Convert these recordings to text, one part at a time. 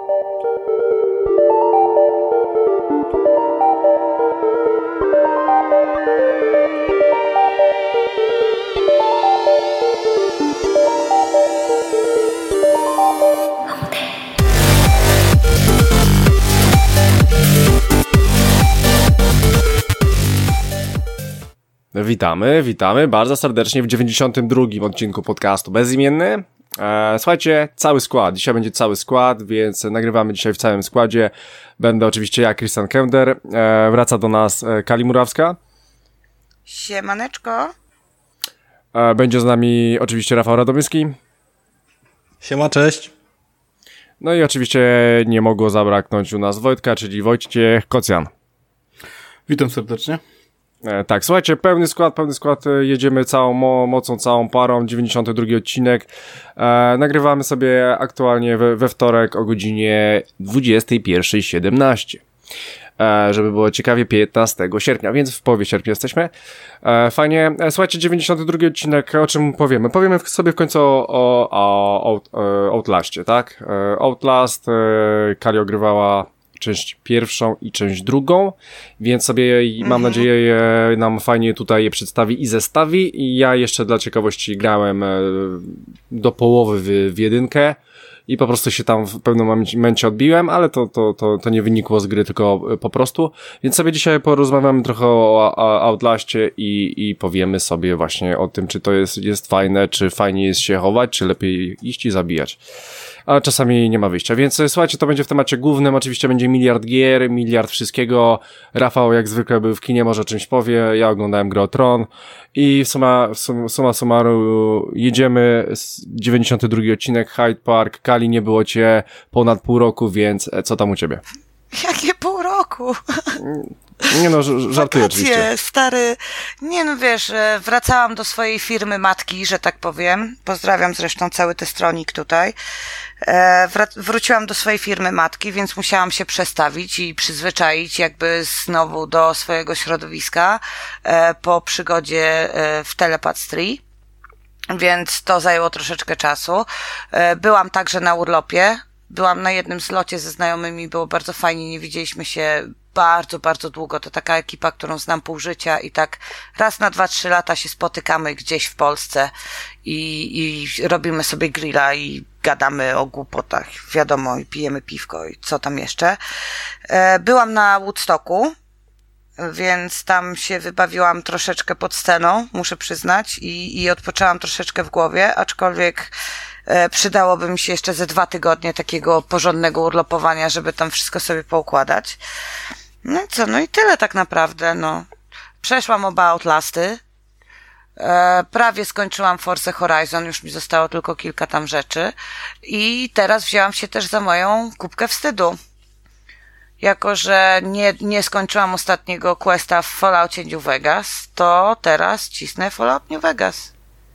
Witamy bardzo serdecznie w 92. odcinku podcastu Bezimienny. Słuchajcie, cały skład, dzisiaj będzie cały skład, więc nagrywamy dzisiaj w całym składzie. Będę oczywiście ja, Christian Kender, wraca do nas Kali Murawska. Siemaneczko. Będzie z nami oczywiście Rafał Radomyski. Siema, cześć. No i oczywiście nie mogło zabraknąć u nas Wojtka, czyli Wojciech Kocjan. Witam serdecznie. Tak, słuchajcie, pełny skład, jedziemy całą mocą, całą parą, 92 odcinek. Nagrywamy sobie aktualnie we wtorek o godzinie 21:17. Żeby było ciekawie, 15 sierpnia, więc w połowie sierpnia jesteśmy. Fajnie. Słuchajcie, 92 odcinek, o czym powiemy? Powiemy sobie w końcu o Outlastie, tak? Outlast, Kali ogrywała część pierwszą i część drugą, więc sobie mam nadzieję nam fajnie tutaj je przedstawi i zestawi. I ja jeszcze dla ciekawości grałem do połowy w jedynkę i po prostu się tam w pewnym momencie odbiłem, ale to nie wynikło z gry, tylko po prostu. Więc sobie dzisiaj porozmawiamy trochę o Outlastie i powiemy sobie właśnie o tym, czy to jest fajne, czy fajnie jest się chować, czy lepiej iść i zabijać. Ale czasami nie ma wyjścia, więc słuchajcie, to będzie w temacie głównym, oczywiście będzie miliard gier, miliard wszystkiego. Rafał jak zwykle był w kinie, może o czymś powie, ja oglądałem Grę o Tron i summa summarum jedziemy, 92 odcinek, Hyde Park. Kali, nie było cię ponad pół roku, więc co tam u ciebie? Jakie pół roku? Nie no, żartuję oczywiście. Stary, nie no wiesz, wracałam do swojej firmy matki, że tak powiem. Pozdrawiam zresztą cały testronik tutaj. Wróciłam do swojej firmy matki, więc musiałam się przestawić i przyzwyczaić jakby znowu do swojego środowiska po przygodzie w Telepath 3. Więc to zajęło troszeczkę czasu. Byłam także na urlopie. Byłam na jednym zlocie ze znajomymi, było bardzo fajnie, nie widzieliśmy się bardzo, bardzo długo. To taka ekipa, którą znam pół życia i tak raz na 2-3 lata się spotykamy gdzieś w Polsce i robimy sobie grilla i gadamy o głupotach, wiadomo, i pijemy piwko i co tam jeszcze. Byłam na Woodstocku, więc tam się wybawiłam troszeczkę pod sceną, muszę przyznać, i odpoczęłam troszeczkę w głowie, aczkolwiek przydałoby mi się jeszcze ze 2 tygodnie takiego porządnego urlopowania, żeby tam wszystko sobie poukładać. No i co, no i tyle tak naprawdę, no. Przeszłam oba Outlasty, prawie skończyłam Forza Horizon, już mi zostało tylko kilka tam rzeczy i teraz wzięłam się też za moją kubkę wstydu. Jako że nie skończyłam ostatniego questa w Falloutie New Vegas, to teraz cisnę Fallout New Vegas.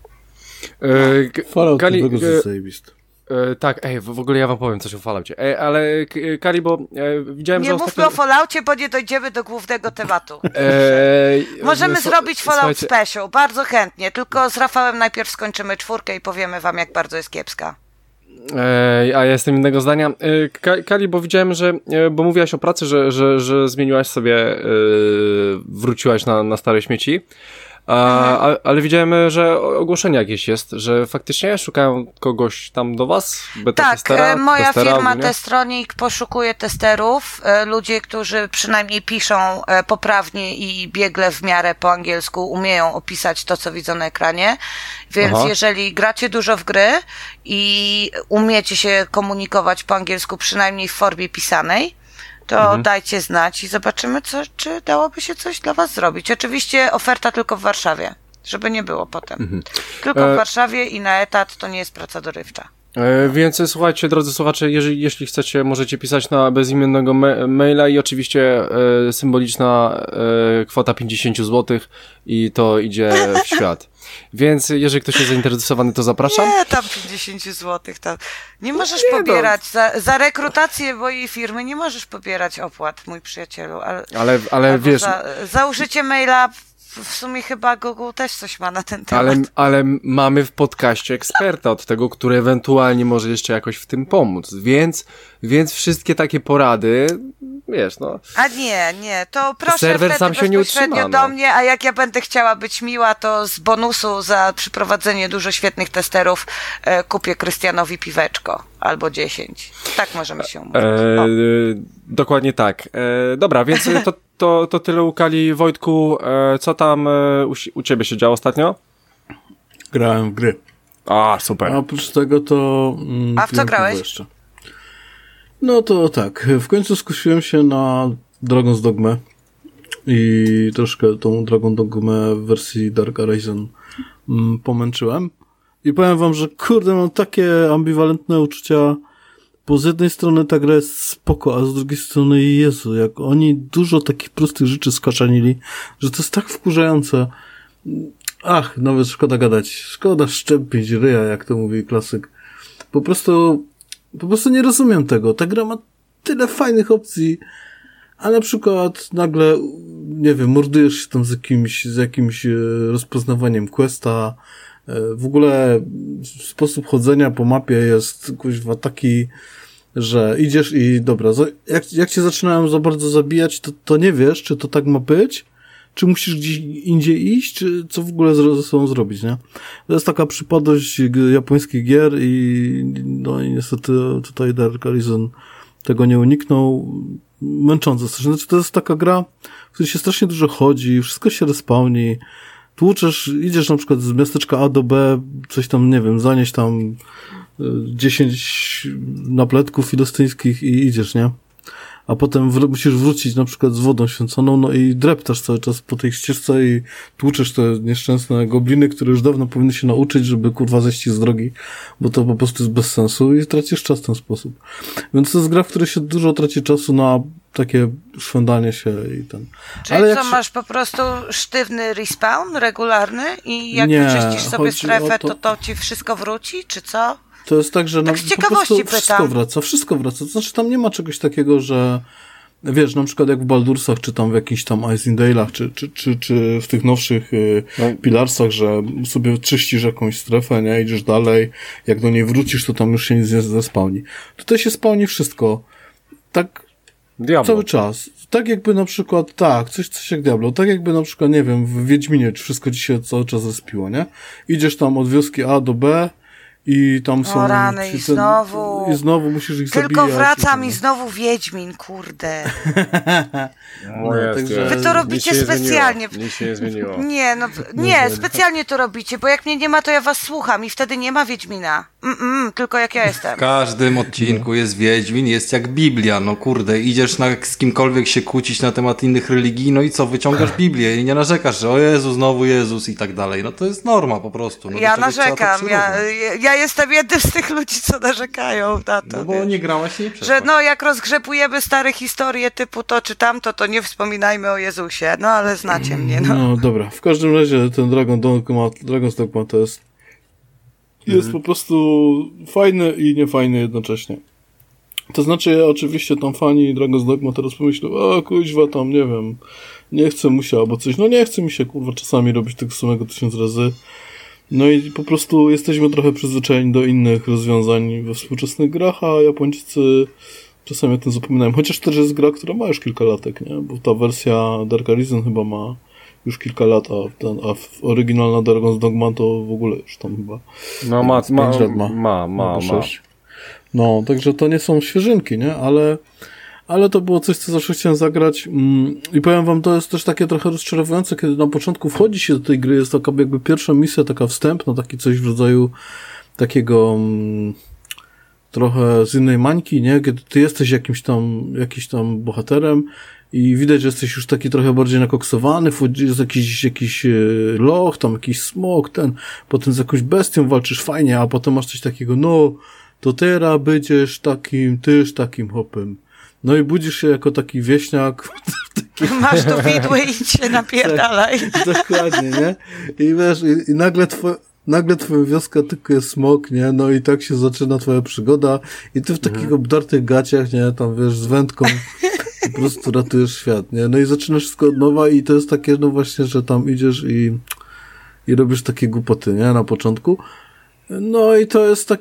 Fallout New Vegas jest zajebisty. Tak, w ogóle ja wam powiem coś o Falloutie. Ale Kali, bo widziałem, nie że mówmy o Falloutie, bo nie dojdziemy do głównego tematu. Możemy zrobić Fallout Special, bardzo chętnie, tylko z Rafałem najpierw skończymy 4 i powiemy wam, jak bardzo jest kiepska. A ja jestem innego zdania. Kali, bo widziałem, bo mówiłaś o pracy, że zmieniłaś sobie, wróciłaś na stare śmieci. Ale widziałem, że ogłoszenie jakieś jest, że faktycznie szukają kogoś tam do was? Tak, moja firma Testronik poszukuje testerów, ludzie, którzy przynajmniej piszą poprawnie i biegle w miarę po angielsku, umieją opisać to, co widzą na ekranie, więc jeżeli gracie dużo w gry i umiecie się komunikować po angielsku, przynajmniej w formie pisanej, to dajcie znać i zobaczymy, czy dałoby się coś dla was zrobić. Oczywiście oferta tylko w Warszawie, żeby nie było potem. Tylko w Warszawie i na etat, to nie jest praca dorywcza. Więc słuchajcie, drodzy słuchacze, jeśli chcecie, możecie pisać na bezimiennego maila i oczywiście symboliczna kwota 50 zł i to idzie w świat. Więc jeżeli ktoś jest zainteresowany, to zapraszam. Nie, tam 50 zł. Tam. Nie możesz pobierać za rekrutację mojej firmy, nie możesz pobierać opłat, mój przyjacielu. Ale wiesz... Za użycie maila w sumie chyba Google też coś ma na ten temat. Ale mamy w podcaście eksperta od tego, który ewentualnie może jeszcze jakoś w tym pomóc, więc wszystkie takie porady, wiesz, no. A nie, to proszę serwer wtedy sam się nie bezpośrednio utrzyma, do no. mnie, a jak ja będę chciała być miła, to z bonusu za przyprowadzenie dużo świetnych testerów kupię Krystianowi piweczko, albo 10. Tak możemy się umówić. Dokładnie tak. Dobra, więc to tyle u Kali. Wojtku, co tam u ciebie się działo ostatnio? Grałem w gry. A, super. A oprócz tego to... A w co grałeś? Jeszcze. No to tak, w końcu skusiłem się na Dragon's Dogmę i troszkę tą Dragon Dogmę w wersji Dark Arisen pomęczyłem. I powiem wam, że kurde, mam takie ambiwalentne uczucia, bo z jednej strony ta gra jest spoko, a z drugiej strony Jezu, jak oni dużo takich prostych rzeczy skaczanili, że to jest tak wkurzające. Ach, nawet szkoda gadać. Szkoda szczepić ryja, jak to mówi klasyk. Po prostu nie rozumiem tego. Ta gra ma tyle fajnych opcji, a na przykład nagle, nie wiem, mordujesz się tam z jakimś rozpoznawaniem questa. W ogóle sposób chodzenia po mapie jest kuźwa taki, że idziesz i dobra, jak cię zaczynają za bardzo zabijać, to nie wiesz, czy to tak ma być, czy musisz gdzieś indziej iść, czy co w ogóle ze sobą zrobić, nie? To jest taka przypadłość japońskich gier i niestety tutaj Dark Arisen tego nie uniknął. Męczące. Znaczy, to jest taka gra, w której się strasznie dużo chodzi, wszystko się respawni, tłuczesz, idziesz na przykład z miasteczka A do B, coś tam, nie wiem, zanieść tam 10 napletków filostyńskich i idziesz, nie? A potem musisz wrócić na przykład z wodą święconą, no i dreptasz cały czas po tej ścieżce i tłuczesz te nieszczęsne gobliny, które już dawno powinny się nauczyć, żeby kurwa zejść z drogi, bo to po prostu jest bez sensu i tracisz czas w ten sposób. Więc to jest gra, w której się dużo traci czasu na takie szwendanie się i ten. Czyli ale co, masz po prostu sztywny respawn regularny i jak wyczyścisz sobie strefę, to ci wszystko wróci, czy co? To jest tak, że tak z ciekawości wszystko wraca. To znaczy tam nie ma czegoś takiego, że wiesz, na przykład jak w Baldursach, czy tam w jakichś tam Icindale'ach, czy w tych nowszych Pilarsach, że sobie czyścisz jakąś strefę, nie, idziesz dalej, jak do niej wrócisz, to tam już się nic nie zespałni. Tutaj się spałni wszystko. Tak Diablo. Cały czas. Tak jakby na przykład, coś jak Diablo. Tak jakby na przykład, nie wiem, w Wiedźminie, czy wszystko ci się cały czas zespiło, nie? Idziesz tam od wioski A do B, i tam są... O rany, i znowu musisz ich zabijać. Tylko wracam i znowu Wiedźmin, kurde. Wy to robicie specjalnie. Nic się nie zmieniło. Nie, specjalnie to robicie, bo jak mnie nie ma, to ja was słucham i wtedy nie ma Wiedźmina. Tylko jak ja jestem. W każdym odcinku jest Wiedźmin, jest jak Biblia, no kurde, idziesz z kimkolwiek się kłócić na temat innych religii, no i co, wyciągasz Biblię i nie narzekasz, że o Jezu, znowu Jezus i tak dalej, no to jest norma po prostu. No ja narzekam, ja jestem jednym z tych ludzi, co narzekają na to. No bo nie grałaś i nie przeszłaś. Że jak rozgrzebujemy stare historie typu to czy tamto, to nie wspominajmy o Jezusie, no ale znacie mnie, no. No dobra, w każdym razie ten Dragon's Dogma to jest po prostu fajny i niefajny jednocześnie. To znaczy, oczywiście tam fani Dragon's Dogma teraz pomyślą, o kuźwa tam, nie wiem, nie chcę mu się, albo coś, no nie chce mi się, kurwa, czasami robić tego samego 1000 razy. No i po prostu jesteśmy trochę przyzwyczajeni do innych rozwiązań we współczesnych grach, a Japończycy czasami o tym zapominają. Chociaż też jest gra, która ma już kilka latek, nie? Bo ta wersja Dark Arisen chyba ma już kilka lat, a oryginalna Dragon's Dogma to w ogóle już tam chyba... No ma. No, także to nie są świeżynki, nie? Ale to było coś, co zawsze chciałem zagrać i powiem wam, to jest też takie trochę rozczarowujące, kiedy na początku wchodzi się do tej gry, jest taka jakby pierwsza misja, taka wstępna, taki coś w rodzaju takiego trochę z innej mańki, nie? Kiedy ty jesteś jakimś tam bohaterem i widać, że jesteś już taki trochę bardziej nakoksowany, jest jakiś loch, tam jakiś smok, potem z jakąś bestią walczysz fajnie, a potem masz coś takiego, no, to teraz będziesz tyż takim hopem. No i budzisz się jako taki wieśniak. Masz tu widły i się napierdalaj. Tak, dokładnie, nie? I wiesz, i nagle twoja wioska tylko jest smok, nie? No i tak się zaczyna twoja przygoda i ty w takich obdartych gaciach, nie? Tam wiesz, z wędką Po prostu ratujesz świat, nie? No i zaczynasz wszystko od nowa i to jest takie, no właśnie, że tam idziesz i robisz takie głupoty, nie? Na początku. No i to jest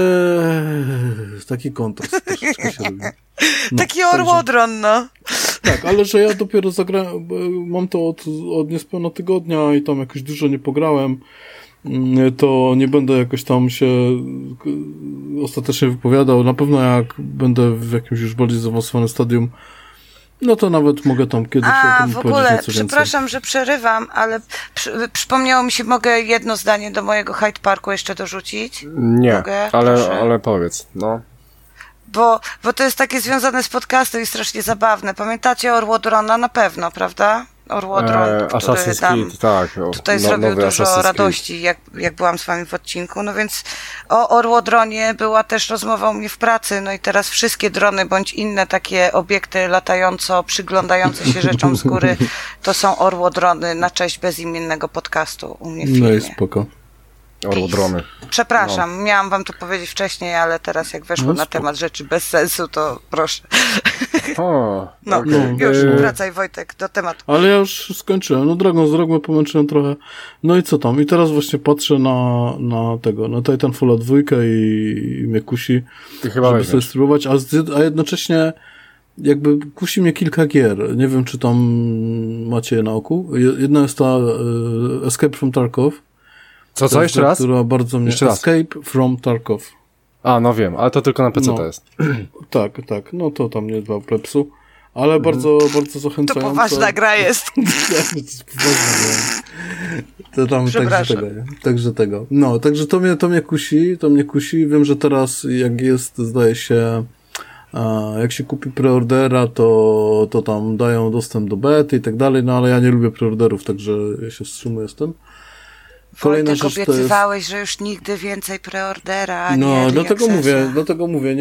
taki kontrast troszeczkę się robi. No, taki orłodron, no. Tak, ale że ja dopiero zagrałem, mam to od niespełna tygodnia i tam jakoś dużo nie pograłem, to nie będę jakoś tam się ostatecznie wypowiadał. Na pewno jak będę w jakimś już bardziej zaawansowanym stadium, no to nawet mogę tam kiedyś o tym w ogóle, coś przepraszam, więcej. że przerywam, ale przypomniało mi się, mogę jedno zdanie do mojego Hyde Parku jeszcze dorzucić? Nie, Mogę? ale powiedz, no. Bo to jest takie związane z podcastem i strasznie zabawne. Pamiętacie Orłodrona na pewno, prawda? Orłodron, który Assassin's tam Creed, tak. tutaj zrobił dużo radości, jak byłam z wami w odcinku. No więc o Orłodronie była też rozmowa u mnie w pracy, no i teraz wszystkie drony bądź inne takie obiekty latająco, przyglądające się rzeczom z góry, to są Orłodrony na cześć bezimiennego podcastu u mnie w firmie. No i spoko. Orłodrony. Przepraszam, miałam wam to powiedzieć wcześniej, ale teraz jak weszło na temat rzeczy bez sensu, to proszę. Już wracaj Wojtek do tematu. Ale ja już skończyłem. No Dragon's Dogma pomęczyłem trochę. No i co tam? I teraz właśnie patrzę na Titanfalla 2 i mnie kusi, żeby sobie spróbować, a jednocześnie jakby kusi mnie kilka gier. Nie wiem, czy tam macie je na oku. Jedna jest ta Escape from Tarkov. Co? Jeszcze raz? Która bardzo mnie... Escape from Tarkov. A, no wiem, ale to tylko na PC to jest. Tak. No to tam nie dwa plepsu. Ale bardzo, bardzo zachęcające. To poważna gra jest. To jest poważna gra. To tam także tego. No, także to mnie kusi. Wiem, że teraz jak jest, zdaje się, jak się kupi preordera, to tam dają dostęp do bety i tak dalej, no ale ja nie lubię preorderów, także ja się wstrzymuję z tym. Kolejna Wojtek, rzecz obiecywałeś, że już nigdy więcej preordera. No, dlatego mówię,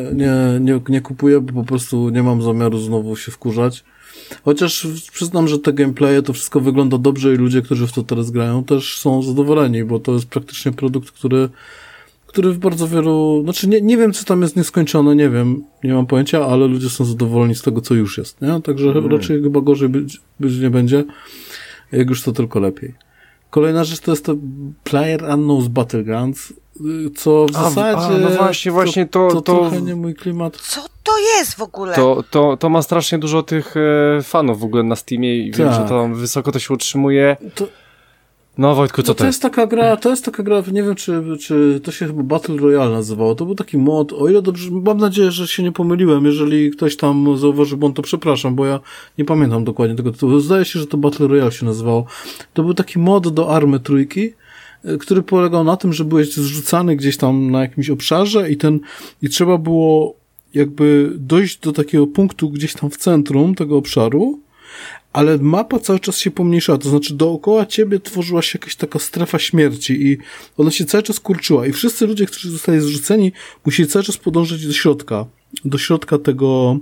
nie kupuję, bo po prostu nie mam zamiaru znowu się wkurzać. Chociaż przyznam, że te gameplaye, to wszystko wygląda dobrze i ludzie, którzy w to teraz grają, też są zadowoleni, bo to jest praktycznie produkt, który w bardzo wielu, znaczy nie wiem, co tam jest nieskończone, nie wiem, nie mam pojęcia, ale ludzie są zadowoleni z tego, co już jest, nie? Także raczej chyba gorzej być nie będzie, jak już to tylko lepiej. Kolejna rzecz to jest to PlayerUnknown's Battlegrounds, co w zasadzie... no właśnie to trochę nie mój klimat. Co to jest w ogóle? To ma strasznie dużo tych fanów w ogóle na Steamie i wiem, że tam wysoko to się utrzymuje. No Wojtku, co to jest? To jest taka gra, nie wiem, czy to się chyba Battle Royale nazywało. To był taki mod, o ile dobrze, mam nadzieję, że się nie pomyliłem. Jeżeli ktoś tam zauważył błąd, to przepraszam, bo ja nie pamiętam dokładnie tego tytułu. Zdaje się, że to Battle Royale się nazywało. To był taki mod do Army Trójki, który polegał na tym, że byłeś zrzucany gdzieś tam na jakimś obszarze i trzeba było jakby dojść do takiego punktu gdzieś tam w centrum tego obszaru, ale mapa cały czas się pomniejszała, to znaczy dookoła ciebie tworzyła się jakaś taka strefa śmierci i ona się cały czas kurczyła i wszyscy ludzie, którzy zostali zrzuceni, musieli cały czas podążać do środka tego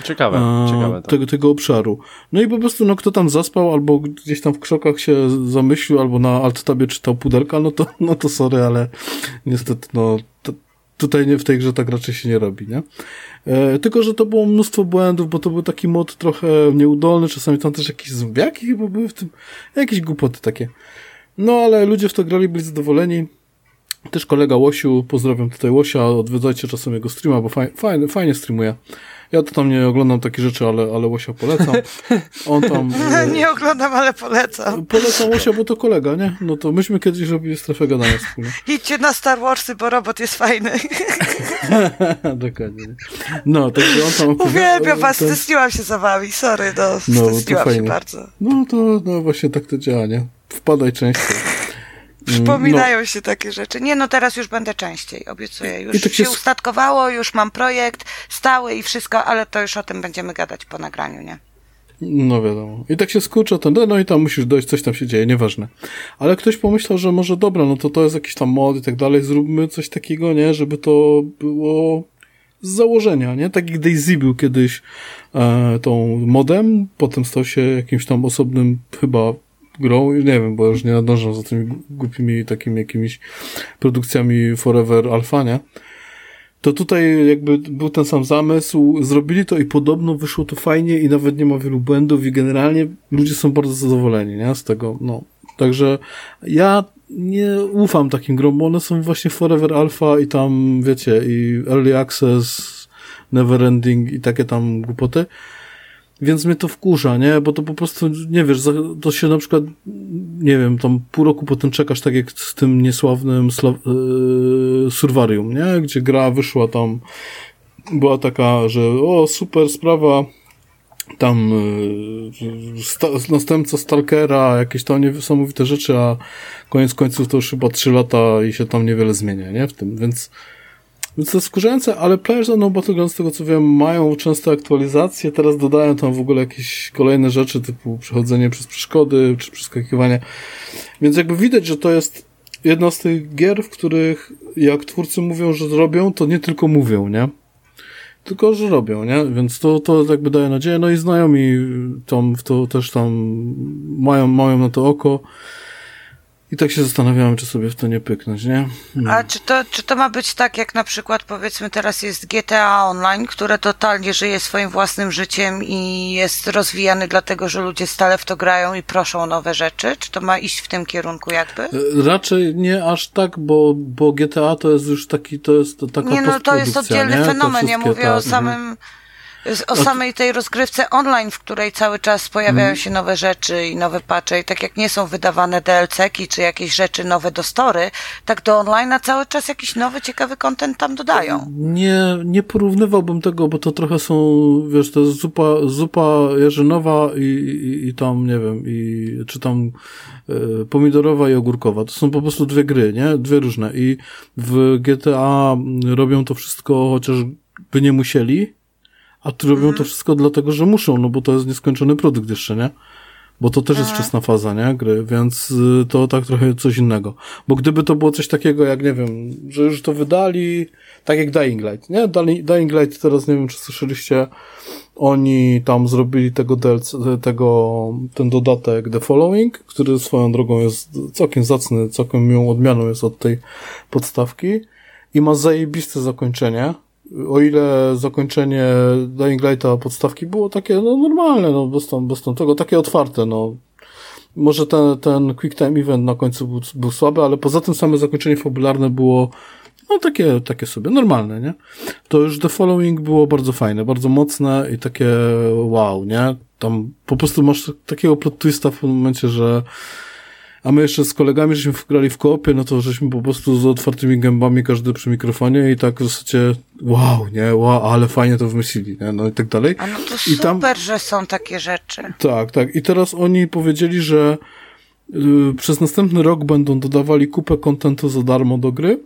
tego obszaru. No i po prostu, kto tam zaspał, albo gdzieś tam w krzokach się zamyślił, albo na alt-tabie czytał pudelka, no to sorry, ale niestety, tutaj w tej grze tak raczej się nie robi, nie? Tylko, że to było mnóstwo błędów, bo to był taki mod trochę nieudolny, czasami tam też jakieś zombiaki chyba były w tym, jakieś głupoty takie. No, ale ludzie w to grali, byli zadowoleni. Też kolega Łosiu, pozdrawiam tutaj Łosia, odwiedzajcie czasem jego streama, bo fajnie streamuje. Ja to tam nie oglądam takie rzeczy, ale Łosia polecam. On tam... Nie oglądam, ale polecam. Polecam Łosia, bo to kolega, nie? No to myśmy kiedyś robili strefę gadania wspólnie. Idźcie na Star Warsy, bo robot jest fajny. Dokładnie. No, także on tam... Uwielbiam was, stęskniłam się za wami, sorry, stęskniłam się bardzo. No właśnie tak to działa, nie? Wpadaj częściej. Przypominają się takie rzeczy. Nie, teraz już będę częściej, obiecuję. Już tak się ustatkowało, już mam projekt stały i wszystko, ale to już o tym będziemy gadać po nagraniu, nie? No wiadomo. I tak się skurcza no i tam musisz dojść, coś tam się dzieje, nieważne. Ale ktoś pomyślał, że może dobra, no to jest jakiś tam mod i tak dalej, zróbmy coś takiego, nie? Żeby to było z założenia, nie? Tak jak DayZ był kiedyś tą modem, potem stał się jakimś tam osobnym chyba grą, nie wiem, bo już nie nadążam za tymi głupimi takimi jakimiś produkcjami Forever Alpha, nie? to tutaj jakby był ten sam zamysł, zrobili to i podobno wyszło to fajnie i nawet nie ma wielu błędów i generalnie ludzie są bardzo zadowoleni, nie? Z tego, no. Także ja nie ufam takim grom, bo one są właśnie Forever Alpha i tam, wiecie, i Early Access, Neverending i takie tam głupoty. Więc mnie to wkurza, nie? Bo to po prostu, nie wiesz, to się na przykład, nie wiem, tam pół roku potem czekasz, tak jak z tym niesławnym Survarium, nie? Gdzie gra wyszła tam, była taka, że super sprawa, tam następca Stalkera, jakieś tam niesamowite rzeczy, a koniec końców to już chyba 3 lata i się tam niewiele zmienia, nie? W tym, więc to jest wkurzające, ale PlayerUnknown's Battlegrounds, z tego co wiem, mają często aktualizacje, teraz dodają tam w ogóle jakieś kolejne rzeczy, typu przechodzenie przez przeszkody, czy przeskakiwanie. Więc jakby widać, że to jest jedna z tych gier, w których jak twórcy mówią, że zrobią, to nie tylko mówią, nie? Tylko, że robią, nie? Więc to jakby daje nadzieję. No i znajomi tam w to też tam mają na to oko. I tak się zastanawiałem, czy sobie w to nie pyknąć, nie? No. A czy to ma być tak, jak na przykład powiedzmy teraz jest GTA Online, które totalnie żyje swoim własnym życiem i jest rozwijany dlatego, że ludzie stale w to grają i proszą o nowe rzeczy? Czy to ma iść w tym kierunku jakby? Raczej nie aż tak, bo GTA to jest już taki, to jest taka nie, no to jest oddzielny fenomen, ja mówię o samej tej rozgrywce online, w której cały czas pojawiają się nowe rzeczy i nowe patche i tak jak nie są wydawane DLC-ki czy jakieś rzeczy nowe do story, tak do online'a cały czas jakiś nowy, ciekawy content tam dodają. Nie porównywałbym tego, bo to trochę są, wiesz, to jest zupa jarzynowa i tam, nie wiem, czy tam pomidorowa i ogórkowa. To są po prostu 2 gry, nie? 2 różne i w GTA robią to wszystko, chociaż by nie musieli, a tu robią to wszystko dlatego, że muszą, no bo to jest nieskończony produkt jeszcze, nie? Bo to też jest wczesna faza, nie? Gry, więc to tak trochę coś innego. Bo gdyby to było coś takiego, jak nie wiem, że już to wydali, tak jak Dying Light, nie? Dying Light teraz, nie wiem, czy słyszeliście, oni tam zrobili ten dodatek The Following, który swoją drogą jest całkiem zacny, całkiem miłą odmianą jest od tej podstawki i ma zajebiste zakończenie. O ile zakończenie Dying Lighta podstawki było takie, no normalne, no bez tego, takie otwarte, no. Może ten Quick Time Event na końcu był słaby, ale poza tym same zakończenie fabularne było, no takie sobie, normalne, nie? To już The Following było bardzo fajne, bardzo mocne i takie wow, nie? Tam po prostu masz takiego plot twista w pewnym momencie, że a my jeszcze z kolegami, żeśmy grali w koopie, no to żeśmy po prostu z otwartymi gębami, każdy przy mikrofonie i tak w zasadzie wow, nie? Wow, ale fajnie to wymyślili, nie? No i tak dalej. A no to super, że są takie rzeczy. Tak. I teraz oni powiedzieli, że przez następny rok będą dodawali kupę kontentu za darmo do gry.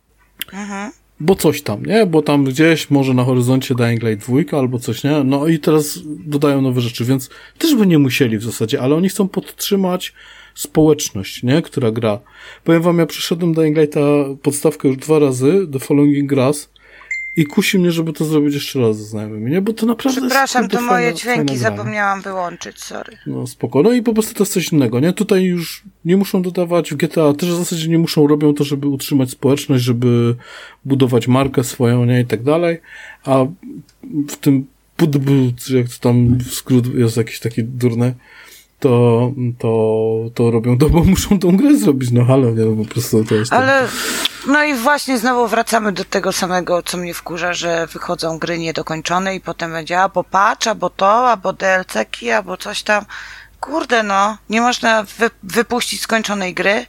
Bo coś tam, nie? Bo tam gdzieś może na horyzoncie Dying Light 2 albo coś, nie? No i teraz dodają nowe rzeczy, więc też by nie musieli w zasadzie, ale oni chcą podtrzymać społeczność, nie? Która gra. Powiem wam, ja przeszedłem Dying Lighta podstawkę już 2 razy, The Following raz i kusi mnie, żeby to zrobić jeszcze raz ze znajomymi, nie? Bo to naprawdę przepraszam, jest to moje dźwięki fajna zapomniałam wyłączyć, sorry. No spoko. No i po prostu to jest coś innego, nie? Tutaj już nie muszą dodawać, w GTA też w zasadzie nie muszą, robią to, żeby utrzymać społeczność, żeby budować markę swoją, nie? I tak dalej. A w tym czy jak to tam skrót jest jakiś taki durny, to robią to, bo muszą tą grę zrobić, no halo, nie, no po prostu to jest... Ale, no i właśnie znowu wracamy do tego samego, co mnie wkurza, że wychodzą gry niedokończone i potem będzie albo patch, albo to, albo DLC-ki, albo coś tam. Kurde, no, nie można wypuścić skończonej gry?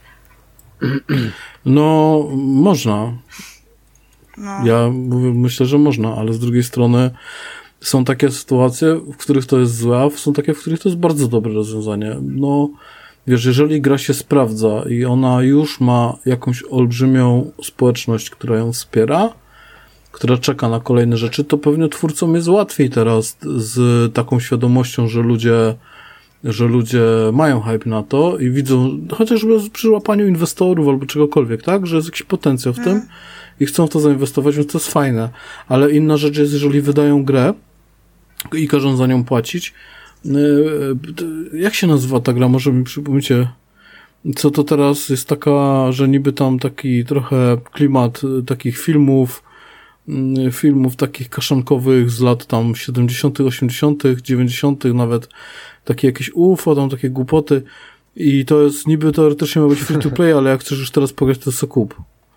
No, można. No. Ja myślę, że można, ale z drugiej strony są takie sytuacje, w których to jest złe, a są takie, w których to jest bardzo dobre rozwiązanie. No, wiesz, jeżeli gra się sprawdza i ona już ma jakąś olbrzymią społeczność, która ją wspiera, która czeka na kolejne rzeczy, to pewnie twórcom jest łatwiej teraz z taką świadomością, że ludzie mają hype na to i widzą, chociażby przy łapaniu inwestorów albo czegokolwiek, tak, że jest jakiś potencjał w tym i chcą w to zainwestować, więc to jest fajne. Ale inna rzecz jest, jeżeli wydają grę i każą za nią płacić. Jak się nazywa ta gra? Może mi przypomnicie, co to teraz jest taka, że niby tam taki trochę klimat takich filmów filmów takich kaszankowych z lat tam 70., 80., 90., nawet takie jakieś UFO, tam takie głupoty i to jest niby teoretycznie ma być free to play, ale jak chcesz już teraz pograć, to sobie kup.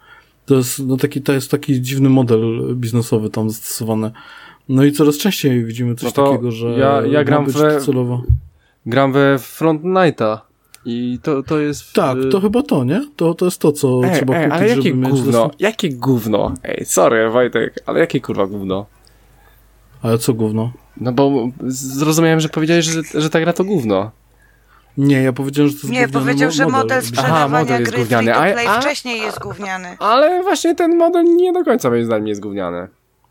To jest taki dziwny model biznesowy tam zastosowany. No i coraz częściej widzimy coś takiego, że ja gram celowo. Gram we Front Nighta i to jest... Tak, to chyba to, nie? To jest to, co trzeba kupić, ale jakie żeby gówno? mieć... Jakie gówno? Ej, sorry Wojtek, ale jakie kurwa gówno? Ale co gówno? No bo zrozumiałem, że powiedziałeś, że ta gra to gówno. Nie, ja powiedziałem, że to jest Nie, powiedział, że model sprzedawania model jest gry gówniany. free-to-play wcześniej jest gówniany. Ale właśnie ten model nie do końca moim zdaniem jest gówniany.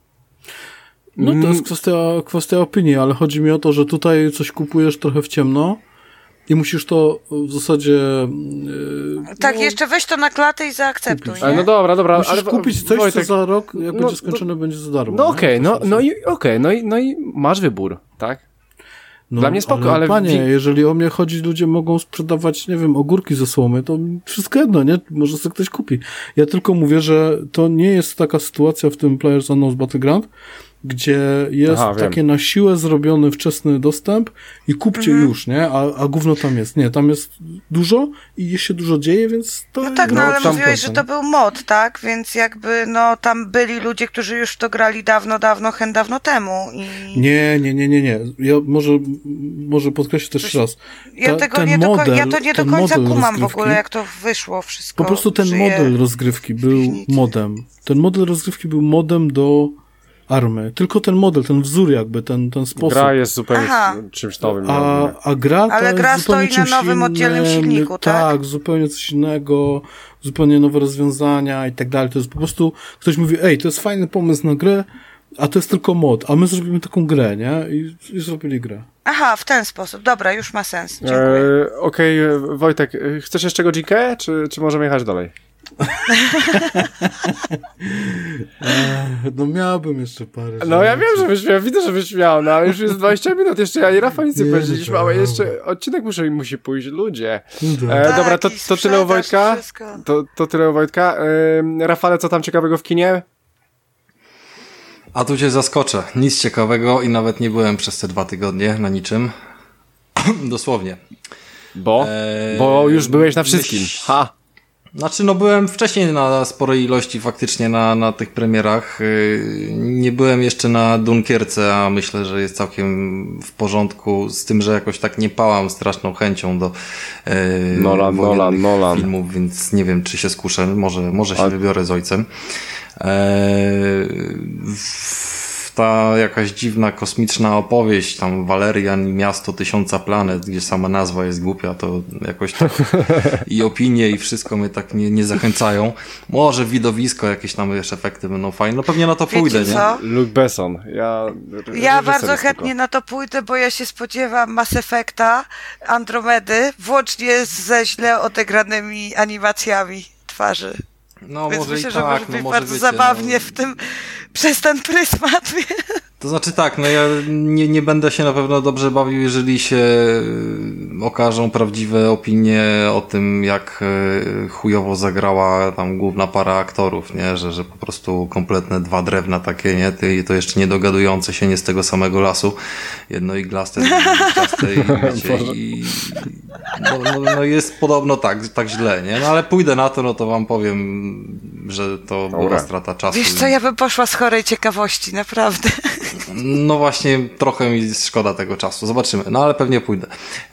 No to jest kwestia opinii, ale chodzi mi o to, że tutaj coś kupujesz trochę w ciemno i musisz to w zasadzie... Tak, jeszcze weź to na klatę i zaakceptuj, nie? No dobra. Musisz ale kupić coś, Wojtek, co za rok, jak będzie skończone, będzie za darmo. No okej, no i masz wybór, tak? No, dla mnie spoko, ale panie, jeżeli o mnie chodzi, ludzie mogą sprzedawać, nie wiem, ogórki ze słomy, to wszystko jedno, nie? Może sobie ktoś kupi. Ja tylko mówię, że to nie jest taka sytuacja w tym PlayerUnknown's Battleground, gdzie jest takie na siłę zrobiony wczesny dostęp i kupcie już, nie? A gówno tam jest. Nie, tam jest dużo i się dużo dzieje, więc to... No tak, no ale mówiłeś, że to był mod, tak? Więc jakby, no tam byli ludzie, którzy już w to grali dawno temu i... Nie. Ja może podkreślę też jeszcze raz. Ja to nie do końca kumam w ogóle, jak to wyszło wszystko. Po prostu ten model rozgrywki był modem. Ten model rozgrywki był modem do army. Tylko ten model, ten wzór jakby, ten sposób. Gra jest zupełnie czymś nowym. A gra ale gra stoi na nowym oddzielnym silniku, tak? Tak, zupełnie coś innego, zupełnie nowe rozwiązania i tak dalej. To jest po prostu, ktoś mówi, to jest fajny pomysł na grę, a to jest tylko mod, a my zrobimy taką grę, nie? I zrobili grę. Aha, w ten sposób. Dobra, już ma sens. Dziękuję. Okej, Wojtek, chcesz jeszcze godzinkę, czy możemy jechać dalej? No miałbym jeszcze parę. No ja wiem, że byś miał, widzę, że byś miał, no ale już jest 20 minut, jeszcze ja i Rafał nic nie powiedzieliśmy, ale jeszcze odcinek musi pójść, ludzie. Dobra, to tyle u Wojtka. To tyle u Wojtka. Rafale, co tam ciekawego w kinie? A tu cię zaskoczę. Nic ciekawego i nawet nie byłem przez te 2 tygodnie na niczym. Dosłownie. Bo już byłeś na wszystkim. Znaczy, byłem wcześniej na sporej ilości faktycznie na tych premierach. Nie byłem jeszcze na Dunkierce, a myślę, że jest całkiem w porządku, z tym, że jakoś tak nie pałam straszną chęcią do Nolan filmów, więc nie wiem, czy się skuszę. Może się wybiorę z ojcem. Ta jakaś dziwna, kosmiczna opowieść, tam Valerian i Miasto Tysiąca Planet, gdzie sama nazwa jest głupia, to jakoś tak i opinie i wszystko mnie tak nie zachęcają. Może widowisko, jakieś tam jeszcze efekty będą fajne. No pewnie na to pójdę, Wiecie co? nie? Luke Besson. Ja bardzo chętnie na to pójdę, bo ja się spodziewam Mass Effecta, Andromedy, włącznie ze źle odegranymi animacjami twarzy. No więc może myślę, i tak, że może być bardzo zabawnie w tym, przez ten pryzmat. To znaczy tak, ja nie będę się na pewno dobrze bawił, jeżeli się okażą prawdziwe opinie o tym, jak chujowo zagrała tam główna para aktorów, nie? Że po prostu kompletne 2 drewna takie, nie? To jeszcze nie dogadujące się nie z tego samego lasu. Jedno iglaste, drugie iglaste i no jest podobno tak źle, nie? No ale pójdę na to, no to wam powiem, że to była strata czasu. Wiesz co, ja bym poszła z chorej ciekawości, naprawdę. No właśnie, trochę mi szkoda tego czasu. Zobaczymy. No ale pewnie pójdę.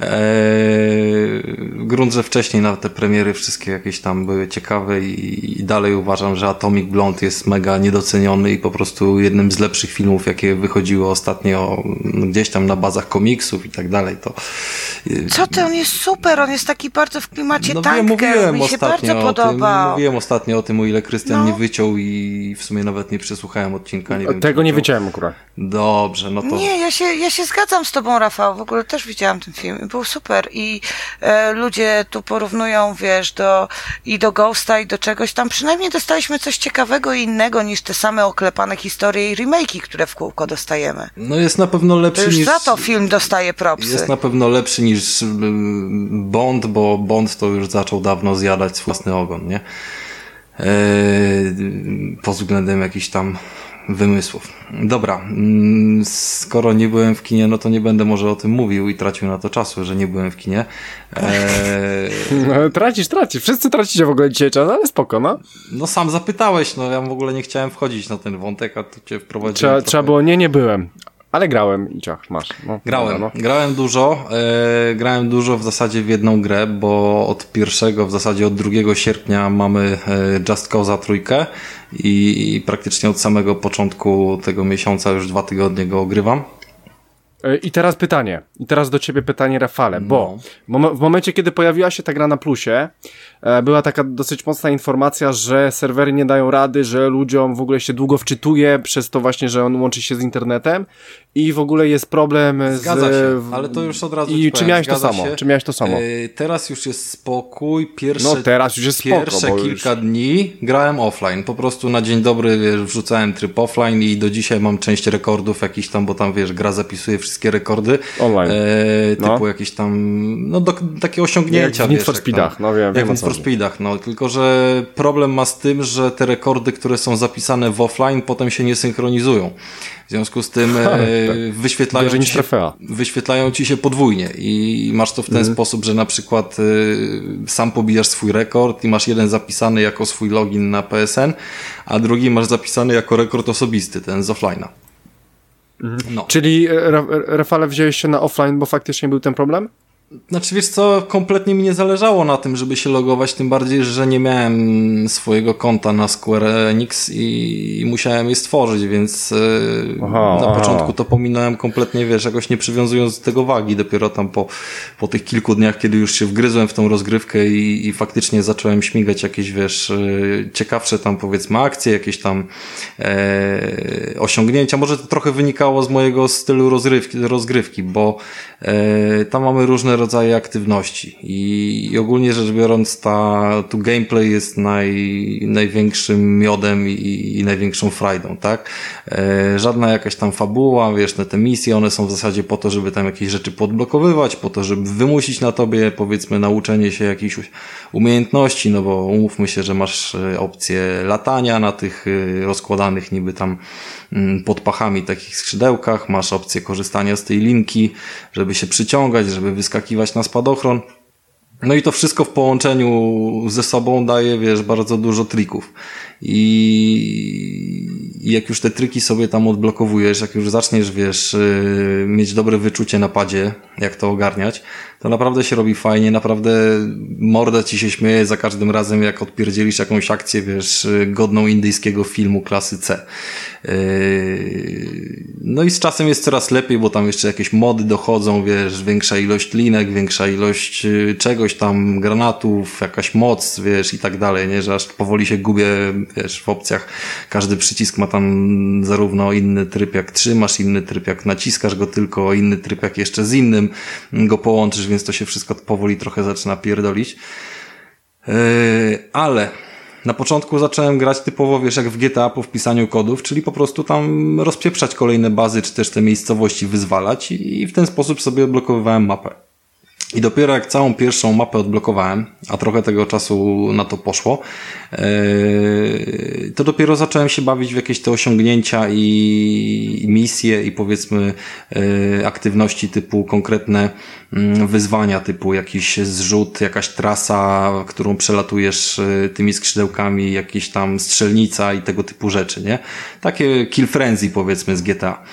Grunt, że wcześniej na te premiery wszystkie jakieś tam były ciekawe i dalej uważam, że Atomic Blonde jest mega niedoceniony i po prostu jednym z lepszych filmów, jakie wychodziły ostatnio gdzieś tam na bazach komiksów i tak dalej. Co ty? On jest super. On jest taki bardzo w klimacie mówiłem mi się bardzo podobał. Mówiłem ostatnio o tym, o ile Krystian nie wyciął i w sumie nawet nie przesłuchałem odcinka. Nie wiem, tego nie wyciąłem akurat. Dobrze, no to... Nie, ja się zgadzam z tobą, Rafał. W ogóle też widziałam ten film. Był super. I ludzie tu porównują, wiesz, do Ghosta i do czegoś tam. Przynajmniej dostaliśmy coś ciekawego i innego niż te same oklepane historie i remake'i, które w kółko dostajemy. No jest na pewno lepszy niż... Już za to film dostaje propsy. Jest na pewno lepszy niż Bond, bo Bond to już zaczął dawno zjadać swój własny ogon, nie? Pod względem jakichś tam wymysłów. Dobra, skoro nie byłem w kinie, no to nie będę może o tym mówił i tracił na to czasu, że nie byłem w kinie. No, tracisz. Wszyscy tracicie w ogóle dzisiaj czas, ale spoko, no. No sam zapytałeś, no ja w ogóle nie chciałem wchodzić na ten wątek, a tu cię wprowadziłem. Trzeba było, nie byłem. Ale grałem i ciach, masz. No, Grałem dużo w zasadzie w jedną grę, bo w zasadzie od 2 sierpnia mamy Just Cause'a 3 i praktycznie od samego początku tego miesiąca już 2 tygodnie go ogrywam. I teraz do ciebie pytanie, Rafale, bo w momencie, kiedy pojawiła się ta gra na plusie, była taka dosyć mocna informacja, że serwery nie dają rady, że ludziom w ogóle się długo wczytuje przez to właśnie, że on łączy się z internetem i w ogóle jest problem Zgadza się, ale to już od razu I czy miałeś to samo? Teraz już jest spokój. Teraz już jest spoko, Pierwsze kilka dni grałem offline. Po prostu na dzień dobry, wiesz, wrzucałem tryb offline i do dzisiaj mam część rekordów jakichś tam, bo tam, wiesz, gra zapisuje wszystkie rekordy. Online. Typu jakieś tam, takie osiągnięcia, jak w Need for Speedach, wiem jak w Need for Speedach, tylko że problem ma z tym, że te rekordy, które są zapisane w offline, potem się nie synchronizują. W związku z tym wyświetlają ci się podwójnie i masz to w ten sposób, że na przykład sam pobijasz swój rekord i masz jeden zapisany jako swój login na PSN, a drugi masz zapisany jako rekord osobisty, ten z offline'a. No. Czyli Rafale, wziąłeś się na offline, bo faktycznie był ten problem? Znaczy, wiesz co, kompletnie mi nie zależało na tym, żeby się logować, tym bardziej, że nie miałem swojego konta na Square Enix i musiałem je stworzyć, więc na początku to pominąłem kompletnie, wiesz, jakoś nie przywiązując do tego wagi. Dopiero tam po tych kilku dniach, kiedy już się wgryzłem w tą rozgrywkę i faktycznie zacząłem śmigać jakieś, wiesz, ciekawsze tam, powiedzmy, akcje, jakieś tam osiągnięcia. Może to trochę wynikało z mojego stylu rozgrywki, bo tam mamy różne rodzaje aktywności i ogólnie rzecz biorąc tu gameplay jest największym miodem i największą frajdą, tak? Żadna jakaś tam fabuła, wiesz, te misje, one są w zasadzie po to, żeby tam jakieś rzeczy podblokowywać, po to, żeby wymusić na tobie, powiedzmy, nauczenie się jakichś umiejętności, no bo umówmy się, że masz opcję latania na tych rozkładanych niby tam pod pachami takich skrzydełkach, masz opcję korzystania z tej linki, żeby się przyciągać, żeby wyskakiwać na spadochron. No i to wszystko w połączeniu ze sobą daje, wiesz, bardzo dużo trików. I jak już te triki sobie tam odblokowujesz, jak już zaczniesz, wiesz, mieć dobre wyczucie na padzie, jak to ogarniać, to naprawdę się robi fajnie, naprawdę morda ci się śmieje za każdym razem, jak odpierdzielisz jakąś akcję, wiesz, godną indyjskiego filmu klasy C. No i z czasem jest coraz lepiej, bo tam jeszcze jakieś mody dochodzą, wiesz, większa ilość linek, większa ilość czegoś tam, granatów, jakaś moc, wiesz, i tak dalej, nie, że aż powoli się gubię, wiesz, w opcjach. Każdy przycisk ma tam zarówno inny tryb jak trzymasz, inny tryb jak naciskasz go tylko, inny tryb jak jeszcze z innym go połączysz, więc to się wszystko powoli trochę zaczyna pierdolić. Ale na początku zacząłem grać typowo, wiesz, jak w GTA po wpisaniu kodów, czyli po prostu tam rozpieprzać kolejne bazy, czy też te miejscowości wyzwalać i w ten sposób sobie odblokowywałem mapę. I dopiero jak całą pierwszą mapę odblokowałem, a trochę tego czasu na to poszło, to dopiero zacząłem się bawić w jakieś te osiągnięcia i misje i powiedzmy aktywności typu konkretne wyzwania, typu jakiś zrzut, jakaś trasa, którą przelatujesz tymi skrzydełkami, jakieś tam strzelnica i tego typu rzeczy, nie? Takie kill frenzy, powiedzmy, z GTA.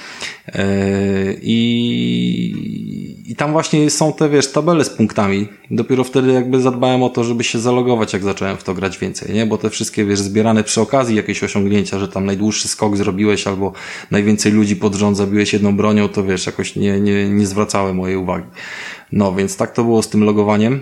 I tam właśnie są te, wiesz, tabele z punktami. Dopiero wtedy jakby zadbałem o to, żeby się zalogować, jak zacząłem w to grać więcej, nie? Bo te wszystkie, wiesz, zbierane przy okazji jakieś osiągnięcia, że tam najdłuższy skok zrobiłeś albo najwięcej ludzi pod rząd zabiłeś jedną bronią, to wiesz, jakoś nie zwracały mojej uwagi. No, więc tak to było z tym logowaniem.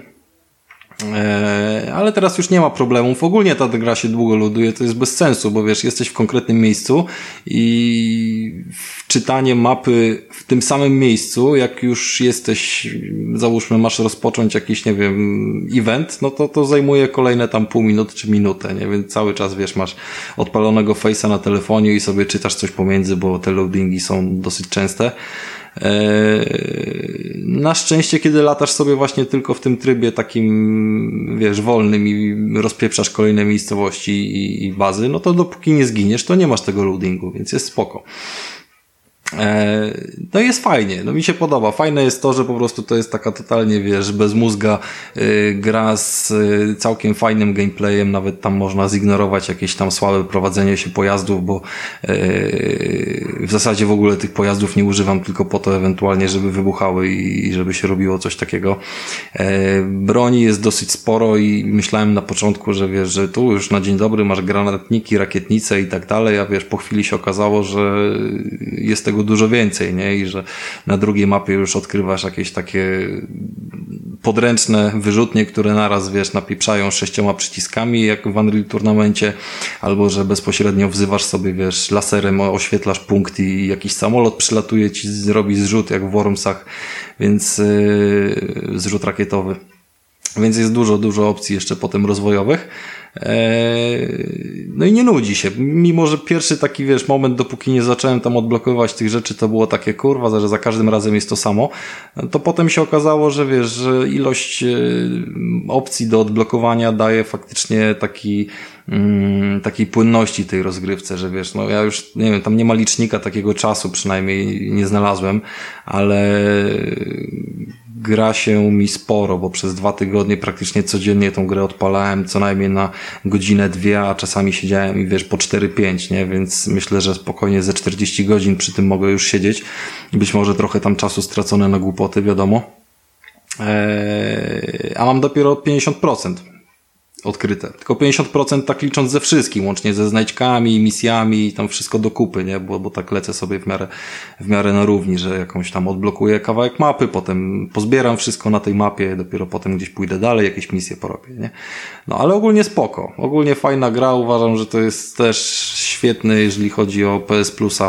Ale teraz już nie ma problemów. Ogólnie ta gra się długo loduje, to jest bez sensu, bo wiesz, jesteś w konkretnym miejscu i wczytanie mapy w tym samym miejscu, jak już jesteś, załóżmy, masz rozpocząć jakiś, nie wiem, event, no to zajmuje kolejne tam pół minuty czy minutę, nie? Więc cały czas, wiesz, masz odpalonego face'a na telefonie i sobie czytasz coś pomiędzy, bo te loadingi są dosyć częste. Na szczęście, kiedy latasz sobie właśnie tylko w tym trybie takim, wiesz, wolnym i rozpieprzasz kolejne miejscowości i bazy, no to dopóki nie zginiesz, to nie masz tego loadingu, więc jest spoko. No i jest fajnie, no mi się podoba. Fajne jest to, że po prostu to jest taka totalnie, wiesz, bez mózga gra z całkiem fajnym gameplayem, nawet tam można zignorować jakieś tam słabe prowadzenie się pojazdów, bo w zasadzie w ogóle tych pojazdów nie używam tylko po to ewentualnie, żeby wybuchały i żeby się robiło coś takiego. Broni jest dosyć sporo i myślałem na początku, że wiesz, że tu już na dzień dobry masz granatniki, rakietnice i tak dalej, a wiesz, po chwili się okazało, że jest tego dużo więcej, nie? I że na drugiej mapie już odkrywasz jakieś takie podręczne wyrzutnie, które naraz, wiesz, napieprzają 6 przyciskami, jak w Unreal Tournamencie, albo że bezpośrednio wzywasz sobie, wiesz, laserem oświetlasz punkt i jakiś samolot przylatuje ci, robi zrzut, jak w Wormsach, więc zrzut rakietowy. Więc jest dużo opcji jeszcze potem rozwojowych. No i nie nudzi się. Mimo, że pierwszy taki, wiesz, moment, dopóki nie zacząłem tam odblokowywać tych rzeczy, to było takie kurwa, że za każdym razem jest to samo. To potem się okazało, że wiesz, że ilość opcji do odblokowania daje faktycznie takiej płynności tej rozgrywce, że wiesz, no ja już, nie wiem, tam nie ma licznika takiego czasu, przynajmniej nie znalazłem, ale gra się mi sporo, bo przez 2 tygodnie praktycznie codziennie tą grę odpalałem, co najmniej na godzinę, 2, a czasami siedziałem i wiesz, po 4-5, nie? Więc myślę, że spokojnie ze 40 godzin przy tym mogę już siedzieć. Być może trochę tam czasu stracone na głupoty, wiadomo. A mam dopiero 50% odkryte. Tylko 50% tak licząc ze wszystkim, łącznie ze znajdźkami, misjami i tam wszystko do kupy, nie? Bo tak lecę sobie w miarę na równi, że jakąś tam odblokuję kawałek mapy, potem pozbieram wszystko na tej mapie, dopiero potem gdzieś pójdę dalej, jakieś misje porobię, nie? No ale ogólnie spoko. Ogólnie fajna gra. Uważam, że to jest też świetny, jeżeli chodzi o PS Plusa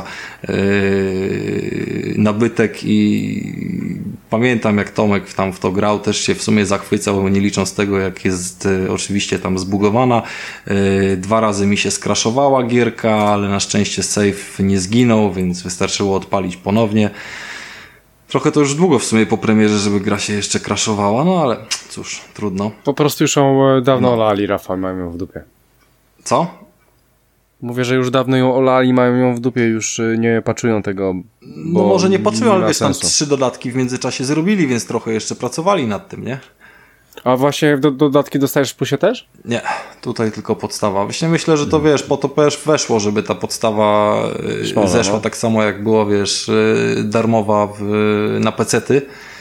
nabytek i pamiętam, jak Tomek tam w to grał, też się w sumie zachwycał, nie licząc tego, jak jest oczywiście tam zbugowana. 2 razy mi się skraszowała gierka, ale na szczęście save nie zginął, więc wystarczyło odpalić ponownie. Trochę to już długo w sumie po premierze, żeby gra się jeszcze crashowała, no ale cóż, trudno. Po prostu już ją dawno olali, Rafał, mają ją w dupie. Co? Mówię, że już dawno ją olali, mają ją w dupie, już nie patchują tego. No może nie patchują, ale wiesz, tam 3 dodatki w międzyczasie zrobili, więc trochę jeszcze pracowali nad tym, nie? A właśnie dodatki dostajesz w plusie też? Nie, tutaj tylko podstawa. Właśnie myślę, że to wiesz, po to też weszło, żeby ta podstawa zeszła, no. Tak samo jak było, wiesz, darmowa na pecety.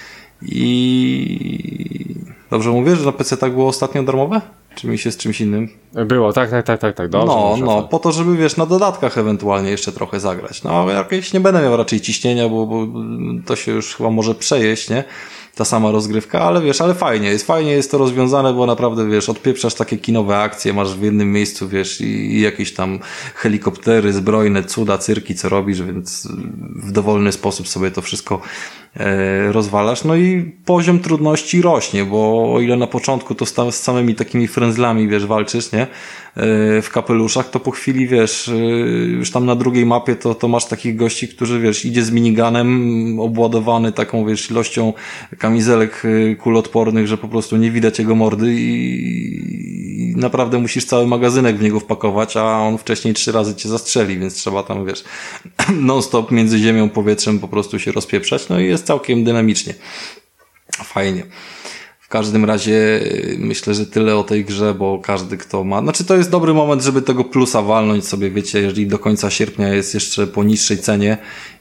I dobrze mówię, że na PC-tach było ostatnio darmowe? Czy mi się z czymś innym? Było, tak. Dobrze, no, po to, żeby wiesz, na dodatkach ewentualnie jeszcze trochę zagrać. No, ale jakieś nie będę miał raczej ciśnienia, bo to się już chyba może przejeść, nie? Ta sama rozgrywka, ale wiesz, ale fajnie jest to rozwiązane, bo naprawdę, wiesz, odpieprzasz takie kinowe akcje, masz w jednym miejscu, wiesz, i jakieś tam helikoptery, zbrojne, cuda, cyrki, co robisz, więc w dowolny sposób sobie to wszystko rozwalasz. No i poziom trudności rośnie, bo o ile na początku to z samymi takimi frędzlami, wiesz, walczysz, nie? W kapeluszach, to po chwili, wiesz, już tam na drugiej mapie to masz takich gości, którzy, wiesz, idzie z miniganem obładowany taką, wiesz, ilością kamizelek kuloodpornych, że po prostu nie widać jego mordy i naprawdę musisz cały magazynek w niego wpakować, a on wcześniej 3 razy cię zastrzeli, więc trzeba tam, wiesz, non-stop między ziemią, powietrzem po prostu się rozpieprzać, no i jest całkiem dynamicznie. Fajnie. W każdym razie myślę, że tyle o tej grze, bo każdy, kto ma... Znaczy to jest dobry moment, żeby tego plusa walnąć sobie, wiecie, jeżeli do końca sierpnia jest jeszcze po niższej cenie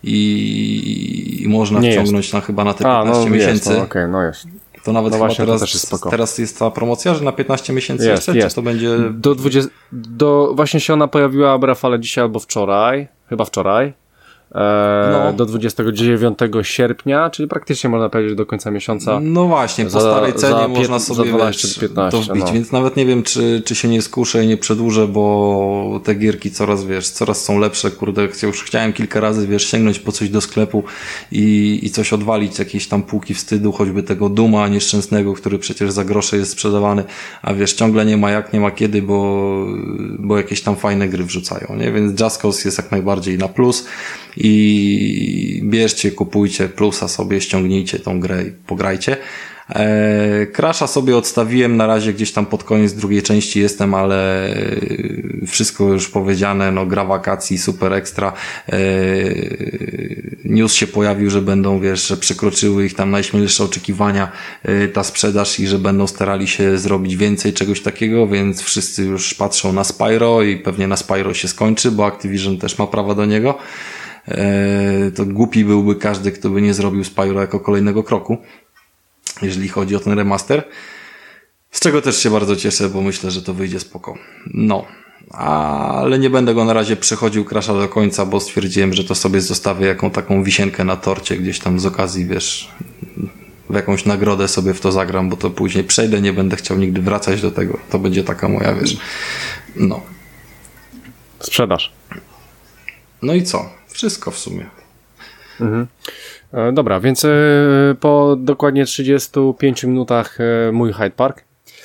i można wciągnąć na chyba na te 15 miesięcy. Jest, okej, jest. To nawet chyba teraz jest ta promocja, że na 15 miesięcy jest. Czy to będzie... Właśnie się ona pojawiła, Rafale, dzisiaj albo wczoraj, chyba wczoraj. Do 29 sierpnia, czyli praktycznie można powiedzieć do końca miesiąca. No właśnie, po starej cenie można sobie 12, 15, to wbić, więc nawet nie wiem, czy się nie skuszę i nie przedłużę, bo te gierki coraz są lepsze, kurde, już chciałem kilka razy, sięgnąć po coś do sklepu i coś odwalić, jakieś tam półki wstydu, choćby tego Duma nieszczęsnego, który przecież za grosze jest sprzedawany, a ciągle nie ma kiedy, bo jakieś tam fajne gry wrzucają, nie? Więc Just Cause jest jak najbardziej na plus. i bierzcie, kupujcie plusa sobie, ściągnijcie tą grę i pograjcie. Crasha sobie odstawiłem na razie gdzieś tam pod koniec drugiej części jestem, ale wszystko już powiedziane, no gra wakacji, super ekstra. News się pojawił, że będą, wiesz, że przekroczyły ich tam najśmielsze oczekiwania ta sprzedaż i że będą starali się zrobić więcej czegoś takiego, więc wszyscy już patrzą na Spyro i pewnie na Spyro się skończy, bo Activision też ma prawa do niego. To głupi byłby każdy, kto by nie zrobił Spyro jako kolejnego kroku, jeżeli chodzi o ten remaster. Z czego też się bardzo cieszę, bo myślę, że to wyjdzie spoko. No, ale nie będę go na razie przechodził Crasha do końca, bo stwierdziłem, że to sobie zostawię jaką taką wisienkę na torcie gdzieś tam z okazji, wiesz, w jakąś nagrodę sobie w to zagram, bo to później przejdę, nie będę chciał nigdy wracać do tego. To będzie taka moja, wiesz, no. Sprzedaż. No i co? Wszystko w sumie. Mhm. Dobra, więc po dokładnie 35 minutach mój Hyde Park.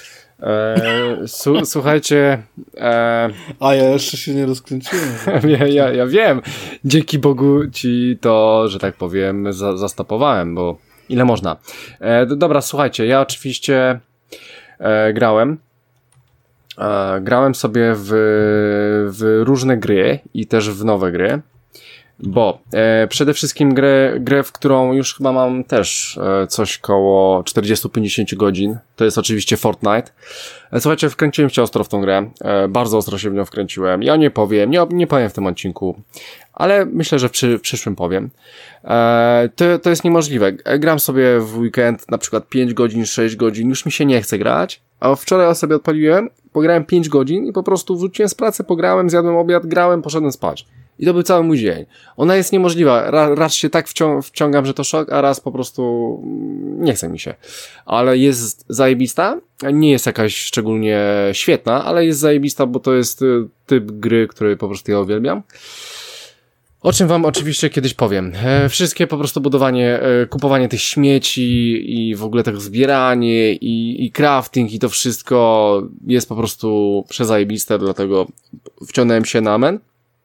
Słuchajcie. A ja jeszcze się nie rozkręciłem. Ja wiem. Dzięki Bogu ci to, że tak powiem, zastopowałem, bo ile można. Dobra, słuchajcie, ja oczywiście grałem. Grałem sobie w różne gry i też w nowe gry. Bo przede wszystkim grę, w którą już chyba mam też coś koło 40-50 godzin, to jest oczywiście Fortnite. Słuchajcie, wkręciłem się ostro w tą grę, bardzo ostro się w nią wkręciłem. Ja nie powiem, nie powiem w tym odcinku, ale myślę, że w przyszłym powiem. To jest niemożliwe. Gram sobie w weekend na przykład 5 godzin, 6 godzin, już mi się nie chce grać, a wczoraj ja sobie odpaliłem, pograłem 5 godzin i po prostu wróciłem z pracy, pograłem, zjadłem obiad, grałem, poszedłem spać. I to był cały mój dzień. Ona jest niemożliwa. Raz się tak wciągam, że to szok, a raz po prostu nie chce mi się. Ale jest zajebista. Nie jest jakaś szczególnie świetna, ale jest zajebista, bo to jest typ gry, który po prostu ja uwielbiam. O czym wam oczywiście kiedyś powiem. Wszystkie po prostu budowanie, kupowanie tych śmieci i w ogóle tak zbieranie i crafting i to wszystko jest po prostu przezajebiste, dlatego wciągnąłem się na amen.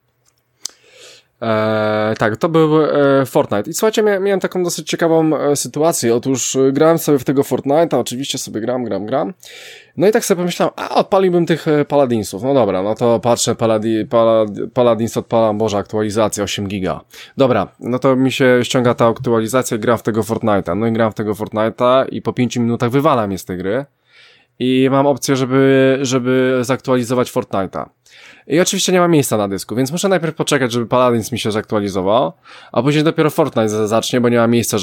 Tak, to był Fortnite. I słuchajcie, miałem taką dosyć ciekawą sytuację. Otóż grałem sobie w tego Fortnite'a, oczywiście sobie gram. No i tak sobie pomyślałem, odpaliłbym tych Paladinsów. No dobra, no to patrzę, Paladins odpalam, Boże, aktualizacja 8 giga. Dobra, no to mi się ściąga ta aktualizacja i gram w tego Fortnite'a. No i gram w tego Fortnite'a i po 5 minutach wywalam je z tej gry. I mam opcję, żeby zaktualizować Fortnite'a. I oczywiście nie ma miejsca na dysku, więc muszę najpierw poczekać, żeby Paladins mi się zaktualizował, a później dopiero Fortnite zacznie, bo nie ma miejsca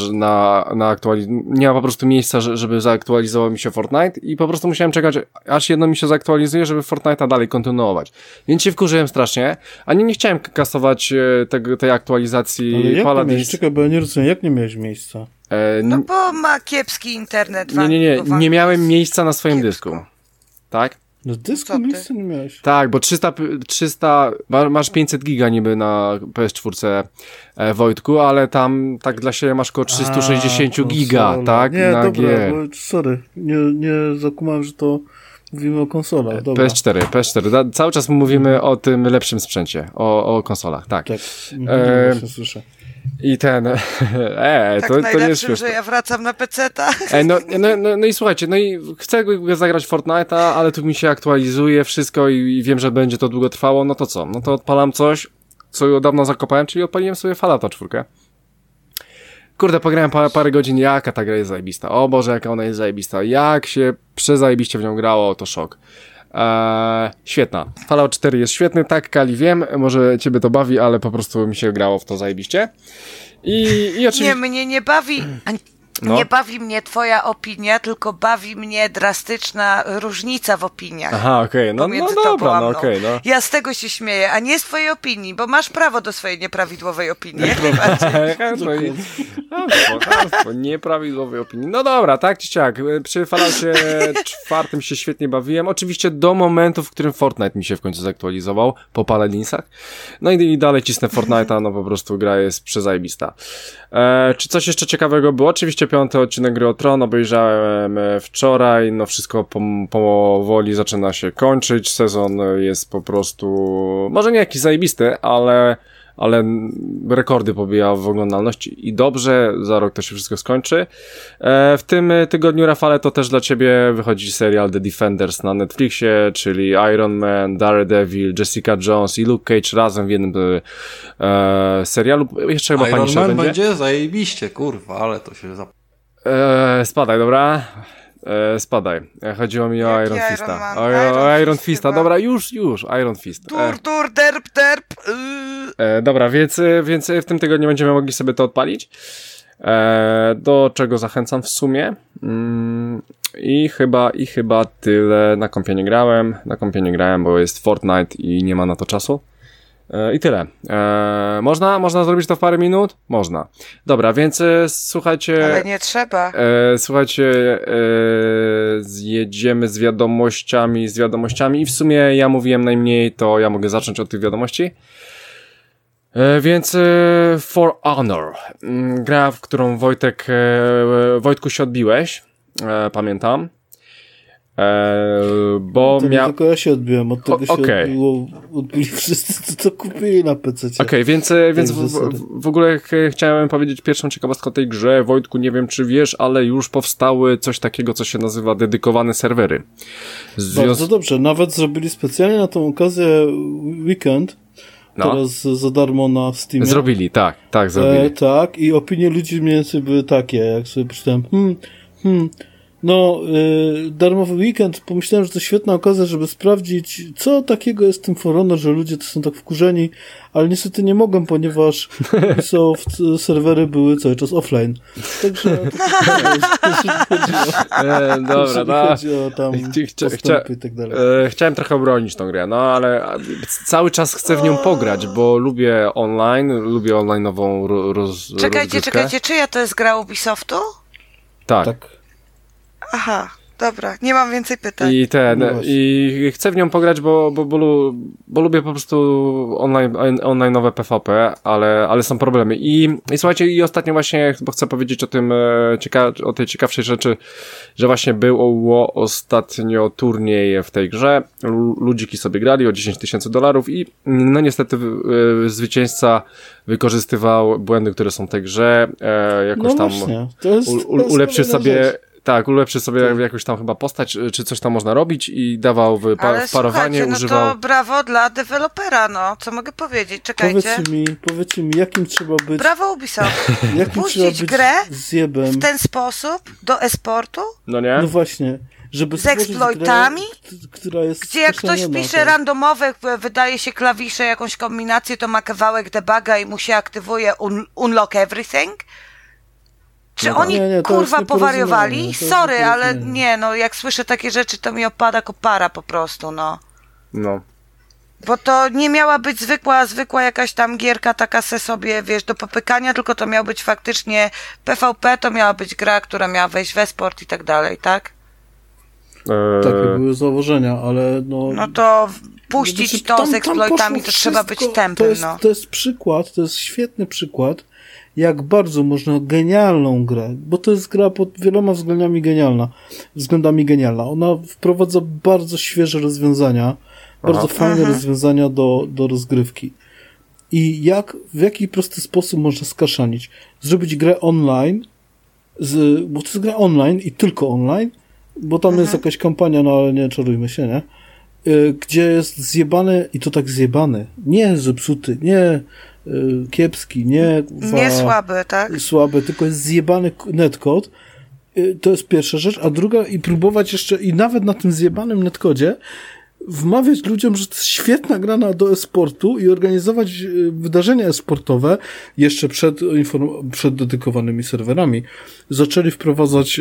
nie ma po prostu miejsca, żeby zaktualizował mi się Fortnite i po prostu musiałem czekać, aż jedno mi się zaktualizuje, żeby Fortnite'a dalej kontynuować. Więc się wkurzyłem strasznie, a nie chciałem kasować tej aktualizacji. Ale jak Paladins... nie miałeś? Czekaj, bo ja nie rozumiem, jak nie miałeś miejsca? No bo ma kiepski internet. Nie miałem miejsca na swoim dysku. Tak? Na dysku miejsca nie miałeś? Tak, bo 300 masz 500 giga niby na PS4 Wojtku, ale tam tak dla siebie masz około 360 giga, tak? Nie, na dobra, sorry, nie zakumałem, że to mówimy o konsolach. Dobra. PS4. Cały czas mówimy o tym lepszym sprzęcie, o konsolach, tak. Tak, właśnie słyszę. I ten... tak to najlepszym, nie jest śmieszne. że ja wracam na peceta. No i słuchajcie, no i chcę zagrać Fortnite'a, ale tu mi się aktualizuje wszystko i wiem, że będzie to długo trwało, no to co? No to odpalam coś, co dawno zakopałem, czyli odpaliłem sobie Fallouta 4. Kurde, pograłem parę godzin, jaka ta gra jest zajebista. O Boże, jaka ona jest zajebista. Jak się przezajebiście w nią grało, to szok. Świetna. Fallout 4 jest świetny, tak, Kali, wiem, może ciebie to bawi, ale po prostu mi się grało w to zajebiście. I oczywiście... Nie, mnie nie bawi... No. Nie bawi mnie twoja opinia, tylko bawi mnie drastyczna różnica w opiniach. Aha, okej, no dobra, no okej, no. Ja z tego się śmieję, a nie z twojej opinii, bo masz prawo do swojej nieprawidłowej opinii. Nieprawidłowej opinii. No dobra, tak czy siak. Przy Falloutie 4 się świetnie bawiłem. Oczywiście do momentu, w którym Fortnite mi się w końcu zaktualizował, po Paladinsach. No i dalej cisnę Fortnite'a, no po prostu gra jest przezajebista. Czy coś jeszcze ciekawego było? Oczywiście 5. odcinek Gry o Tron obejrzałem wczoraj, no wszystko powoli zaczyna się kończyć, sezon jest po prostu, może nie jakiś zajebisty, ale ale rekordy pobija w oglądalności i dobrze, za rok to się wszystko skończy. W tym tygodniu, Rafale, to też dla ciebie wychodzi serial The Defenders na Netflixie, czyli Iron Man, Daredevil, Jessica Jones i Luke Cage razem w jednym serialu. Jeszcze chyba Iron Man będzie? Będzie zajebiście, kurwa, ale to się Spadaj, dobra? Spadaj. Chodziło mi o Iron Fista. O Iron Fista, chyba. dobra, już, Iron Fist. Derp. Dobra, więc w tym tygodniu będziemy mogli sobie to odpalić. Do czego zachęcam w sumie. I chyba tyle. Na kompie nie grałem, bo jest Fortnite i nie ma na to czasu. I tyle. Można zrobić to w parę minut? Można. Dobra, więc słuchajcie... Ale nie trzeba. Słuchajcie, zjedziemy z wiadomościami i w sumie ja mówiłem najmniej, to ja mogę zacząć od tych wiadomości. Więc For Honor. Gra, w którą Wojtku się odbiłeś. Pamiętam. Bo tylko ja się odbiłem, od tego się odbili wszyscy, co kupili na PC. Okej, więc w ogóle chciałem powiedzieć pierwszą ciekawostkę o tej grze. Wojtku, nie wiem czy wiesz, ale już powstały coś takiego, co się nazywa dedykowane serwery. Bardzo dobrze, nawet zrobili specjalnie na tą okazję weekend, teraz za darmo na Steamie. Zrobili, tak, zrobili. Tak, i opinie ludzi mniej więcej były takie, jak sobie przeczytałem, darmowy weekend, pomyślałem, że to świetna okazja, żeby sprawdzić, co takiego jest w tym For Honor, że ludzie to są tak wkurzeni, ale niestety nie mogłem, ponieważ serwery były cały czas offline. Także chodzi o tam postępy i tak dalej. Chciałem trochę obronić tą grę, ale cały czas chcę w nią pograć, bo lubię online'ową rozgrywkę. Czekajcie, czyja to jest gra Ubisoftu? Tak. Aha, dobra, nie mam więcej pytań. I chcę w nią pograć, bo lubię po prostu online'owe PvP, ale są problemy. I słuchajcie, i ostatnio właśnie, bo chcę powiedzieć o tej ciekawszej rzeczy, że właśnie było ostatnio turniej w tej grze. Ludziki sobie grali o $10,000 i no niestety zwycięzca wykorzystywał błędy, które są w tej grze, jakoś tam ulepszył sobie... Tak, ulepszy sobie jakąś tam chyba postać, czy coś tam można robić i dawał w parowanie, używał... No to brawo dla dewelopera, co mogę powiedzieć? Czekajcie. Powiedzcie mi, jakim trzeba być... Brawo Ubisoft. Jakim trzeba być grę zjebem w ten sposób do e-sportu? No nie? No właśnie. Żeby z exploitami? Grę, która jest gdzie jak ktoś pisze randomowe, wydaje się klawisze, jakąś kombinację, to ma kawałek debuga i mu się aktywuje unlock everything? Czy oni, kurwa, powariowali? Sorry, ale jak słyszę takie rzeczy, to mi opada kopara po prostu, No. Bo to nie miała być zwykła jakaś tam gierka taka sobie, wiesz, do popykania, tylko to miał być faktycznie PvP, to miała być gra, która miała wejść w e-sport i tak dalej, tak? Takie były założenia, ale No to puścić to z exploitami, to trzeba być tępym, To jest przykład, to jest świetny przykład, jak bardzo można genialną grę, bo to jest gra pod wieloma względami genialna. Ona wprowadza bardzo świeże rozwiązania, bardzo fajne rozwiązania do rozgrywki. I w jaki prosty sposób można skaszanić? Zrobić grę online, bo to jest gra online i tylko online, bo tam jest jakaś kampania, ale nie czarujmy się, nie? Gdzie jest zjebany, i to tak zjebany, nie zepsuty, nie kiepski, nie słaby, tak? Słaby, tylko jest zjebany netcode. To jest pierwsza rzecz, a druga, i próbować jeszcze, i nawet na tym zjebanym netcodzie wmawiać ludziom, że to jest świetna gra do e-sportu i organizować wydarzenia e-sportowe jeszcze przed dedykowanymi serwerami. Zaczęli wprowadzać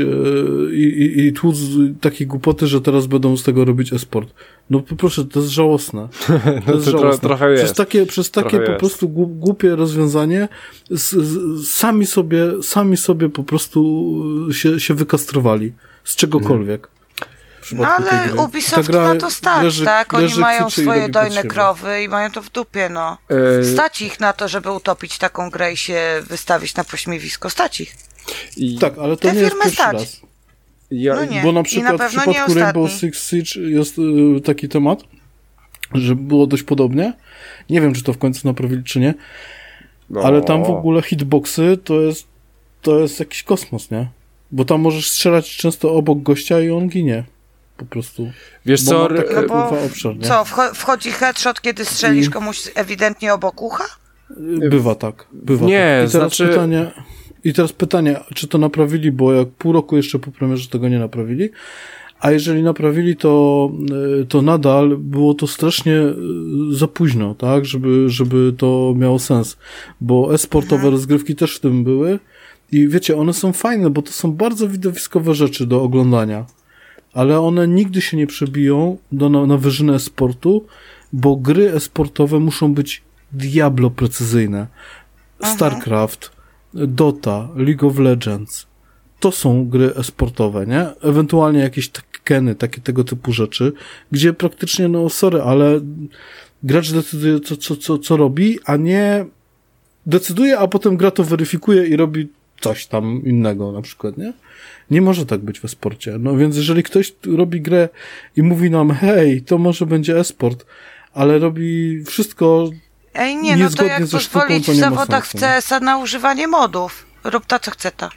i tłuc takie głupoty, że teraz będą z tego robić e-sport. No proszę, to jest żałosne. To jest żałosne. Trochę jest. Przez takie po prostu głupie rozwiązanie sami sobie po prostu się wykastrowali. Z czegokolwiek. Ale Ubisoft ma to stać, tak? Oni mają swoje dojne krowy i mają to w dupie, Stać ich na to, żeby utopić taką grę i się wystawić na pośmiewisko. Stać ich. Tak, ale to nie jest pierwszy raz. No nie. Bo na przykład w przypadku Rainbow Six Siege jest taki temat, że było dość podobnie. Nie wiem, czy to w końcu naprawili, czy nie. Ale tam w ogóle hitboxy to jest jakiś kosmos, nie? Bo tam możesz strzelać często obok gościa i on ginie. Po prostu. Wiesz co? Obszar, nie? Co, wchodzi headshot, kiedy strzelisz komuś ewidentnie obok ucha? Bywa tak. Bywa nie, tak. I teraz pytanie, czy to naprawili, bo jak pół roku jeszcze po premierze tego nie naprawili, a jeżeli naprawili, to nadal było to strasznie za późno, tak, żeby to miało sens, bo e-sportowe rozgrywki też w tym były i wiecie, one są fajne, bo to są bardzo widowiskowe rzeczy do oglądania, ale one nigdy się nie przebiją na wyżynę e-sportu, bo gry e-sportowe muszą być diablo precyzyjne. StarCraft, Dota, League of Legends, to są gry e-sportowe, nie? Ewentualnie jakieś Tekeny, takie tego typu rzeczy, gdzie praktycznie, no sorry, ale gracz decyduje co robi, a nie decyduje, a potem gra to weryfikuje i robi coś tam innego na przykład, nie? Nie może tak być w e-sporcie. No więc jeżeli ktoś robi grę i mówi nam, hej, to może będzie e-sport, ale robi wszystko no to jak pozwolić w zawodach w CS-a na używanie modów? Rób to, co chce ta.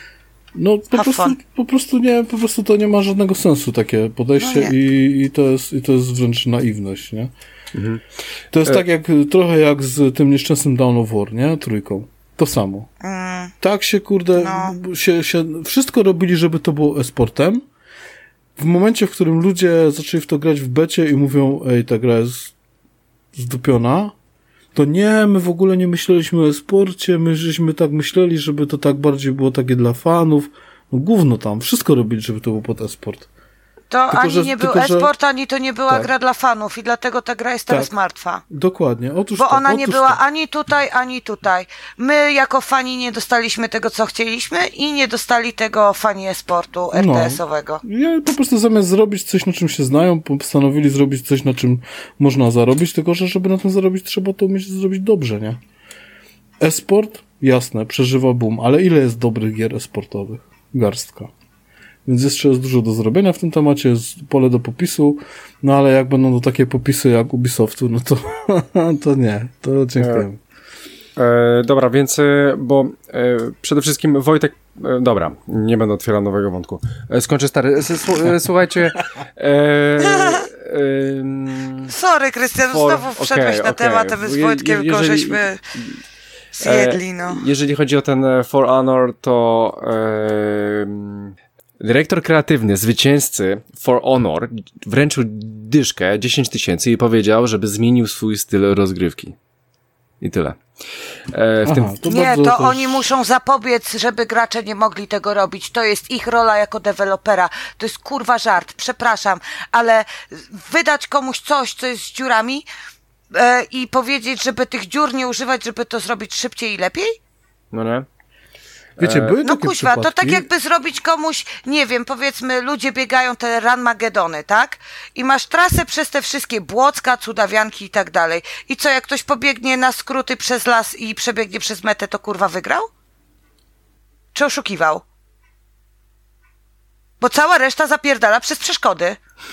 No po prostu to nie ma żadnego sensu takie podejście i to jest wręcz naiwność, nie? Mhm. To jest tak trochę jak z tym nieszczęsnym Dawn of War, nie? Trójką. To samo. Tak się się wszystko robili, żeby to było e-sportem. W momencie, w którym ludzie zaczęli w to grać w becie i mówią, ej, ta gra jest zdupiona, to nie, my w ogóle nie myśleliśmy o e-sporcie, my żeśmy tak myśleli, żeby to tak bardziej było takie dla fanów. No gówno tam, wszystko robili, żeby to był pod e-sport. To ani nie był e-sport, ani to nie była gra dla fanów i dlatego ta gra jest teraz martwa. Dokładnie. Bo ona nie była ani tutaj, ani tutaj. My jako fani nie dostaliśmy tego, co chcieliśmy i nie dostali tego fani e-sportu RTS-owego. Ja po prostu zamiast zrobić coś, na czym się znają, postanowili zrobić coś, na czym można zarobić, tylko że żeby na tym zarobić, trzeba to umieć zrobić dobrze, nie? E-sport, jasne, przeżywa boom, ale ile jest dobrych gier e-sportowych? Garstka. Więc jeszcze jest dużo do zrobienia w tym temacie, jest pole do popisu, no ale jak będą to takie popisy jak Ubisoftu, no to nie, to dziękuję. Dobra, więc, bo przede wszystkim Wojtek, dobra, nie będę otwierał nowego wątku. Skończę stary. Słuchajcie. Sorry, Krystian, znowu wszedłeś na temat, a my z Wojtkiem go żeśmy zjedli, no. Jeżeli chodzi o ten For Honor, to dyrektor kreatywny, zwycięzcy For Honor wręczył dyszkę 10 000 i powiedział, żeby zmienił swój styl rozgrywki. I tyle. Oni muszą zapobiec, żeby gracze nie mogli tego robić. To jest ich rola jako dewelopera. To jest kurwa żart, przepraszam, ale wydać komuś coś, co jest z dziurami i powiedzieć, żeby tych dziur nie używać, żeby to zrobić szybciej i lepiej? No nie. Wiecie, były takie kuźwa, przypadki. to tak jakby zrobić komuś, nie wiem, powiedzmy, ludzie biegają te Ranmagedony, tak? I masz trasę przez te wszystkie Błocka, Cudawianki i tak dalej. I co, jak ktoś pobiegnie na skróty przez las i przebiegnie przez metę, to kurwa wygrał? Czy oszukiwał? Bo cała reszta zapierdala przez przeszkody.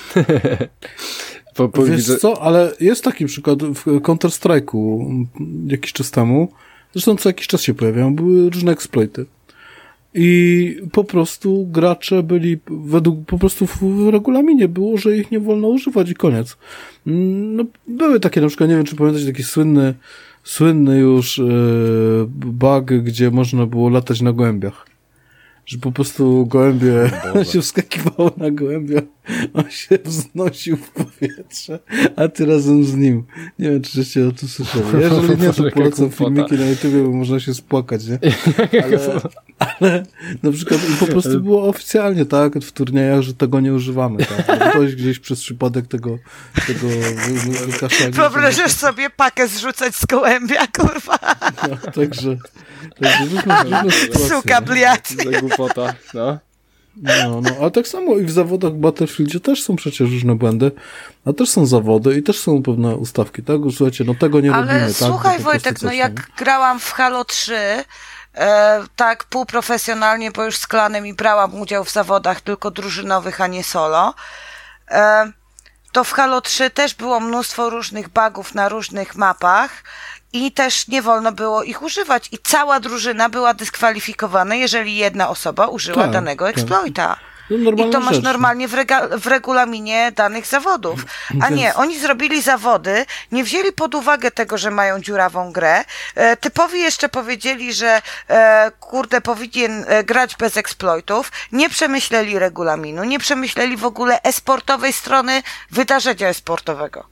Wiesz co, ale jest taki przykład w Counter-Strike'u jakiś czas temu. Zresztą co jakiś czas się pojawiają, były różne exploity. I po prostu gracze byli, po prostu w regulaminie było, że ich nie wolno używać i koniec. No, były takie, na przykład, nie wiem, czy pamiętacie, taki słynny już bug, gdzie można było latać na gołębiach. Że po prostu gołębie się wskakiwało na gołębia, on się wznosił w powietrze, a ty razem z nim. Nie wiem, czy żeście o tym słyszeli. Jeżeli nie, to polecam filmiki na YouTube, bo można się spłakać, nie? Ale na przykład po prostu było oficjalnie, tak, w turniejach, że tego nie używamy, tak. Ktoś gdzieś przez przypadek tego wykaszania. Wyobrażasz sobie pakę zrzucać z gołębia, kurwa. No, także różne suka, bliat. Głupota, no. No, ale tak samo i w zawodach w Battlefieldzie też są przecież różne błędy, a też są zawody i też są pewne ustawki, tak? Słuchajcie, no tego nie robimy, tak? Ale słuchaj, Wojtek, no jak grałam w Halo 3, tak półprofesjonalnie, bo już z klanem i brałam udział w zawodach tylko drużynowych, a nie solo, to w Halo 3 też było mnóstwo różnych bugów na różnych mapach i też nie wolno było ich używać. I cała drużyna była dyskwalifikowana, jeżeli jedna osoba użyła danego exploita. I to masz normalnie w regulaminie danych zawodów. A nie, oni zrobili zawody, nie wzięli pod uwagę tego, że mają dziurawą grę. Typowi jeszcze powiedzieli, że kurde, powinien grać bez exploitów. Nie przemyśleli regulaminu, nie przemyśleli w ogóle e-sportowej strony wydarzenia e-sportowego.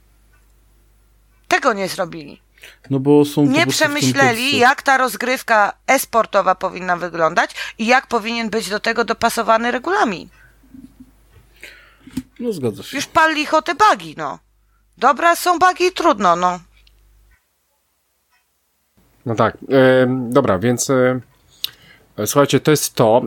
Tego nie zrobili. No bo są nie przemyśleli, jak ta rozgrywka e-sportowa powinna wyglądać i jak powinien być do tego dopasowany regulamin. No zgadza się. Już pal licho te bugi, no. Dobra, są bugi i trudno, no. No tak, dobra, więc słuchajcie, to jest to.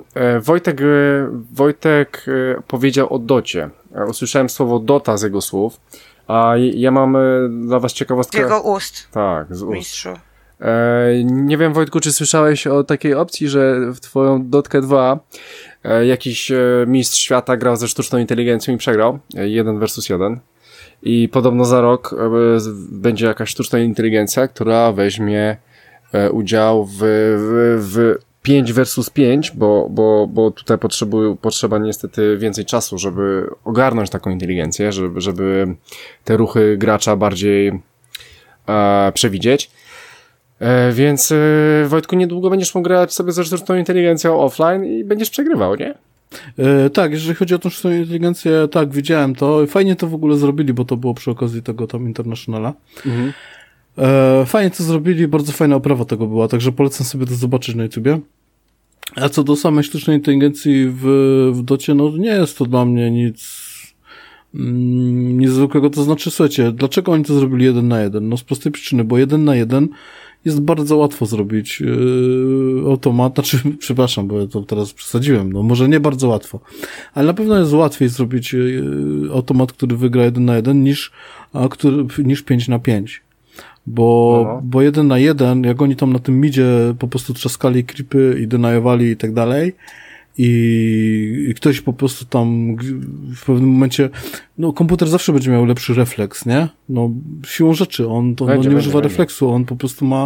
Wojtek powiedział o docie. Usłyszałem słowo dota z jego słów. A ja mam dla was ciekawostkę. Z jego ust. Tak, z ust. Mistrzu. Nie wiem, Wojtku, czy słyszałeś o takiej opcji, że w twoją Dotkę 2 jakiś mistrz świata grał ze sztuczną inteligencją i przegrał 1 versus 1. I podobno za rok będzie jakaś sztuczna inteligencja, która weźmie udział w 5 versus 5, bo tutaj potrzeba niestety więcej czasu, żeby ogarnąć taką inteligencję, żeby te ruchy gracza bardziej przewidzieć. Więc Wojtku, niedługo będziesz mógł grać sobie ze sztuczną inteligencją offline i będziesz przegrywał, nie? Tak, jeżeli chodzi o tą sztuczną inteligencję, tak, widziałem to. Fajnie to w ogóle zrobili, bo to było przy okazji tego tam Internationala. Mhm. Fajnie to zrobili, bardzo fajna oprawa tego była, także polecam sobie to zobaczyć na YouTubie. A co do samej sztucznej inteligencji w docie, no nie jest to dla mnie nic zwykłego, to znaczy, słuchajcie, dlaczego oni to zrobili 1 na 1? No z prostej przyczyny, bo 1 na 1 jest bardzo łatwo zrobić automat, znaczy, przepraszam, bo ja to teraz przesadziłem, no może nie bardzo łatwo, ale na pewno jest łatwiej zrobić automat, który wygra 1 na 1 niż 5 na 5. Bo 1 na 1, jak oni tam na tym midzie po prostu trzaskali creepy i denajowali i tak dalej i ktoś po prostu tam w pewnym momencie, no komputer zawsze będzie miał lepszy refleks, nie? No siłą rzeczy, on nie używa refleksu, on po prostu ma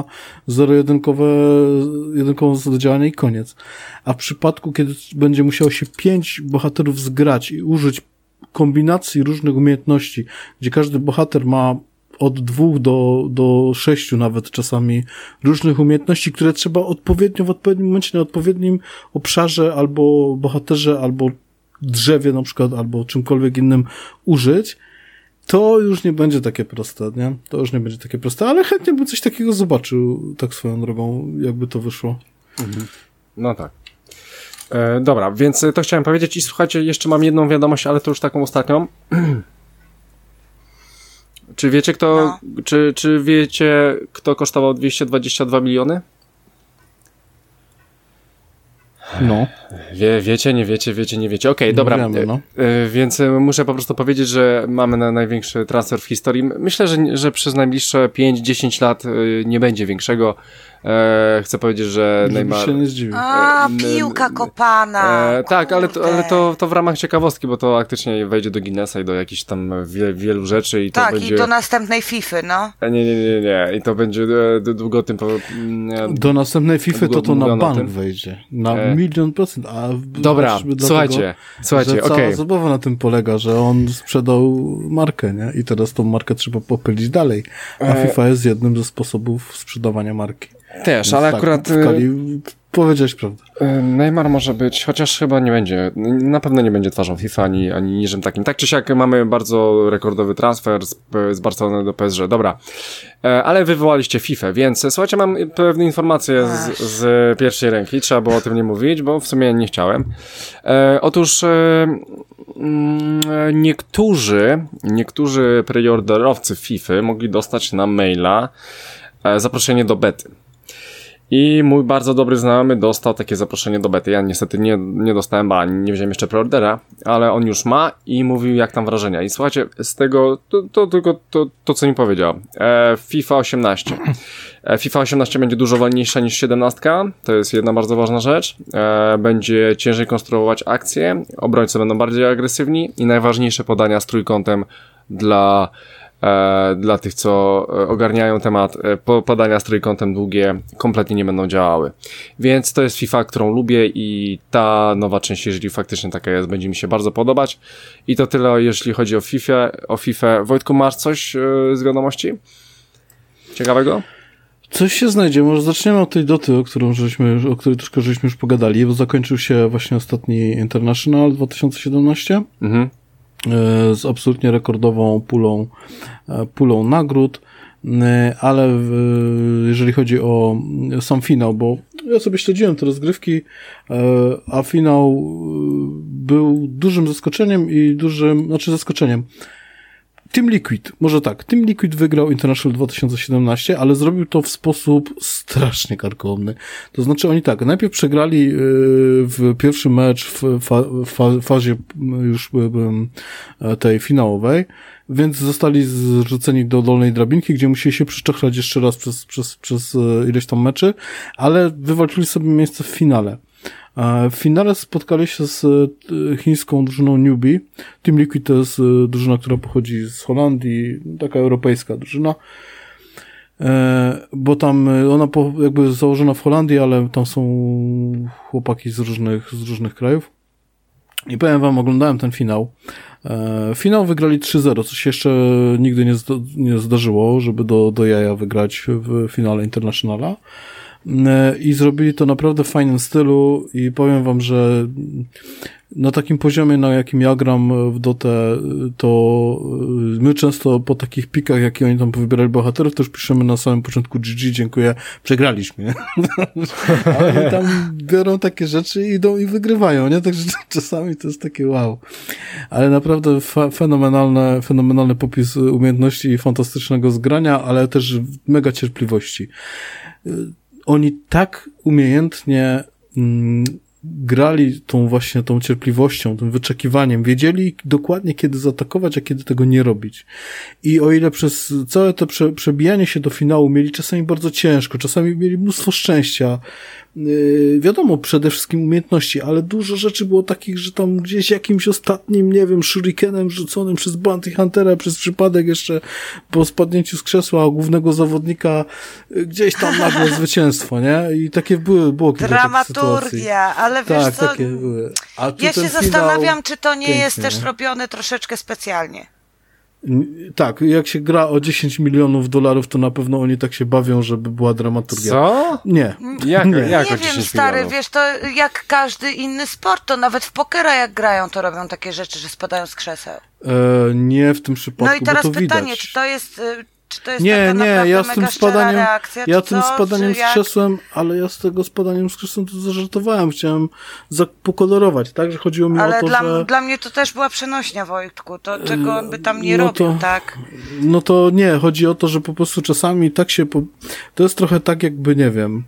jedynkową zasadę działania i koniec. A w przypadku, kiedy będzie musiało się 5 bohaterów zgrać i użyć kombinacji różnych umiejętności, gdzie każdy bohater ma od 2 do 6 nawet czasami różnych umiejętności, które trzeba odpowiednio w odpowiednim momencie, na odpowiednim obszarze albo bohaterze, albo drzewie na przykład, albo czymkolwiek innym użyć, to już nie będzie takie proste, nie? To już nie będzie takie proste, ale chętnie bym coś takiego zobaczył, tak swoją drogą, jakby to wyszło. Mhm. No tak. Dobra, więc to chciałem powiedzieć i słuchajcie, jeszcze mam jedną wiadomość, ale to już taką ostatnią. Czy wiecie czy wiecie, kto kosztował 222 miliony? No. Wiecie, nie wiecie. Okej, dobra. Wiemy, no. Więc muszę po prostu powiedzieć, że mamy największy transfer w historii. Myślę, że przez najbliższe 5-10 lat nie będzie większego. Chcę powiedzieć, że Neymar... się nie zdziwił. Piłka kopana. Tak, ale to w ramach ciekawostki, bo to faktycznie wejdzie do Guinnessa i do jakichś tam wielu rzeczy i to tak, będzie... i do następnej FIFA, no. Nie. I to będzie długo tym... Do następnej FIFA to na bank wejdzie. Na 1,000,000%. A dobra, słuchajcie, cała zabawa na tym polega, że on sprzedał markę, nie? I teraz tą markę trzeba popylić dalej. A FIFA jest jednym ze sposobów sprzedawania marki. Też, więc ale tak, akurat... Powiedziałeś prawdę. Neymar może być, chociaż chyba nie będzie, na pewno nie będzie twarzą FIFA ani niczym takim. Tak czy siak mamy bardzo rekordowy transfer z Barcelony do PSG. Dobra, ale wywołaliście FIFA, więc słuchajcie, mam pewne informacje z pierwszej ręki, trzeba było o tym nie mówić, bo w sumie nie chciałem. Otóż niektórzy preorderowcy FIFA mogli dostać na maila zaproszenie do bety. I mój bardzo dobry znajomy dostał takie zaproszenie do bety. Ja niestety nie dostałem, bo nie wziąłem jeszcze preordera, ale on już ma i mówił, jak tam wrażenia. I słuchajcie, z tego, tylko to co mi powiedział. FIFA 18. FIFA 18 będzie dużo wolniejsza niż 17. To jest jedna bardzo ważna rzecz. Będzie ciężej konstruować akcje, obrońcy będą bardziej agresywni i najważniejsze podania z trójkątem dla tych, co ogarniają temat, podania z trójkątem długie kompletnie nie będą działały. Więc to jest FIFA, którą lubię i ta nowa część, jeżeli faktycznie taka jest, będzie mi się bardzo podobać. I to tyle, jeśli chodzi o FIFA. Wojtku, masz coś z wiadomości ciekawego? Coś się znajdzie. Może zaczniemy od tej Doty, o której troszkę żeśmy już pogadali, bo zakończył się właśnie ostatni International 2017. Z absolutnie rekordową pulą nagród, ale jeżeli chodzi o sam finał, bo ja sobie śledziłem te rozgrywki, a finał był dużym zaskoczeniem zaskoczeniem. Team Liquid, może tak, Team Liquid wygrał International 2017, ale zrobił to w sposób strasznie karkołomny. To znaczy oni tak, najpierw przegrali w pierwszy mecz w fazie już tej finałowej, więc zostali zrzuceni do dolnej drabinki, gdzie musieli się przyczochrać jeszcze raz przez ileś tam meczy, ale wywalczyli sobie miejsce w finale. W finale spotkali się z chińską drużyną Newbie. Team Liquid to jest drużyna, która pochodzi z Holandii, taka europejska drużyna, bo tam ona jakby założona w Holandii, ale tam są chłopaki z różnych krajów. I powiem wam, oglądałem ten finał. Finał wygrali 3-0, co się jeszcze nigdy nie zdarzyło, żeby do jaja wygrać w finale Internationala. I zrobili to naprawdę w fajnym stylu i powiem wam, że na takim poziomie, na jakim ja gram w Dotę, to my często po takich pikach, jakie oni tam wybierali bohaterów, to już piszemy na samym początku GG, dziękuję, przegraliśmy. A oni tam biorą takie rzeczy, idą i wygrywają, nie? Także czasami to jest takie wow. Ale naprawdę fenomenalny popis umiejętności i fantastycznego zgrania, ale też mega cierpliwości. Oni tak umiejętnie grali tą cierpliwością, tym wyczekiwaniem. Wiedzieli dokładnie, kiedy zaatakować, a kiedy tego nie robić. I o ile przez całe to przebijanie się do finału mieli czasami bardzo ciężko, czasami mieli mnóstwo szczęścia, wiadomo, przede wszystkim umiejętności, ale dużo rzeczy było takich, że tam gdzieś jakimś ostatnim, nie wiem, shurikenem rzuconym przez Bounty Huntera, przez przypadek jeszcze po spadnięciu z krzesła głównego zawodnika, gdzieś tam nagle zwycięstwo, nie? I takie było kilka dramaturgia, ale wiesz tak, co, takie były. ja się zastanawiam, czy to nie jest też robione troszeczkę specjalnie. Tak, jak się gra o $10 milionów, to na pewno oni tak się bawią, żeby była dramaturgia. Co? Nie. Jak nie o wiem, 10 stary, milionów? wiesz, to jak każdy inny sport, to nawet w pokera jak grają, to robią takie rzeczy, że spadają z krzeseł. Nie w tym przypadku, No i teraz bo to pytanie, widać. czy to jest Nie, taka ja naprawdę z tym mega szczera spadaniem, reakcja, ja czy tym co? spadaniem Czy z krzesłem, ale ja z tego spadaniem z krzesłem to zażartowałem, chciałem pokolorować, tak, że chodziło mi ale o to, że... dla mnie to też była przenośnia, Wojtku, to czego on by tam nie robił, tak? No to nie, chodzi o to, że po prostu czasami tak się, to jest trochę tak jakby, nie wiem,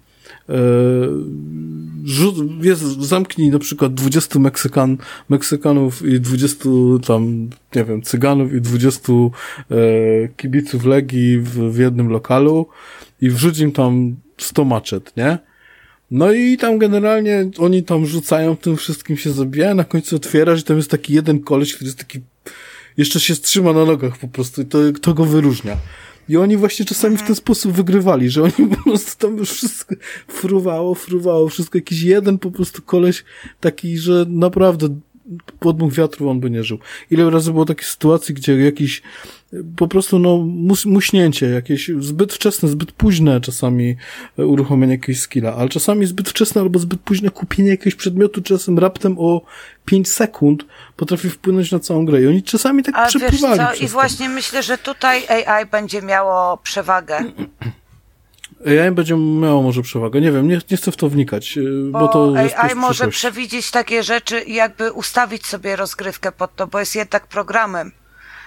zamknij na przykład 20 Meksykanów i 20 tam, nie wiem, Cyganów i 20 kibiców Legii w jednym lokalu i wrzuć im tam 100 maczet, nie? No i tam generalnie oni tam rzucają, tym wszystkim się zabijają, na końcu otwierasz i tam jest taki jeden koleś, który jest taki, jeszcze się trzyma na nogach po prostu i to go wyróżnia. I oni właśnie czasami w ten sposób wygrywali, że oni po prostu tam już wszystko fruwało, wszystko. Jakiś jeden po prostu koleś taki, że naprawdę podmuch wiatru on by nie żył. Ile razy było takich sytuacji, gdzie jakiś po prostu muśnięcie, jakieś zbyt wczesne, zbyt późne czasami uruchomienie jakiegoś skilla, ale czasami zbyt wczesne albo zbyt późne kupienie jakiegoś przedmiotu, czasem raptem o 5 sekund potrafi wpłynąć na całą grę. I oni czasami tak przepływali. Wiesz co, i właśnie myślę, że tutaj AI będzie miało przewagę. AI będzie miało może przewagę. Nie wiem, nie chcę w to wnikać, bo to jest AI może przewidzieć takie rzeczy i jakby ustawić sobie rozgrywkę pod to, bo jest jednak programem.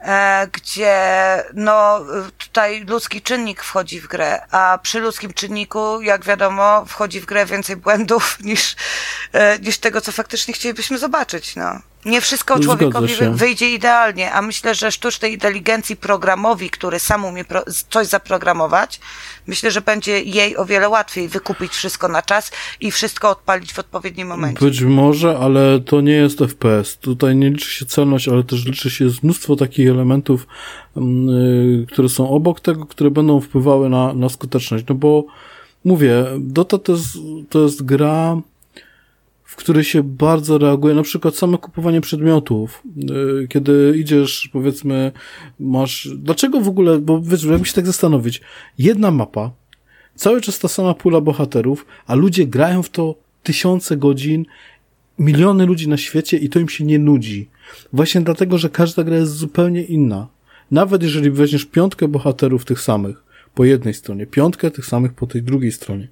gdzie no tutaj ludzki czynnik wchodzi w grę, a przy ludzkim czynniku, jak wiadomo, wchodzi w grę więcej błędów niż tego, co faktycznie chcielibyśmy zobaczyć, no. Nie wszystko człowiekowi wyjdzie idealnie, a myślę, że sztucznej inteligencji programowi, który sam umie coś zaprogramować, myślę, że będzie jej o wiele łatwiej wykupić wszystko na czas i wszystko odpalić w odpowiednim momencie. Być może, ale to nie jest FPS. Tutaj nie liczy się celność, ale też liczy się mnóstwo takich elementów, które są obok tego, które będą wpływały na skuteczność. No bo mówię, Dota to jest gra, w której się bardzo reaguje, na przykład same kupowanie przedmiotów, kiedy idziesz, powiedzmy, dlaczego w ogóle, bo wiesz, jakby się tak zastanowić, jedna mapa, cały czas ta sama pula bohaterów, a ludzie grają w to tysiące godzin, miliony ludzi na świecie i to im się nie nudzi. Właśnie dlatego, że każda gra jest zupełnie inna. Nawet jeżeli weźmiesz 5 bohaterów tych samych po jednej stronie, 5 tych samych po tej drugiej stronie,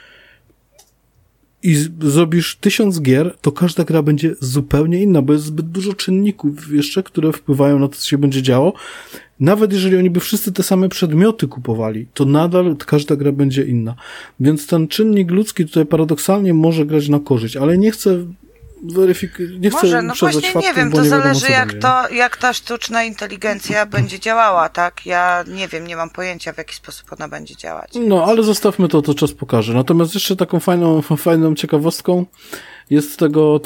i zrobisz 1000 gier, to każda gra będzie zupełnie inna, bo jest zbyt dużo czynników jeszcze, które wpływają na to, co się będzie działo. Nawet jeżeli oni by wszyscy te same przedmioty kupowali, to nadal każda gra będzie inna. Więc ten czynnik ludzki tutaj paradoksalnie może grać na korzyść, ale nie chcę może, no właśnie nie wiem, to zależy jak ta sztuczna inteligencja będzie działała, tak? Ja nie wiem, nie mam pojęcia, w jaki sposób ona będzie działać. No, ale zostawmy to czas pokaże. Natomiast jeszcze taką fajną ciekawostką jest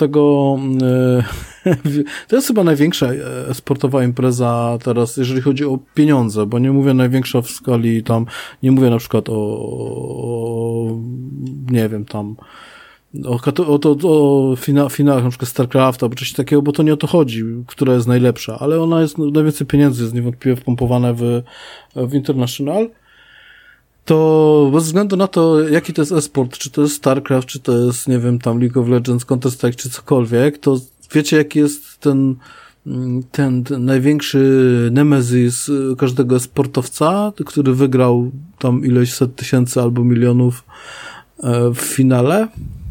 to jest chyba największa sportowa impreza teraz, jeżeli chodzi o pieniądze, bo nie mówię największa w skali tam, nie mówię na przykład o nie wiem, tam o finałach na przykład StarCrafta albo coś takiego, bo to nie o to chodzi, która jest najlepsza, ale ona jest, najwięcej pieniędzy jest niewątpliwie wpompowane w International, to bez względu na to, jaki to jest e-sport, czy to jest StarCraft, czy to jest, nie wiem, tam League of Legends, Counter-Strike, czy cokolwiek, to wiecie, jaki jest ten największy nemezis każdego sportowca, który wygrał tam ileś set tysięcy albo milionów w finale?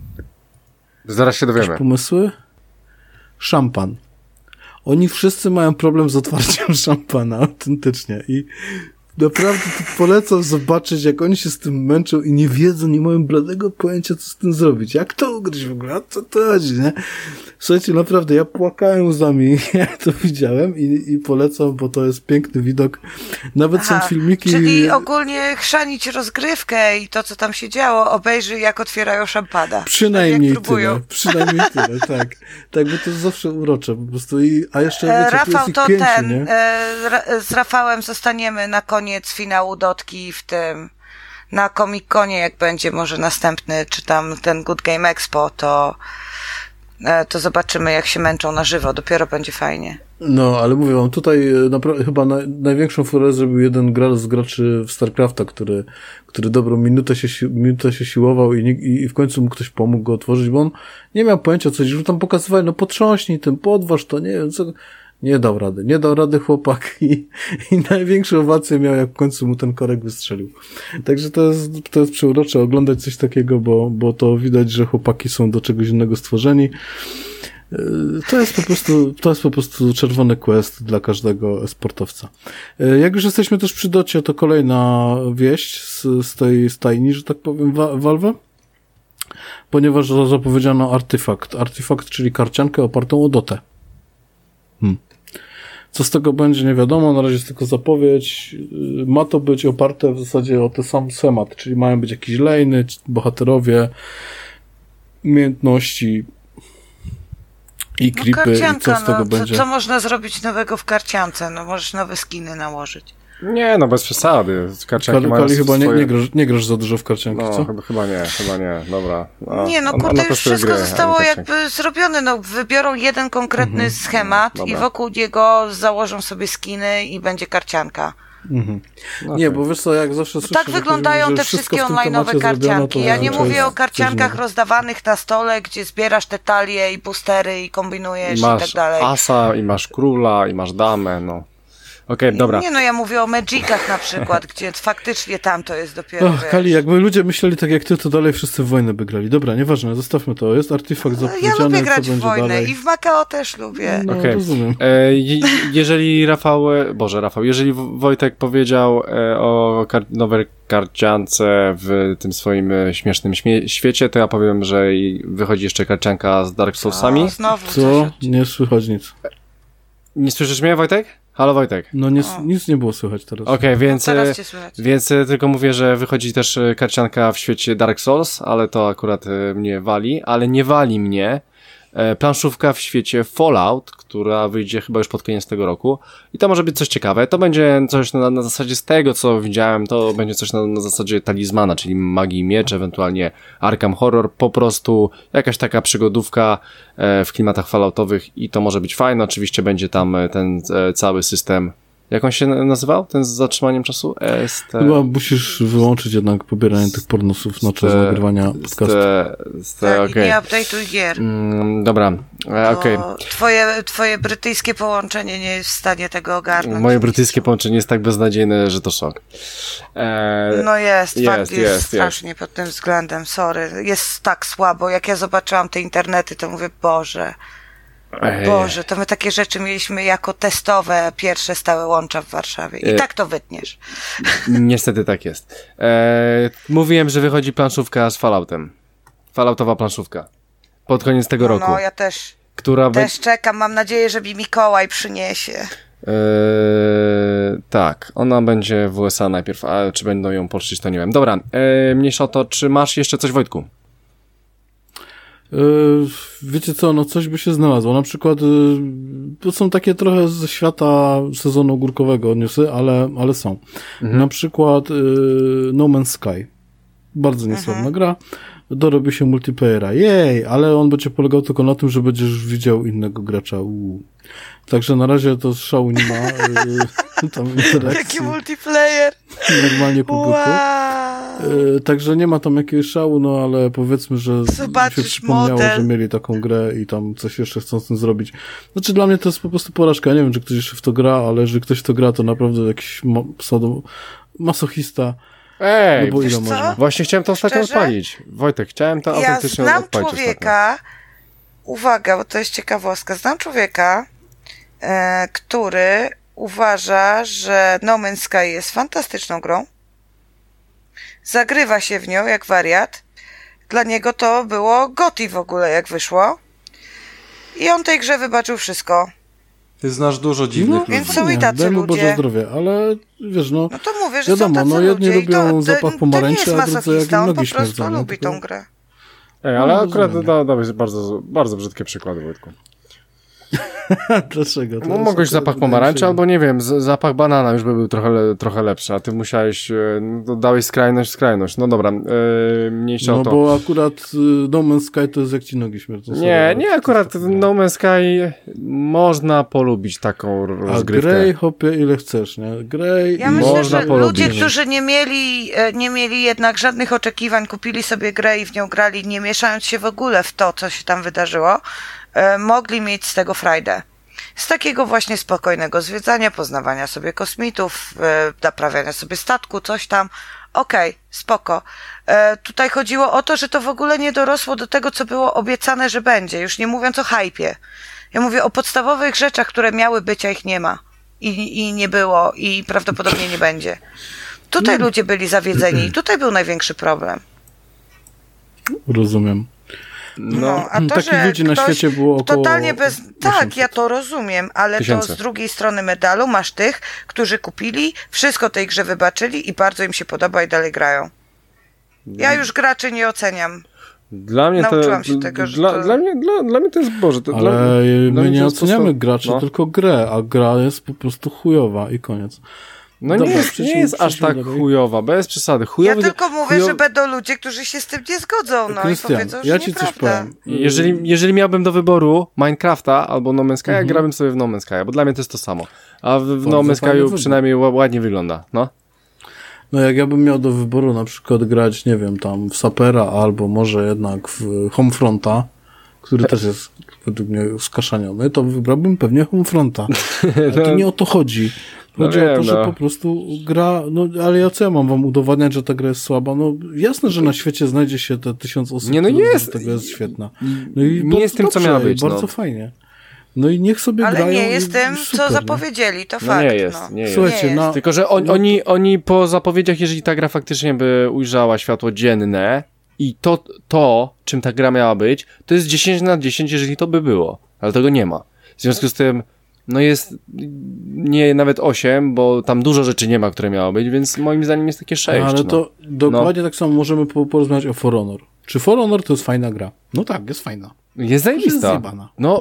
Zaraz się dowiemy. Jakieś pomysły? Szampan. Oni wszyscy mają problem z otwarciem szampana, autentycznie. I naprawdę polecam zobaczyć, jak oni się z tym męczą i nie wiedzą, nie mają bladego pojęcia, co z tym zrobić. Jak to ugryźć w ogóle? A co to chodzi, nie? Słuchajcie, naprawdę, ja płakałem łzami, jak to widziałem i polecam, bo to jest piękny widok. Nawet są filmiki... Czyli ogólnie chrzanić rozgrywkę i to, co tam się działo, obejrzy, jak otwierają szampana. Przynajmniej tyle, tak. Tak, bo to jest zawsze urocze po prostu. A jeszcze, wiecie, Rafał, tu jest ich 5, nie? Z Rafałem zostaniemy na koniec finału Dotki na Comic-Conie, jak będzie może następny, czy tam ten Good Game Expo, to zobaczymy, jak się męczą na żywo. Dopiero będzie fajnie. No, ale mówię wam, tutaj chyba największą furorę zrobił jeden z graczy w StarCrafta, który dobrą minutę się siłował i w końcu mu ktoś pomógł go otworzyć, bo on nie miał pojęcia, co już tam pokazywali, no potrząśnij tym, podważ to, nie wiem co... Nie dał rady chłopak i największą owację miał, jak w końcu mu ten korek wystrzelił. Także to jest przeurocze oglądać coś takiego, bo to widać, że chłopaki są do czegoś innego stworzeni. To jest po prostu czerwony quest dla każdego sportowca. Jak już jesteśmy też przy Docie, to kolejna wieść z tej stajni, że tak powiem, Valve, ponieważ zapowiedziano Artifact, czyli karciankę opartą o Dotę. Co z tego będzie, nie wiadomo, na razie jest tylko zapowiedź. Ma to być oparte w zasadzie o ten sam schemat, czyli mają być jakieś lejny, bohaterowie, umiejętności i creepy, i co z tego będzie. Co można zrobić nowego w karciance? No możesz nowe skiny nałożyć. Nie, no bez przesady. Karcianki mają chyba nie grasz za dużo w karcianki, co? Chyba nie, dobra. Kurde, już wszystko zostało jakby zrobione, wybiorą jeden konkretny schemat i wokół niego założą sobie skiny i będzie karcianka. Nie, bo wiesz co, jak zawsze słyszę... Tak wyglądają te wszystkie online'owe karcianki. Ja nie mówię o karciankach rozdawanych na stole, gdzie zbierasz te talie i boostery i kombinujesz i tak dalej. Masz asa, i masz króla, i masz damę, no. Okej, dobra. Nie no, ja mówię o Magicach na przykład, gdzie faktycznie tam to jest dopiero, wiesz. Kali, jakby ludzie myśleli tak jak ty, to dalej wszyscy w wojnę by grali. Dobra, nieważne, zostawmy to. Jest artefakt zapowiedziany, Ja lubię grać co w będzie wojnę dalej. i w Macao też lubię. No, Okej. rozumiem. Jeżeli Rafał, jeżeli Wojtek powiedział o nowej karciance w tym swoim śmiesznym świecie, to ja powiem, że wychodzi jeszcze karcianka z Dark Soulsami. O, znowu Co? coś. Nie słychać nic. Nie słyszysz mnie, Wojtek? Halo, Wojtek. No nic nie było słychać teraz. Okej, więc, Teraz cię słychać. więc tylko mówię, że wychodzi też karcianka w świecie Dark Souls, ale to akurat mnie wali, ale nie wali mnie planszówka w świecie Fallout, która wyjdzie chyba już pod koniec tego roku i to może być coś ciekawe. To będzie coś na zasadzie z tego, co widziałem, to będzie coś na zasadzie talizmana, czyli magii i miecz, ewentualnie Arkham Horror, po prostu jakaś taka przygodówka w klimatach falloutowych i to może być fajne. Oczywiście będzie tam ten cały system. Jak on się nazywał? Ten z zatrzymaniem czasu? Chyba musisz wyłączyć jednak pobieranie tych pornosów na czas nagrywania podcastu. Tak, okej. nie update'uj gier. Dobra, okej. Bo twoje brytyjskie połączenie nie jest w stanie tego ogarnąć. Moje brytyjskie połączenie jest tak beznadziejne, że to szok. No jest, fakt jest jest. strasznie pod tym względem, sorry. Jest tak słabo. Jak ja zobaczyłam te internety, to mówię, Boże, to my takie rzeczy mieliśmy jako testowe pierwsze stałe łącza w Warszawie. I tak to wytniesz. Niestety tak jest. Mówiłem, że wychodzi planszówka z Falloutem. Falloutowa planszówka. Pod koniec tego roku. No, ja też. Która Też czekam, mam nadzieję, że mi Mikołaj przyniesie. Tak, ona będzie w USA najpierw, a czy będą ją polszyć, to nie wiem. Dobra, mniejsza o to, czy masz jeszcze coś, Wojtku? Wiecie co, no coś by się znalazło. Na przykład to są takie trochę ze świata sezonu ogórkowego newsy, ale są. Na przykład No Man's Sky. Bardzo niesławna gra. Dorobi się multiplayera. Jej, ale on będzie polegał tylko na tym, że będziesz widział innego gracza. Także na razie to szału nie ma. Tam interakcji. Jaki multiplayer! Normalnie po byku. Także nie ma tam jakiegoś szału, no ale powiedzmy, że Zobaczysz się przypomniało, model. że mieli taką grę i tam coś jeszcze chcą z tym zrobić. Znaczy dla mnie to jest po prostu porażka. Ja nie wiem, czy ktoś jeszcze w to gra, ale jeżeli ktoś w to gra, to naprawdę jakiś masochista. Ej, No bo ile wiesz co? można? właśnie chciałem to ostatnio Szczerze? odpalić. Wojtek, chciałem to Ja autentycznie znam odpalić człowieka, uwaga, bo to jest ciekawostka, znam człowieka, który uważa, że No Man's Sky jest fantastyczną grą, zagrywa się w nią jak wariat, dla niego to było GOTY w ogóle jak wyszło i on tej grze wybaczył wszystko. Ty znasz dużo dziwnych ludzi. Więc są i Nie, tacy daj mu ludzie. Boże zdrowie, ale wiesz, no No to mówię, że wiadomo, są tacy no jedni ludzie lubią i to zapach nie pomarańczy, jest a drudzy jak im masochista, on nogi po prostu śmierdzą, nie? lubi Tylko- tą grę. Ej, ale No, akurat rozumiem. dałeś bardzo, bardzo brzydkie przykłady, Wojtku. Dlaczego? To No, jest mogłeś akurat, zapach wydaje pomarańczy, mi się- albo nie wiem, zapach banana już by był trochę lepszy, a ty musiałeś, dałeś skrajność. No dobra, mniejsza No o to. bo akurat No Man's Sky to jest jak ci nogi śmierdzą. Nie, akurat No Man's Sky można polubić taką A rozgrywkę. Grey, hopie ile chcesz, nie? Grey Ja i... myślę, Można że polubić. ludzie, którzy nie mieli jednak żadnych oczekiwań, kupili sobie grę i w nią grali, nie mieszając się w ogóle w to, co się tam wydarzyło, mogli mieć z tego frajdę. Z takiego właśnie spokojnego zwiedzania, poznawania sobie kosmitów, naprawiania sobie statku, coś tam. Okej, spoko. Tutaj chodziło o to, że to w ogóle nie dorosło do tego, co było obiecane, że będzie. Już nie mówiąc o hypie. Ja mówię o podstawowych rzeczach, które miały być, a ich nie ma. I nie było, i prawdopodobnie nie będzie. Tutaj ludzie byli zawiedzeni i tutaj był największy problem. Rozumiem. No, a to, takich że ludzi na ktoś świecie było około totalnie bez... Tak, 800. ja to rozumiem, ale Tysięcy. to z drugiej strony medalu masz tych, którzy kupili, wszystko tej grze wybaczyli i bardzo im się podoba i dalej grają. Ja już graczy nie oceniam. Dla mnie Nauczyłam się tego, że to- dla mnie to jest Boże. To Ale dla my mnie nie to jest oceniamy posta- graczy, no. tylko grę, a gra jest po prostu chujowa i koniec. No Dobra, nie przejdźmy- jest aż przejdźmy tak dalej. chujowa, bez przesady. Ja Chujowy, tylko mówię, że będą ludzie, którzy się z tym nie zgodzą, no Krystian, i powiedzą, że ja ci coś nieprawda. powiem. Jeżeli miałbym do wyboru Minecrafta albo No Man's Sky, grałbym sobie w No Man's Sky, bo dla mnie to jest to samo. A w No Bardzo Man's fajny Sky wybór. przynajmniej ładnie wygląda, no. No jak ja bym miał do wyboru na przykład grać, nie wiem, tam w Sapera albo może jednak w Homefronta, który też jest według mnie skaszaniony, to wybrałbym pewnie Homefronta. Ale to nie o to chodzi. Chodzi o to, że po prostu gra, no ale ja co ja mam wam udowadniać, że ta gra jest słaba? No jasne, że na świecie znajdzie się te 1000 osób, nie, no jest. Że ta gra jest świetna. No i nie jest tym, co miała być. Bardzo fajnie. No i niech sobie grają. Ale nie jest tym, super, co zapowiedzieli, to no fakt. Nie jest, nie jest. Słuchajcie, no, tylko, że oni po zapowiedziach, jeżeli ta gra faktycznie by ujrzała światło dzienne i to, czym ta gra miała być, to jest 10/10, jeżeli to by było. Ale tego nie ma. W związku z tym, no jest nie nawet 8, bo tam dużo rzeczy nie ma, które miało być, więc moim zdaniem jest takie 6. Ale to dokładnie tak samo możemy porozmawiać o For Honor. Czy For Honor to jest fajna gra? No tak, jest fajna. Jest zajebista. Jest no,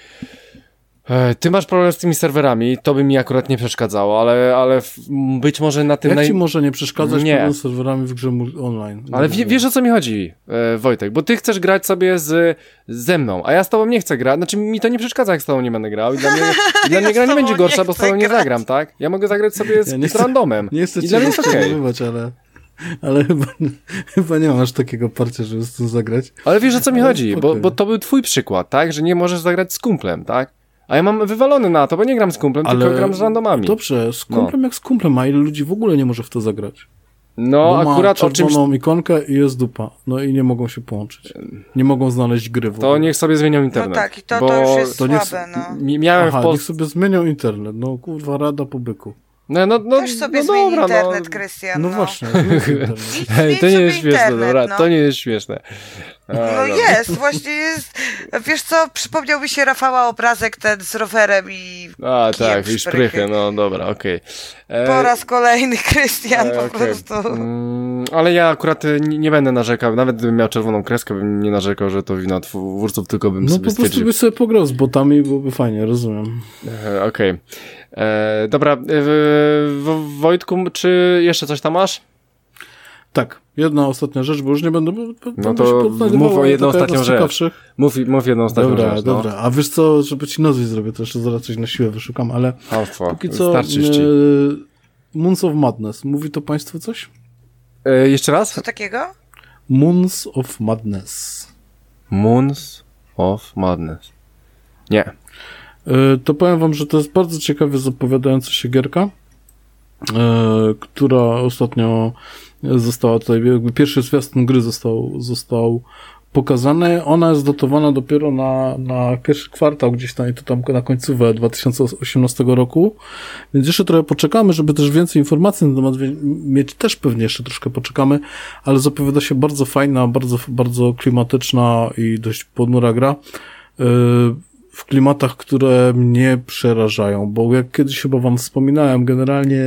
ty masz problem z tymi serwerami, to by mi akurat nie przeszkadzało, ale być może na tym... Jak ci może nie przeszkadzać problem z serwerami w grze online? Ale wiesz, o co mi chodzi, Wojtek, bo ty chcesz grać sobie ze mną, a ja z tobą nie chcę grać, znaczy mi to nie przeszkadza, jak z tobą nie będę grał i dla mnie gra nie będzie gorsza, bo z tobą nie zagram, tak? Ja mogę zagrać sobie z randomem. Nie chcę i dla mnie jest okej. Ale chyba nie masz takiego parcia, żeby z tym zagrać. Ale wiesz, o co mi chodzi, bo to był twój przykład, tak? Że nie możesz zagrać z kumplem, tak? A ja mam wywalony na to, bo nie gram z kumplem, tylko gram z randomami. Dobrze, z kumplem jak z kumplem, a ile ludzi w ogóle nie może w to zagrać? No, bo akurat ma o czymś... czerwoną ikonkę i jest dupa. No i nie mogą się połączyć. Nie mogą znaleźć gry w ogóle. To niech sobie zmienią internet. No tak, i to już jest słabe, no. Miałem niech sobie zmienią internet. No kurwa, rada po byku. No, Też sobie zmieni internet, Krystian. No właśnie. Hej, to nie jest śmieszne, dobra, to nie jest śmieszne. No jest, właśnie jest. Wiesz co, przypomniał mi się Rafała obrazek ten z rowerem i tak, i szprychy, no dobra, okej. Po raz kolejny Krystian po prostu. Ale ja akurat nie będę narzekał, nawet gdybym miał czerwoną kreskę, bym nie narzekał, że to wina twórców, tylko bym sobie stwierdził. No po prostu byś sobie pograł z botami, byłoby fajnie, rozumiem. Okej. Dobra, Wojtku, czy jeszcze coś tam masz? Tak, jedna ostatnia rzecz, bo już nie będę... No to mów o jedną ostatnią rzecz. Mów jedną ostatnią rzecz. Dobra. A wiesz co, żeby ci nazwy zrobię, to jeszcze zaraz coś na siłę wyszukam, ale póki co Moons of Madness. Mówi to państwu coś? Jeszcze raz? Co takiego? Moons of Madness. Moons of Madness. Nie. To powiem wam, że to jest bardzo ciekawie zapowiadająca się gierka, która ostatnio została tutaj, jakby pierwszy zwiastun gry został pokazany. Ona jest datowana dopiero na pierwszy kwartał gdzieś tam i to tam na końcówkę 2018 roku, więc jeszcze trochę poczekamy, żeby też więcej informacji na temat mieć, też pewnie jeszcze troszkę poczekamy, ale zapowiada się bardzo fajna, bardzo, bardzo klimatyczna i dość ponura gra. W klimatach, które mnie przerażają, bo jak kiedyś chyba wam wspominałem, generalnie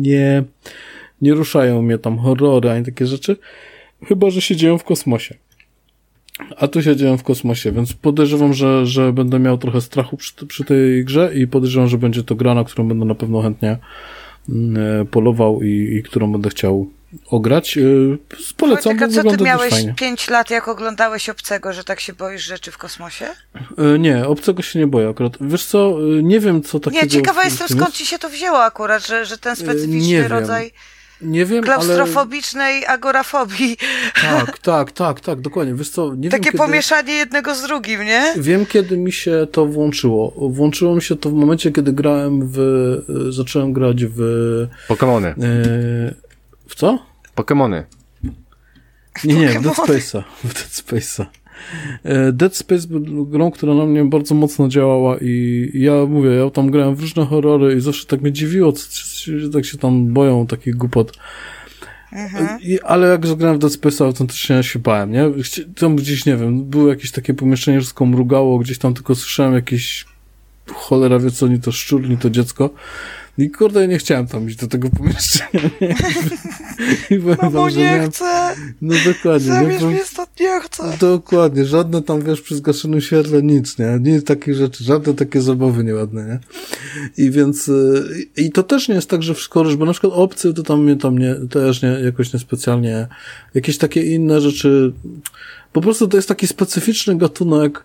nie ruszają mnie tam horrory ani takie rzeczy, chyba że się dzieją w kosmosie. A tu się dzieją w kosmosie, więc podejrzewam, że będę miał trochę strachu przy tej grze i podejrzewam, że będzie to gra, na którą będę na pewno chętnie polował i którą będę chciał ograć. Polecam, bo wygląda dość fajnie. Co ty miałeś 5 lat, jak oglądałeś Obcego, że tak się boisz rzeczy w kosmosie? Nie, Obcego się nie boję akurat. Wiesz co, nie wiem co takiego... Nie, ciekawa jestem skąd ci się to wzięło akurat, że ten specyficzny rodzaj... Nie wiem, klaustrofobicznej agorafobii. Tak, dokładnie. Wiesz co, nie Takie wiem, pomieszanie jednego z drugim, nie? Wiem, kiedy mi się to włączyło. Włączyło mi się to w momencie, kiedy zacząłem grać w... Pokemony. W co? Pokemony. Nie, w Dead Space'a. Dead Space był grą, która na mnie bardzo mocno działała i ja tam grałem w różne horrory i zawsze tak mnie dziwiło, tak się tam boją takich głupot. Ale jak zagrałem w Dead Space'a, autentycznie się bałem, nie? Tam gdzieś, nie wiem, było jakieś takie pomieszczenie, że wszystko mrugało, gdzieś tam tylko słyszałem jakieś cholera wie co, ni to szczur, ni to dziecko. I kurde, nie chciałem tam iść do tego pomieszczenia. I bo nie chcę. No dokładnie. Zabierz mnie stąd, nie chcę. Dokładnie. Żadne tam, wiesz, przy zgaszonym świetle nic, nie? Nic takich rzeczy. Żadne takie zabawy nieładne, nie? I więc... I to też nie jest tak, że wszystko, bo na przykład Obcy to tam mnie też nie, jakoś niespecjalnie... Jakieś takie inne rzeczy... Po prostu to jest taki specyficzny gatunek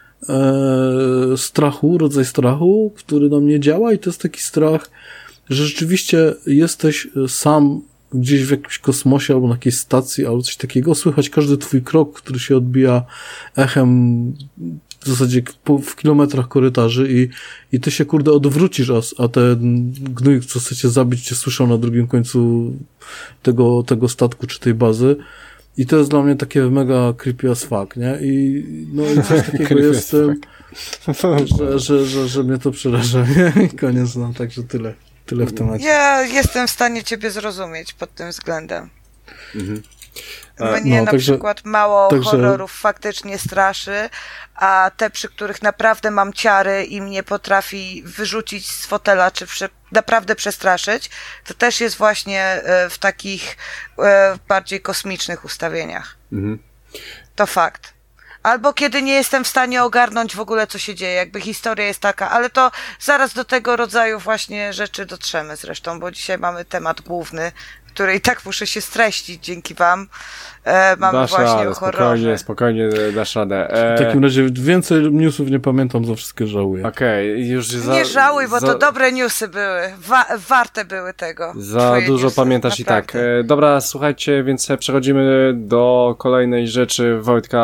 strachu, rodzaj strachu, który na mnie działa i to jest taki strach, że rzeczywiście jesteś sam gdzieś w jakimś kosmosie albo na jakiejś stacji albo coś takiego, słychać każdy twój krok, który się odbija echem w zasadzie w kilometrach korytarzy i ty się, kurde, odwrócisz, a te gnój, co chcecie zabić, cię słyszą na drugim końcu tego statku czy tej bazy. I to jest dla mnie takie mega creepy as fuck, nie? I coś takiego jest w tym, że mnie to przeraża, nie? I koniec, no, także tyle w temacie. Ja jestem w stanie ciebie zrozumieć pod tym względem. Mhm. Mnie na przykład mało horrorów faktycznie straszy, a te, przy których naprawdę mam ciary i mnie potrafi wyrzucić z fotela, czy naprawdę przestraszyć, to też jest właśnie w takich bardziej kosmicznych ustawieniach. Mhm. To fakt. Albo kiedy nie jestem w stanie ogarnąć w ogóle, co się dzieje, jakby historia jest taka, ale to zaraz do tego rodzaju właśnie rzeczy dotrzemy zresztą, bo dzisiaj mamy temat główny, który i tak muszę się streścić dzięki wam. Mamy dasz właśnie radę, o horrorze. Spokojnie dasz radę. W takim razie więcej newsów nie pamiętam, za wszystkie żałuję. Okej, już nie żałuj, bo to dobre newsy były. Warte były tego. Za dużo newsy, pamiętasz naprawdę. I tak. Dobra, słuchajcie, więc przechodzimy do kolejnej rzeczy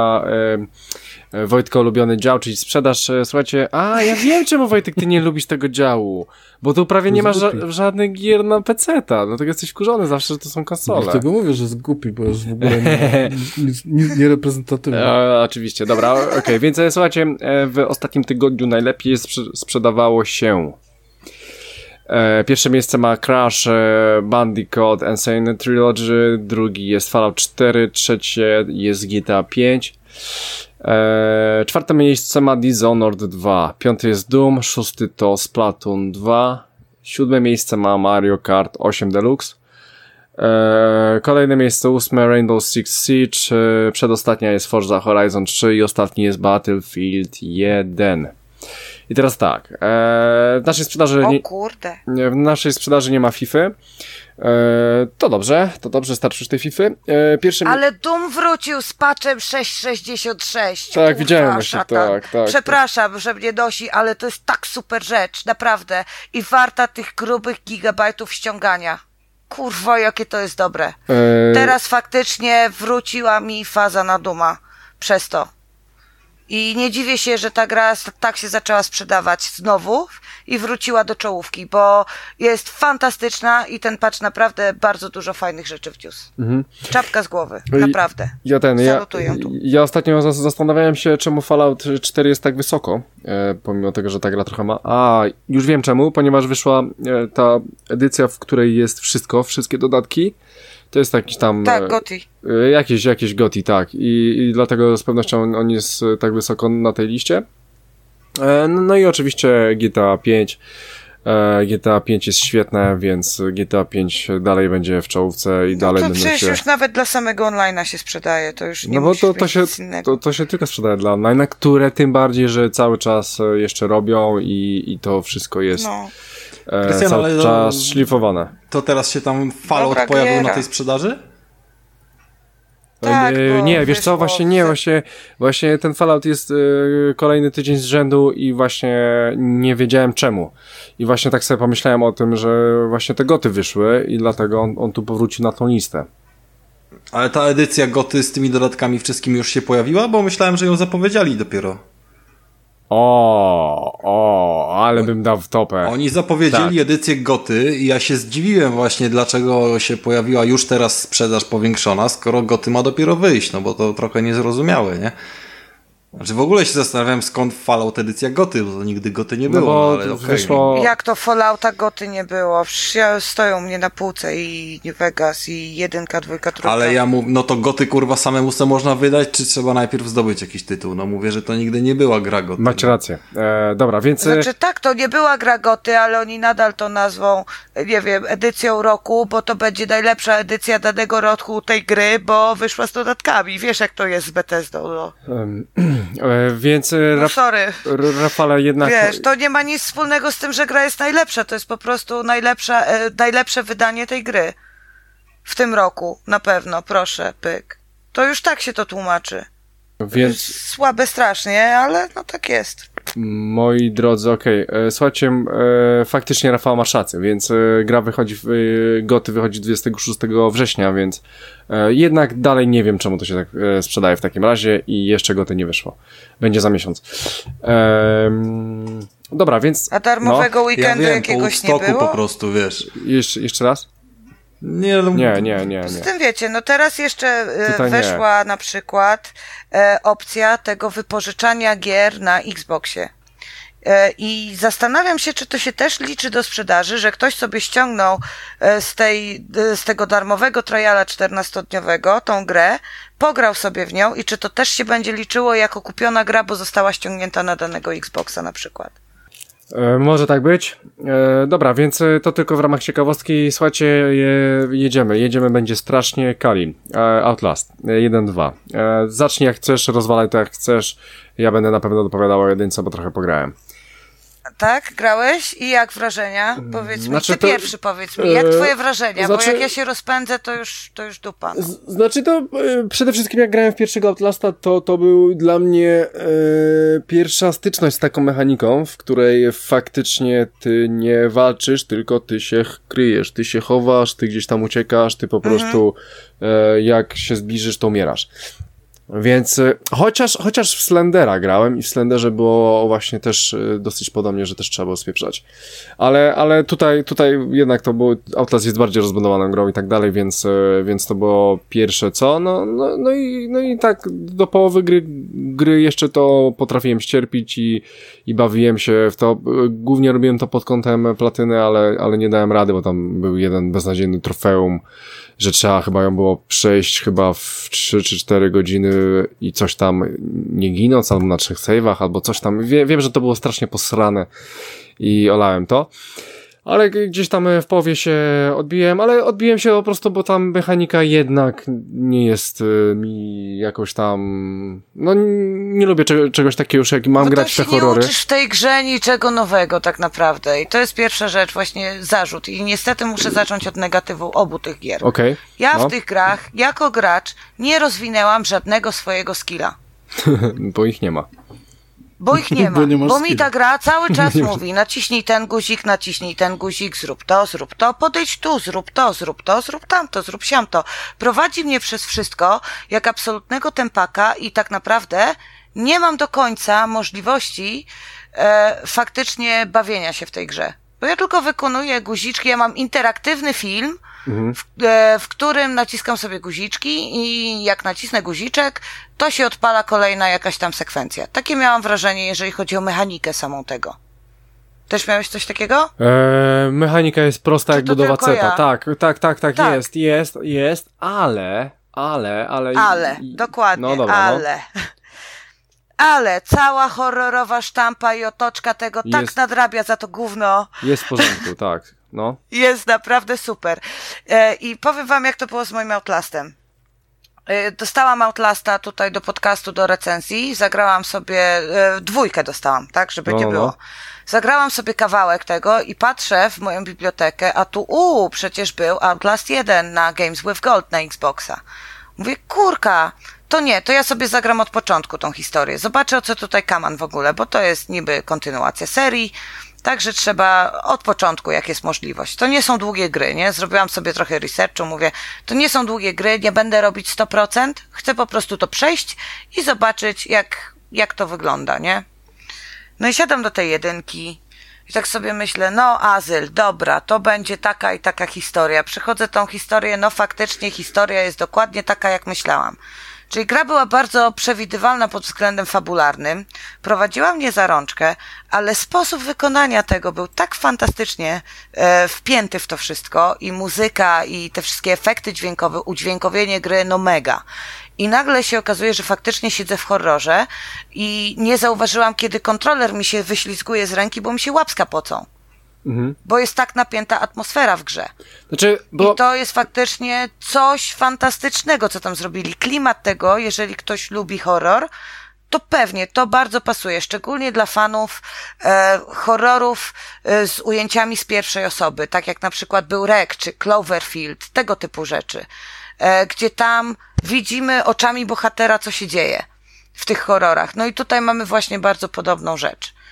Wojtka ulubiony dział, czyli sprzedaż. Słuchajcie, ja wiem, czemu Wojtek ty nie lubisz tego działu, bo tu prawie nie masz żadnych gier na PC-ta, dlatego jesteś wkurzony zawsze, że to są konsole. Dlatego mówię, że jest głupi, bo jest w ogóle niereprezentatywny. Oczywiście, dobra, okej, więc słuchajcie, w ostatnim tygodniu najlepiej sprzedawało się. Pierwsze miejsce ma Crash Bandicoot Insane Trilogy, drugi jest Fallout 4, trzecie jest GTA 5. Czwarte miejsce ma Dishonored 2, piąty jest Doom, szósty to Splatoon 2, siódme miejsce ma Mario Kart 8 Deluxe, kolejne miejsce ósme Rainbow Six Siege, przedostatnia jest Forza Horizon 3 i ostatni jest Battlefield 1. I teraz tak, w naszej sprzedaży w naszej sprzedaży nie ma FIFA. To dobrze, starczy już tej FIFA. Ale Doom wrócił z patchem 6.66. Tak, widziałem właśnie, tak. Przepraszam, że mnie nosi, ale to jest tak super rzecz, naprawdę. I warta tych grubych gigabajtów ściągania. Kurwa, jakie to jest dobre. Teraz faktycznie wróciła mi faza na Dooma przez to. I nie dziwię się, że ta gra tak się zaczęła sprzedawać znowu i wróciła do czołówki, bo jest fantastyczna i ten patch naprawdę bardzo dużo fajnych rzeczy wniósł. Mhm. Czapka z głowy, naprawdę. Salutuję tu. Ja ostatnio zastanawiałem się, czemu Fallout 4 jest tak wysoko, pomimo tego, że ta gra trochę ma... już wiem czemu, ponieważ wyszła ta edycja, w której jest wszystkie dodatki. To jest jakiś tam... Tak, GOTY. Jakieś GOTY, tak. I dlatego z pewnością on jest tak wysoko na tej liście. No i oczywiście GTA 5. GTA 5 jest świetne, więc GTA 5 dalej będzie w czołówce i dalej będą się... przecież już nawet dla samego online'a się sprzedaje, to już nie musi być nic innego. To się tylko sprzedaje dla online'a, które tym bardziej, że cały czas jeszcze robią i to wszystko jest... cały czas szlifowane. To teraz się tam Fallout pojawił na tej sprzedaży? Tak, nie, wiesz co, właśnie ten Fallout jest kolejny tydzień z rzędu i właśnie nie wiedziałem czemu. I właśnie tak sobie pomyślałem o tym, że właśnie te goty wyszły i dlatego on tu powrócił na tą listę. Ale ta edycja goty z tymi dodatkami wszystkimi już się pojawiła? Bo myślałem, że ją zapowiedzieli dopiero. Ale bym dał w topę. Oni zapowiedzieli edycję goty i ja się zdziwiłem właśnie, dlaczego się pojawiła już teraz sprzedaż powiększona, skoro goty ma dopiero wyjść, no bo to trochę niezrozumiałe, nie? Znaczy w ogóle się zastanawiałem, skąd Fallout edycja goty, bo to nigdy goty nie było, ale wyszło... Jak to Fallouta goty nie było? Przecież stoją mnie na półce i New Vegas i 1, 2, 3. Ale ja mówię, no to goty kurwa samemu se można wydać, czy trzeba najpierw zdobyć jakiś tytuł? No mówię, że to nigdy nie była gra goty. Macie rację. Dobra, więc... Znaczy tak, to nie była gra goty, ale oni nadal to nazwą, nie wiem, edycją roku, bo to będzie najlepsza edycja danego roku tej gry, bo wyszła z dodatkami. Wiesz jak to jest z Bethesdą, no. Więc sorry. Rafale jednak... Wiesz, to nie ma nic wspólnego z tym, że gra jest najlepsza. To jest po prostu najlepsze wydanie tej gry. W tym roku. Na pewno. Proszę, pyk. To już tak się to tłumaczy. Więc... Słabe strasznie, ale no tak jest. Moi drodzy, okej. Słuchajcie, faktycznie Rafał masz rację, więc gra wychodzi, GOTY wychodzi 26 września, więc jednak dalej nie wiem, czemu to się tak sprzedaje w takim razie i jeszcze GOTY nie wyszło. Będzie za miesiąc. Dobra, więc... A darmowego weekendu Ja wiem, jakiegoś po nie Woodstocku było? po prostu, wiesz. Jeszcze raz? Nie. Nie. Z tym wiecie, no teraz jeszcze Tutaj weszła na przykład opcja tego wypożyczania gier na Xboxie. I zastanawiam się, czy to się też liczy do sprzedaży, że ktoś sobie ściągnął z tego darmowego triala 14-dniowego tą grę, pograł sobie w nią i czy to też się będzie liczyło jako kupiona gra, bo została ściągnięta na danego Xboxa na przykład. Może tak być. Dobra, więc to tylko w ramach ciekawostki. Słuchajcie, jedziemy, będzie strasznie. Kali, Outlast 1-2. Zacznij jak chcesz, rozwalaj to jak chcesz. Ja będę na pewno dopowiadał o jedynce, bo trochę pograłem. Tak? Grałeś? I jak wrażenia? Powiedz mi, Znaczy ty to- pierwszy powiedz mi, jak twoje wrażenia? Bo znaczy- jak ja się rozpędzę, to już dupa. No. Znaczy to przede wszystkim jak grałem w pierwszego Outlasta, to był dla mnie pierwsza styczność z taką mechaniką, w której faktycznie ty nie walczysz, tylko ty się kryjesz, ty się chowasz, ty gdzieś tam uciekasz, ty po prostu jak się zbliżysz, to umierasz. Więc chociaż w Slendera grałem i w Slenderze było właśnie też dosyć podobnie, że też trzeba było spieprzać. Ale tutaj jednak to było, Outlast jest bardziej rozbudowaną grą i tak dalej, więc to było pierwsze co. No i tak do połowy gry jeszcze to potrafiłem ścierpić i bawiłem się w to. Głównie robiłem to pod kątem platyny, ale nie dałem rady, bo tam był jeden beznadziejny trofeum, że trzeba chyba ją było przejść chyba w 3 czy 4 godziny i coś tam nie ginąc, albo na 3 save'ach, albo coś tam. Wiem, że to było strasznie posrane i olałem to. Ale gdzieś tam w połowie się odbiłem, ale odbiłem się po prostu, bo tam mechanika jednak nie jest mi jakoś tam... No nie lubię czegoś takiego już, jak mam grać w te horrory. Nie uczysz w tej grze niczego nowego tak naprawdę i to jest pierwsza rzecz, właśnie zarzut i niestety muszę zacząć od negatywu obu tych gier. Okej. Ja no. w tych grach, jako gracz, nie rozwinęłam żadnego swojego skilla. Bo ich nie ma. Bo ich nie ma. Bo nie masz Bo mi skilla. ta gra cały czas mówi, naciśnij ten guzik, zrób to, podejdź tu, zrób to, zrób tamto, zrób siamto. Prowadzi mnie przez wszystko, jak absolutnego tempaka i tak naprawdę nie mam do końca możliwości faktycznie bawienia się w tej grze. Bo ja tylko wykonuję guziczki, ja mam interaktywny film, w którym naciskam sobie guziczki i jak nacisnę guziczek, to się odpala kolejna jakaś tam sekwencja. Takie miałam wrażenie, jeżeli chodzi o mechanikę samą tego. Też miałeś coś takiego? Mechanika jest prosta Czy jak to budowa tylko cepa. ja? Tak, Tak. jest, ale... Dokładnie, No dobra, ale... Ale cała horrorowa sztampa i otoczka tego tak Jest. nadrabia za to gówno. Jest w porządku, tak, no. Jest naprawdę super. I powiem wam, jak to było z moim Outlastem. Dostałam Outlasta tutaj do podcastu, do recenzji. Zagrałam sobie, 2 dostałam, tak, żeby nie No. było. Zagrałam sobie kawałek tego i patrzę w moją bibliotekę, a tu, przecież był Outlast 1 na Games with Gold na Xboxa. Mówię, kurka, to ja sobie zagram od początku tą historię. Zobaczę, o co tutaj kaman w ogóle, bo to jest niby kontynuacja serii. Także trzeba od początku, jak jest możliwość. To nie są długie gry, nie? Zrobiłam sobie trochę researchu, mówię, to nie są długie gry, nie będę robić 100%, chcę po prostu to przejść i zobaczyć, jak to wygląda, nie? No i siadam do tej jedynki i tak sobie myślę, Azyl, dobra, to będzie taka i taka historia. Przechodzę tą historię, faktycznie historia jest dokładnie taka, jak myślałam. Czyli gra była bardzo przewidywalna pod względem fabularnym, prowadziła mnie za rączkę, ale sposób wykonania tego był tak fantastycznie wpięty w to wszystko i muzyka i te wszystkie efekty dźwiękowe, udźwiękowienie gry, mega. I nagle się okazuje, że faktycznie siedzę w horrorze i nie zauważyłam, kiedy kontroler mi się wyślizguje z ręki, bo mi się łapska pocą. Bo jest tak napięta atmosfera w grze. Znaczy, I to jest faktycznie coś fantastycznego, co tam zrobili. Klimat tego, jeżeli ktoś lubi horror, to pewnie to bardzo pasuje, szczególnie dla fanów horrorów z ujęciami z pierwszej osoby, tak jak na przykład był Rec czy Cloverfield, tego typu rzeczy, gdzie tam widzimy oczami bohatera, co się dzieje w tych horrorach. No i tutaj mamy właśnie bardzo podobną rzecz.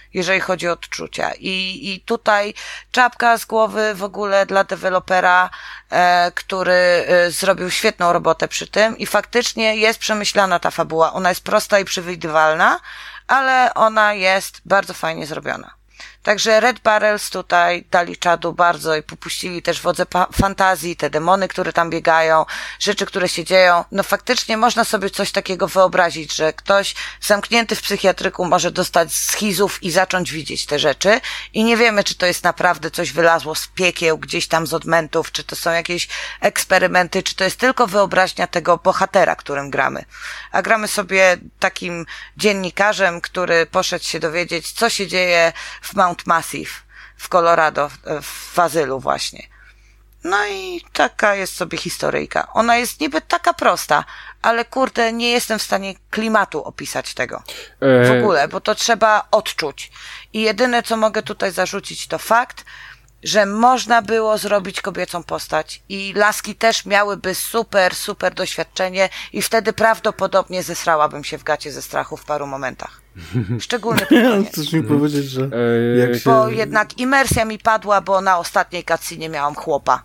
jeżeli chodzi o odczucia. I tutaj czapka z głowy w ogóle dla dewelopera, który zrobił świetną robotę przy tym i faktycznie jest przemyślana ta fabuła. Ona jest prosta i przewidywalna, ale ona jest bardzo fajnie zrobiona. Także Red Barrels tutaj dali czadu bardzo i popuścili też wodze fantazji, te demony, które tam biegają, rzeczy, które się dzieją. No faktycznie można sobie coś takiego wyobrazić, że ktoś zamknięty w psychiatryku może dostać schizów i zacząć widzieć te rzeczy i nie wiemy, czy to jest naprawdę coś wylazło z piekieł, gdzieś tam z odmętów, czy to są jakieś eksperymenty, czy to jest tylko wyobraźnia tego bohatera, którym gramy. A gramy sobie takim dziennikarzem, który poszedł się dowiedzieć, co się dzieje w Mount Massive w Colorado, w azylu właśnie. No i taka jest sobie historyjka. Ona jest niby taka prosta, ale kurde, nie jestem w stanie klimatu opisać tego. W ogóle, bo to trzeba odczuć. I jedyne, co mogę tutaj zarzucić, to fakt, że można było zrobić kobiecą postać i laski też miałyby super doświadczenie i wtedy prawdopodobnie zesrałabym się w gacie ze strachu w paru momentach. Szczególnie pod koniec. Chcesz mi powiedzieć, że jak się... Bo jednak imersja mi padła, bo na ostatniej cutscenie miałam chłopa.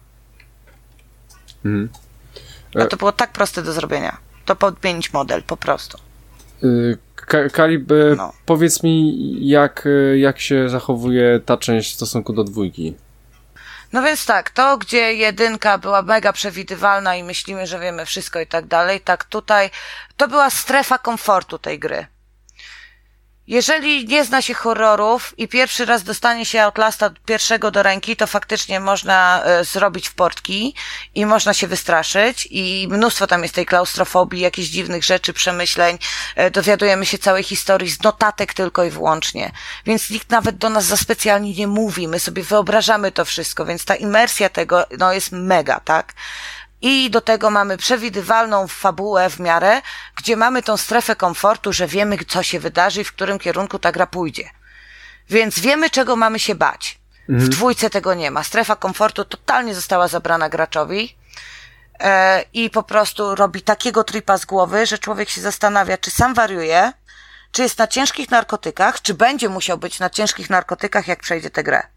A to było tak proste do zrobienia. To podmienić model, po prostu. Kalib, powiedz mi, jak się zachowuje ta część w stosunku do 2? No więc tak, to gdzie 1 była mega przewidywalna i myślimy, że wiemy wszystko i tak dalej, tak tutaj to była strefa komfortu tej gry. Jeżeli nie zna się horrorów i pierwszy raz dostanie się Outlasta pierwszego do ręki, to faktycznie można zrobić w portki i można się wystraszyć i mnóstwo tam jest tej klaustrofobii, jakichś dziwnych rzeczy, przemyśleń, dowiadujemy się całej historii z notatek tylko i wyłącznie. Więc nikt nawet do nas za specjalnie nie mówi, my sobie wyobrażamy to wszystko, więc ta imersja tego, no jest mega, tak? I do tego mamy przewidywalną fabułę w miarę, gdzie mamy tą strefę komfortu, że wiemy, co się wydarzy i w którym kierunku ta gra pójdzie. Więc wiemy, czego mamy się bać. W 2 tego nie ma. Strefa komfortu totalnie została zabrana graczowi i po prostu robi takiego tripa z głowy, że człowiek się zastanawia, czy sam wariuje, czy jest na ciężkich narkotykach, czy będzie musiał być na ciężkich narkotykach, jak przejdzie tę grę.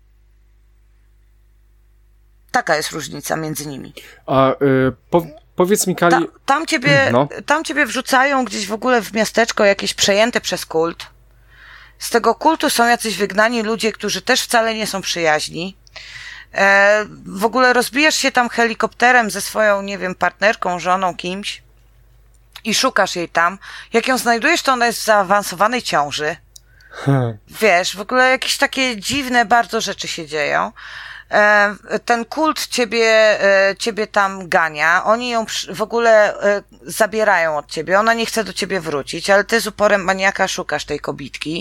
Taka jest różnica między nimi. A powiedz mi, Kali... Tam ciebie wrzucają gdzieś w ogóle w miasteczko jakieś przejęte przez kult. Z tego kultu są jacyś wygnani ludzie, którzy też wcale nie są przyjaźni. W ogóle rozbijasz się tam helikopterem ze swoją, nie wiem, partnerką, żoną, kimś i szukasz jej tam. Jak ją znajdujesz, to ona jest w zaawansowanej ciąży. Wiesz, w ogóle jakieś takie dziwne bardzo rzeczy się dzieją. Ten kult ciebie tam gania, oni ją w ogóle zabierają od ciebie, ona nie chce do ciebie wrócić, ale ty z uporem maniaka szukasz tej kobitki,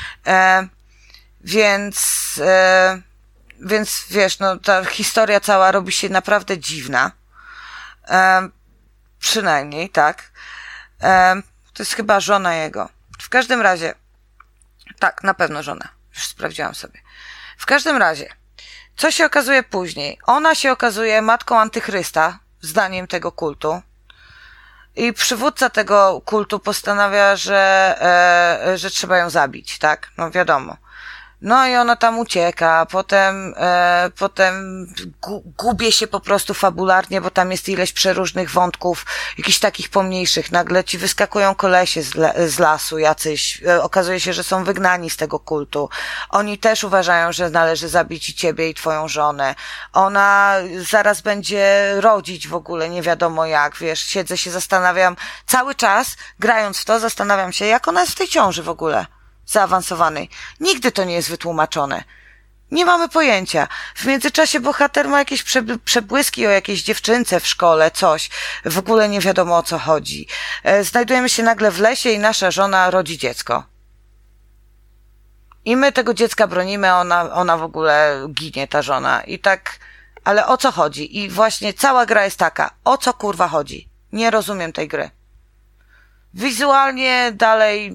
więc wiesz, no ta historia cała robi się naprawdę dziwna, przynajmniej, tak, to jest chyba żona jego, w każdym razie, tak, na pewno żona, już sprawdziłam sobie, w każdym razie, co się okazuje później? Ona się okazuje matką antychrysta, zdaniem tego kultu. I przywódca tego kultu postanawia, że trzeba ją zabić, tak? No wiadomo. No i ona tam ucieka, potem gubię się po prostu fabularnie, bo tam jest ileś przeróżnych wątków, jakichś takich pomniejszych. Nagle ci wyskakują kolesie z lasu jacyś, okazuje się, że są wygnani z tego kultu. Oni też uważają, że należy zabić i ciebie i twoją żonę. Ona zaraz będzie rodzić w ogóle, nie wiadomo jak, wiesz, siedzę się, zastanawiam, cały czas grając w to, zastanawiam się, jak ona jest w tej ciąży w ogóle. Zaawansowanej. Nigdy to nie jest wytłumaczone. Nie mamy pojęcia. W międzyczasie bohater ma jakieś przebłyski o jakiejś dziewczynce w szkole, coś. W ogóle nie wiadomo, o co chodzi. Znajdujemy się nagle w lesie i nasza żona rodzi dziecko. I my tego dziecka bronimy, ona w ogóle ginie, ta żona. I tak, ale o co chodzi? I właśnie cała gra jest taka. O co kurwa chodzi? Nie rozumiem tej gry. Wizualnie dalej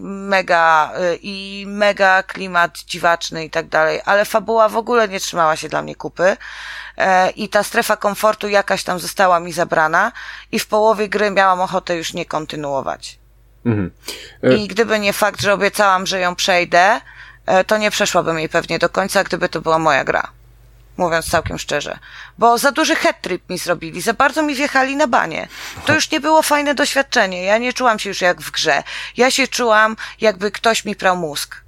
mega klimat dziwaczny i tak dalej, ale fabuła w ogóle nie trzymała się dla mnie kupy i ta strefa komfortu jakaś tam została mi zabrana i w połowie gry miałam ochotę już nie kontynuować. I gdyby nie fakt, że obiecałam, że ją przejdę, to nie przeszłabym jej pewnie do końca, gdyby to była moja gra. Mówiąc całkiem szczerze. Bo za duży head trip mi zrobili, za bardzo mi wjechali na banie. To już nie było fajne doświadczenie. Ja nie czułam się już jak w grze. Ja się czułam, jakby ktoś mi prał mózg.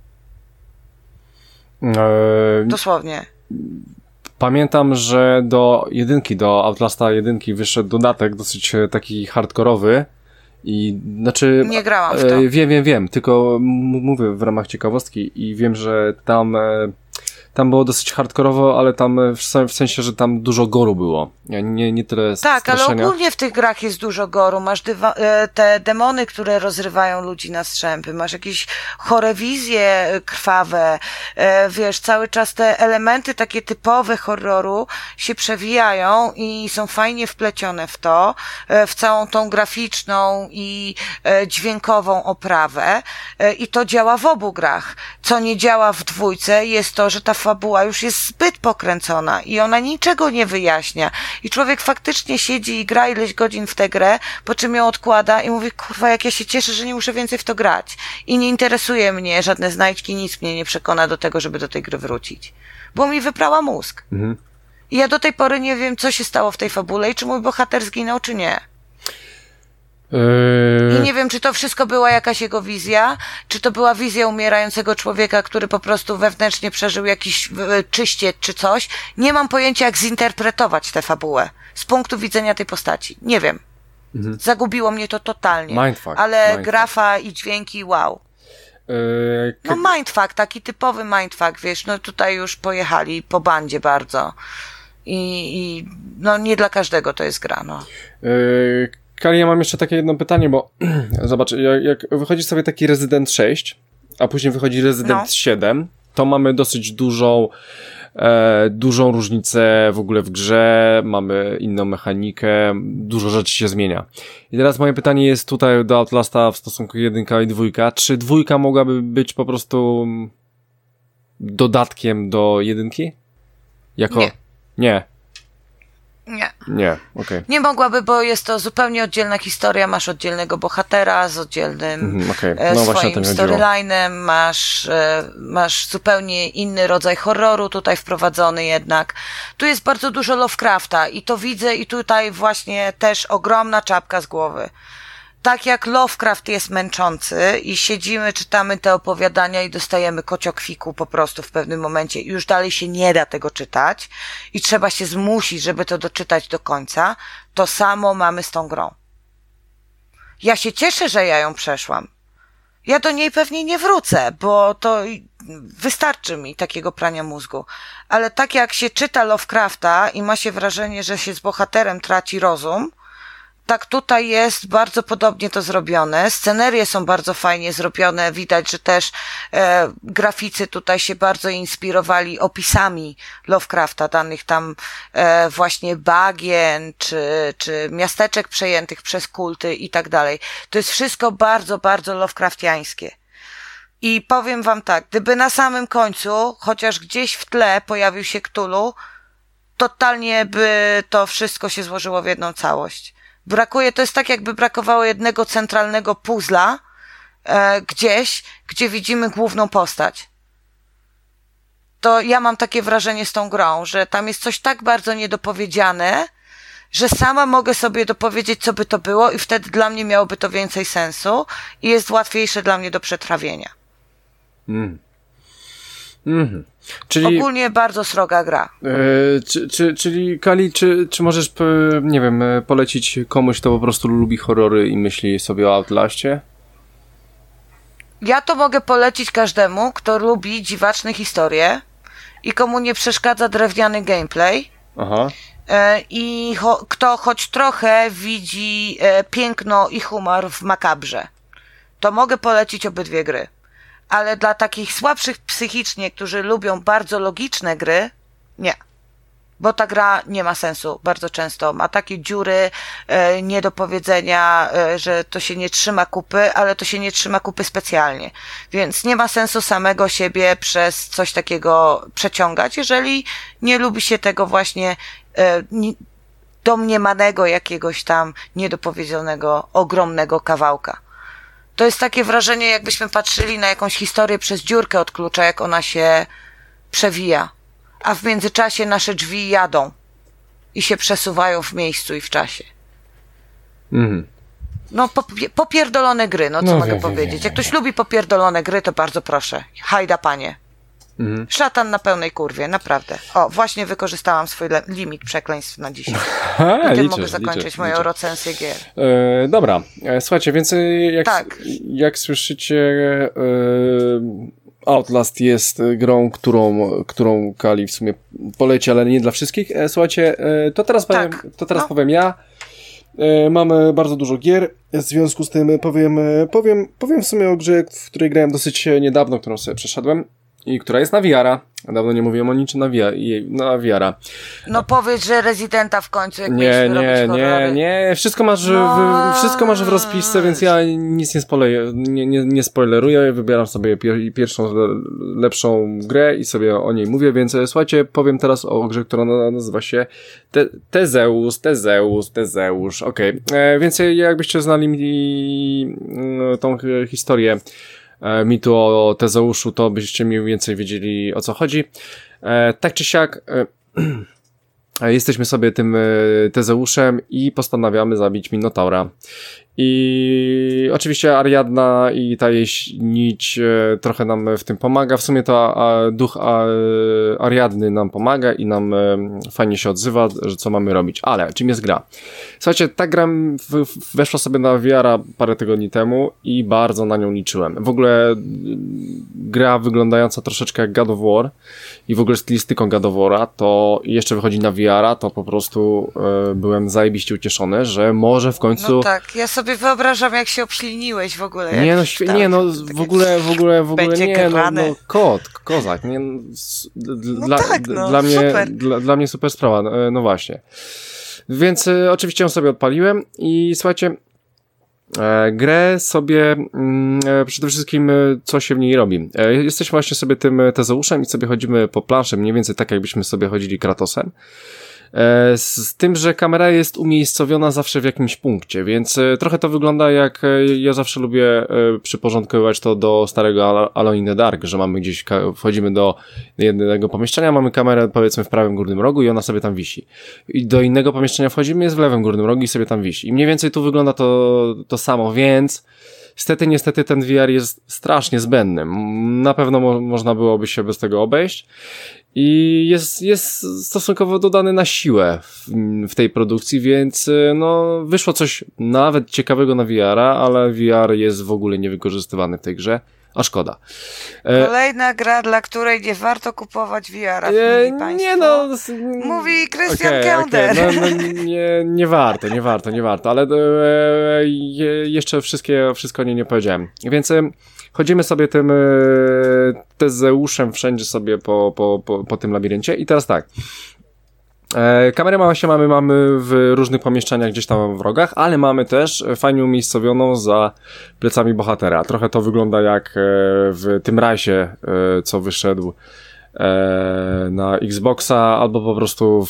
Dosłownie. Pamiętam, że do Outlasta 1 wyszedł dodatek dosyć taki hardkorowy i znaczy... Nie grałam w to. Wiem, tylko mówię w ramach ciekawostki i wiem, że tam było dosyć hardkorowo, ale tam w sensie, że tam dużo goru było. Nie tyle tak, straszenia. ale ogólnie w tych grach jest dużo goru. Masz te demony, które rozrywają ludzi na strzępy. Masz jakieś chore wizje krwawe. Wiesz, cały czas te elementy takie typowe horroru się przewijają i są fajnie wplecione w to, w całą tą graficzną i dźwiękową oprawę. I to działa w obu grach. Co nie działa w 2 jest to, że ta fabuła już jest zbyt pokręcona i ona niczego nie wyjaśnia. I człowiek faktycznie siedzi i gra ileś godzin w tę grę, po czym ją odkłada i mówi, kurwa, jak ja się cieszę, że nie muszę więcej w to grać. I nie interesuje mnie żadne znajdźki, nic mnie nie przekona do tego, żeby do tej gry wrócić. Bo mi wyprała mózg. Mhm. I ja do tej pory nie wiem, co się stało w tej fabule i czy mój bohater zginął, czy nie. I nie wiem, czy to wszystko była jakaś jego wizja, czy to była wizja umierającego człowieka, który po prostu wewnętrznie przeżył jakiś czyściec czy coś. Nie mam pojęcia, jak zinterpretować tę fabułę z punktu widzenia tej postaci. Nie wiem. Mhm. Zagubiło mnie to totalnie. Mindfuck. Grafa i dźwięki, wow. No mindfuck, taki typowy mindfuck, wiesz, no tutaj już pojechali po bandzie bardzo. I no nie dla każdego to jest gra, no. Kali, ja mam jeszcze takie jedno pytanie, bo zobacz, jak wychodzi sobie taki Resident 6, a później wychodzi Resident 7, to mamy dosyć dużą różnicę w ogóle w grze, mamy inną mechanikę, dużo rzeczy się zmienia. I teraz moje pytanie jest tutaj do Outlasta w stosunku 1 i 2. Czy 2 mogłaby być po prostu dodatkiem do 1? Nie. Nie. Nie, okej. Nie mogłaby, bo jest to zupełnie oddzielna historia, masz oddzielnego bohatera z oddzielnym swoim storyline'em, masz zupełnie inny rodzaj horroru tutaj wprowadzony jednak. Tu jest bardzo dużo Lovecrafta i to widzę i tutaj właśnie też ogromna czapka z głowy. Tak jak Lovecraft jest męczący i siedzimy, czytamy te opowiadania i dostajemy kociokwiku po prostu w pewnym momencie i już dalej się nie da tego czytać i trzeba się zmusić, żeby to doczytać do końca, to samo mamy z tą grą. Ja się cieszę, że ja ją przeszłam. Ja do niej pewnie nie wrócę, bo to wystarczy mi takiego prania mózgu. Ale tak jak się czyta Lovecrafta i ma się wrażenie, że się z bohaterem traci rozum, tak tutaj jest bardzo podobnie to zrobione. Scenerie są bardzo fajnie zrobione. Widać, że też graficy tutaj się bardzo inspirowali opisami Lovecrafta, danych tam właśnie bagien, czy miasteczek przejętych przez kulty i tak dalej. To jest wszystko bardzo, bardzo Lovecraftiańskie. I powiem wam tak, gdyby na samym końcu, chociaż gdzieś w tle pojawił się Cthulhu, totalnie by to wszystko się złożyło w jedną całość. To jest tak, jakby brakowało jednego centralnego puzzla gdzieś, gdzie widzimy główną postać. To ja mam takie wrażenie z tą grą, że tam jest coś tak bardzo niedopowiedziane, że sama mogę sobie dopowiedzieć, co by to było i wtedy dla mnie miałoby to więcej sensu i jest łatwiejsze dla mnie do przetrawienia. Czyli ogólnie bardzo sroga gra. Czyli Kali, czy możesz, nie wiem, polecić komuś, kto po prostu lubi horrory i myśli sobie o Outlaście? Ja to mogę polecić każdemu, kto lubi dziwaczne historie i komu nie przeszkadza drewniany gameplay. Aha. I kto choć trochę widzi piękno i humor w makabrze. To mogę polecić obydwie gry. Ale dla takich słabszych psychicznie, którzy lubią bardzo logiczne gry, nie. Bo ta gra nie ma sensu bardzo często. Ma takie dziury, niedopowiedzenia, że to się nie trzyma kupy, ale to się nie trzyma kupy specjalnie. Więc nie ma sensu samego siebie przez coś takiego przeciągać, jeżeli nie lubi się tego właśnie domniemanego jakiegoś tam niedopowiedzianego, ogromnego kawałka. To jest takie wrażenie, jakbyśmy patrzyli na jakąś historię przez dziurkę od klucza, jak ona się przewija. A w międzyczasie nasze drzwi jadą i się przesuwają w miejscu i w czasie. Mhm. No, popierdolone gry, no co No, mogę wiem, powiedzieć. wiem. Jak ktoś lubi popierdolone gry, to bardzo proszę. Hajda, panie. Mhm. Szatan na pełnej kurwie, naprawdę. O, właśnie wykorzystałam swój limit przekleństw na dzisiaj. I tym mogę zakończyć moją recenzję gier. Dobra, słuchajcie, więc Tak. jak słyszycie, Outlast jest grą, którą Kali w sumie poleci, ale nie dla wszystkich. Słuchajcie, to teraz powiem ja. Mamy bardzo dużo gier, w związku z tym powiem w sumie o grze, w której grałem dosyć niedawno, którą sobie przeszedłem i która jest na VR-a. Dawno nie mówiłem o niczym na VR-a. No powiedz, że Residenta w końcu, jak Nie. Wszystko masz w rozpisce, więc ja nic nie spoileruję. Wybieram sobie pierwszą, lepszą grę i sobie o niej mówię, więc słuchajcie, powiem teraz o grze, która nazywa się Tezeusz. Okej. Więc jakbyście znali tą historię mitu o Tezeuszu, to byście mniej więcej wiedzieli, o co chodzi. Tak czy siak, jesteśmy sobie tym Tezeuszem i postanawiamy zabić Minotaura. I oczywiście Ariadna i ta jej nić trochę nam w tym pomaga. W sumie to duch Ariadny nam pomaga i nam fajnie się odzywa, że co mamy robić. Ale czym jest gra? Słuchajcie, ta gra weszła sobie na VR-a parę tygodni temu i bardzo na nią liczyłem. W ogóle gra wyglądająca troszeczkę jak God of War i w ogóle stylistyką God of War'a, to jeszcze wychodzi na VR-a, to po prostu byłem zajebiście ucieszony, że może w końcu... No tak, ja sobie wyobrażam, jak się obśliniłeś w ogóle. W ogóle nie, kozak, nie, dla mnie super sprawa, no właśnie. Więc oczywiście ją sobie odpaliłem i słuchajcie, grę sobie przede wszystkim co się w niej robi. Jesteśmy właśnie sobie tym Tezeuszem i sobie chodzimy po planszy, mniej więcej tak jakbyśmy sobie chodzili Kratosem. Z tym, że kamera jest umiejscowiona zawsze w jakimś punkcie, więc trochę to wygląda jak, ja zawsze lubię przyporządkowywać to do starego Alone in the Dark, że mamy gdzieś, wchodzimy do jednego pomieszczenia, mamy kamerę powiedzmy w prawym górnym rogu i ona sobie tam wisi. I do innego pomieszczenia wchodzimy, jest w lewym górnym rogu i sobie tam wisi. I mniej więcej tu wygląda to samo, więc niestety ten VR jest strasznie zbędny. Na pewno można byłoby się bez tego obejść. I jest stosunkowo dodany na siłę w tej produkcji, więc no wyszło coś nawet ciekawego na VR-a, ale VR jest w ogóle niewykorzystywany w tej grze, a szkoda. Kolejna gra, dla której nie warto kupować VR-a, nie no... Mówi Krystian Kender. Nie warto, ale jeszcze wszystko nie powiedziałem. Więc chodzimy sobie tym Tezeuszem wszędzie sobie po tym labiryncie i teraz tak. Kamerę mamy w różnych pomieszczeniach gdzieś tam w rogach, ale mamy też fajnie umiejscowioną za plecami bohatera. Trochę to wygląda jak w tym Rise'ie, co wyszedł na Xboxa, albo po prostu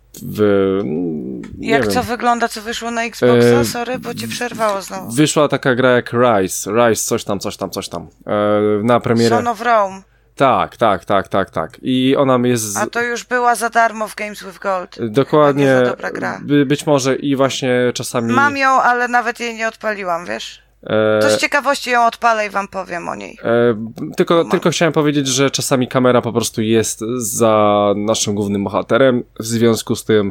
jak to wygląda, co wyszło na Xboxa? Sorry, bo cię przerwało znowu. Wyszła taka gra jak Rise, coś tam. Na premierę. Son of Rome. Tak. I ona jest... A to już była za darmo w Games with Gold. Dokładnie. Chyba nie za dobra gra. Być może i właśnie czasami... Mam ją, ale nawet jej nie odpaliłam, wiesz? To z ciekawości ją odpalę i wam powiem o niej. Tylko chciałem powiedzieć, że czasami kamera po prostu jest za naszym głównym bohaterem, w związku z tym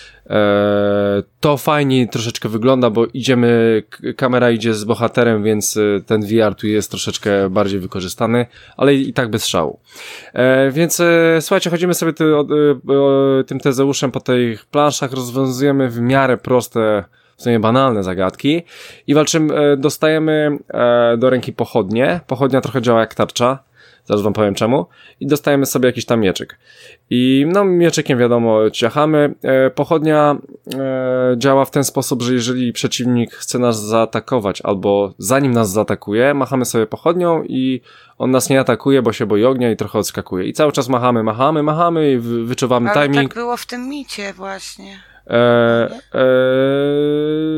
to fajnie troszeczkę wygląda, bo kamera idzie z bohaterem, więc ten VR tu jest troszeczkę bardziej wykorzystany, ale i tak bez szału. Więc słuchajcie, chodzimy sobie tym Tezeuszem po tych planszach, rozwiązujemy w miarę proste, w sumie banalne zagadki i walczymy, dostajemy do ręki pochodnie. Pochodnia trochę działa jak tarcza, zaraz wam powiem czemu, i dostajemy sobie jakiś tam mieczyk. I no mieczykiem wiadomo ciachamy. Pochodnia działa w ten sposób, że jeżeli przeciwnik chce nas zaatakować albo zanim nas zaatakuje, machamy sobie pochodnią i on nas nie atakuje, bo się boi ognia i trochę odskakuje. I cały czas machamy i wyczuwamy timing. Tak było w tym micie właśnie.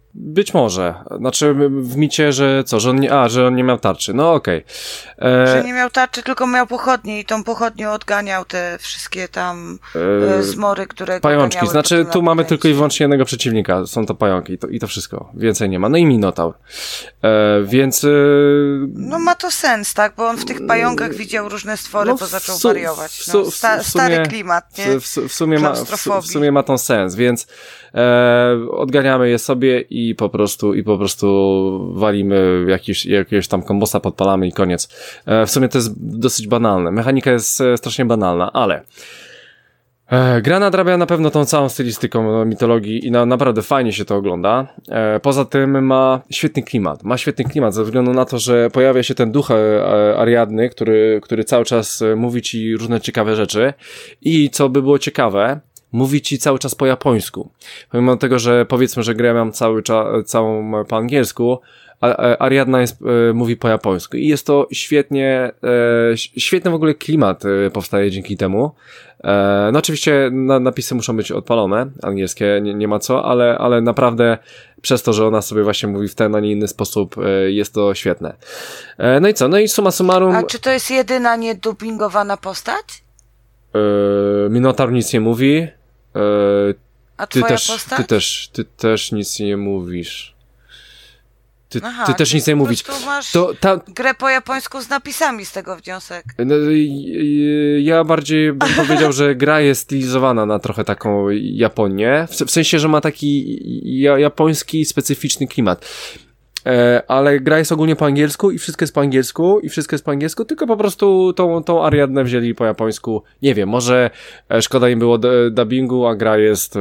Być może. Znaczy w micie, że co, że on nie miał tarczy. No okej. Że nie miał tarczy, tylko miał pochodnie i tą pochodnią odganiał te wszystkie tam zmory, które pajączki. Znaczy tu mamy tylko i wyłącznie jednego przeciwnika. Są to pająki i to wszystko. Więcej nie ma. No i Minotaur. Więc... No ma to sens, tak? Bo on w tych pająkach widział różne stwory, bo zaczął wariować. No, stary klimat, nie? W sumie ma to sens, więc odganiamy je sobie i po prostu walimy jakiegoś tam kombosa, podpalamy i koniec. W sumie to jest dosyć banalne. Mechanika jest strasznie banalna, ale gra nadrabia na pewno tą całą stylistyką mitologii i naprawdę fajnie się to ogląda. Poza tym ma świetny klimat. Ze względu na to, że pojawia się ten duch Ariadny, który cały czas mówi ci różne ciekawe rzeczy i co by było ciekawe, mówi ci cały czas po japońsku. Pomimo tego, że powiedzmy, że grę mam całą po angielsku, Ariadna mówi po japońsku i jest to świetny w ogóle klimat powstaje dzięki temu. No oczywiście napisy muszą być odpalone, angielskie, nie ma co, ale naprawdę przez to, że ona sobie właśnie mówi w ten, a nie inny sposób, jest to świetne. No i co? No i summa summarum... A czy to jest jedyna niedubbingowana postać? Minotaur nic nie mówi. A twoja postać? Ty też nic nie mówisz. Ty też nic nie mówisz. Po masz grę po japońsku z napisami z tego wniosek. No, ja bardziej bym powiedział, że gra jest stylizowana na trochę taką Japonię. W sensie, że ma taki japoński, specyficzny klimat. Ale gra jest ogólnie po angielsku i wszystko jest po angielsku, tylko po prostu tą Ariadnę wzięli po japońsku. Nie wiem, może szkoda im było dubbingu, a gra jest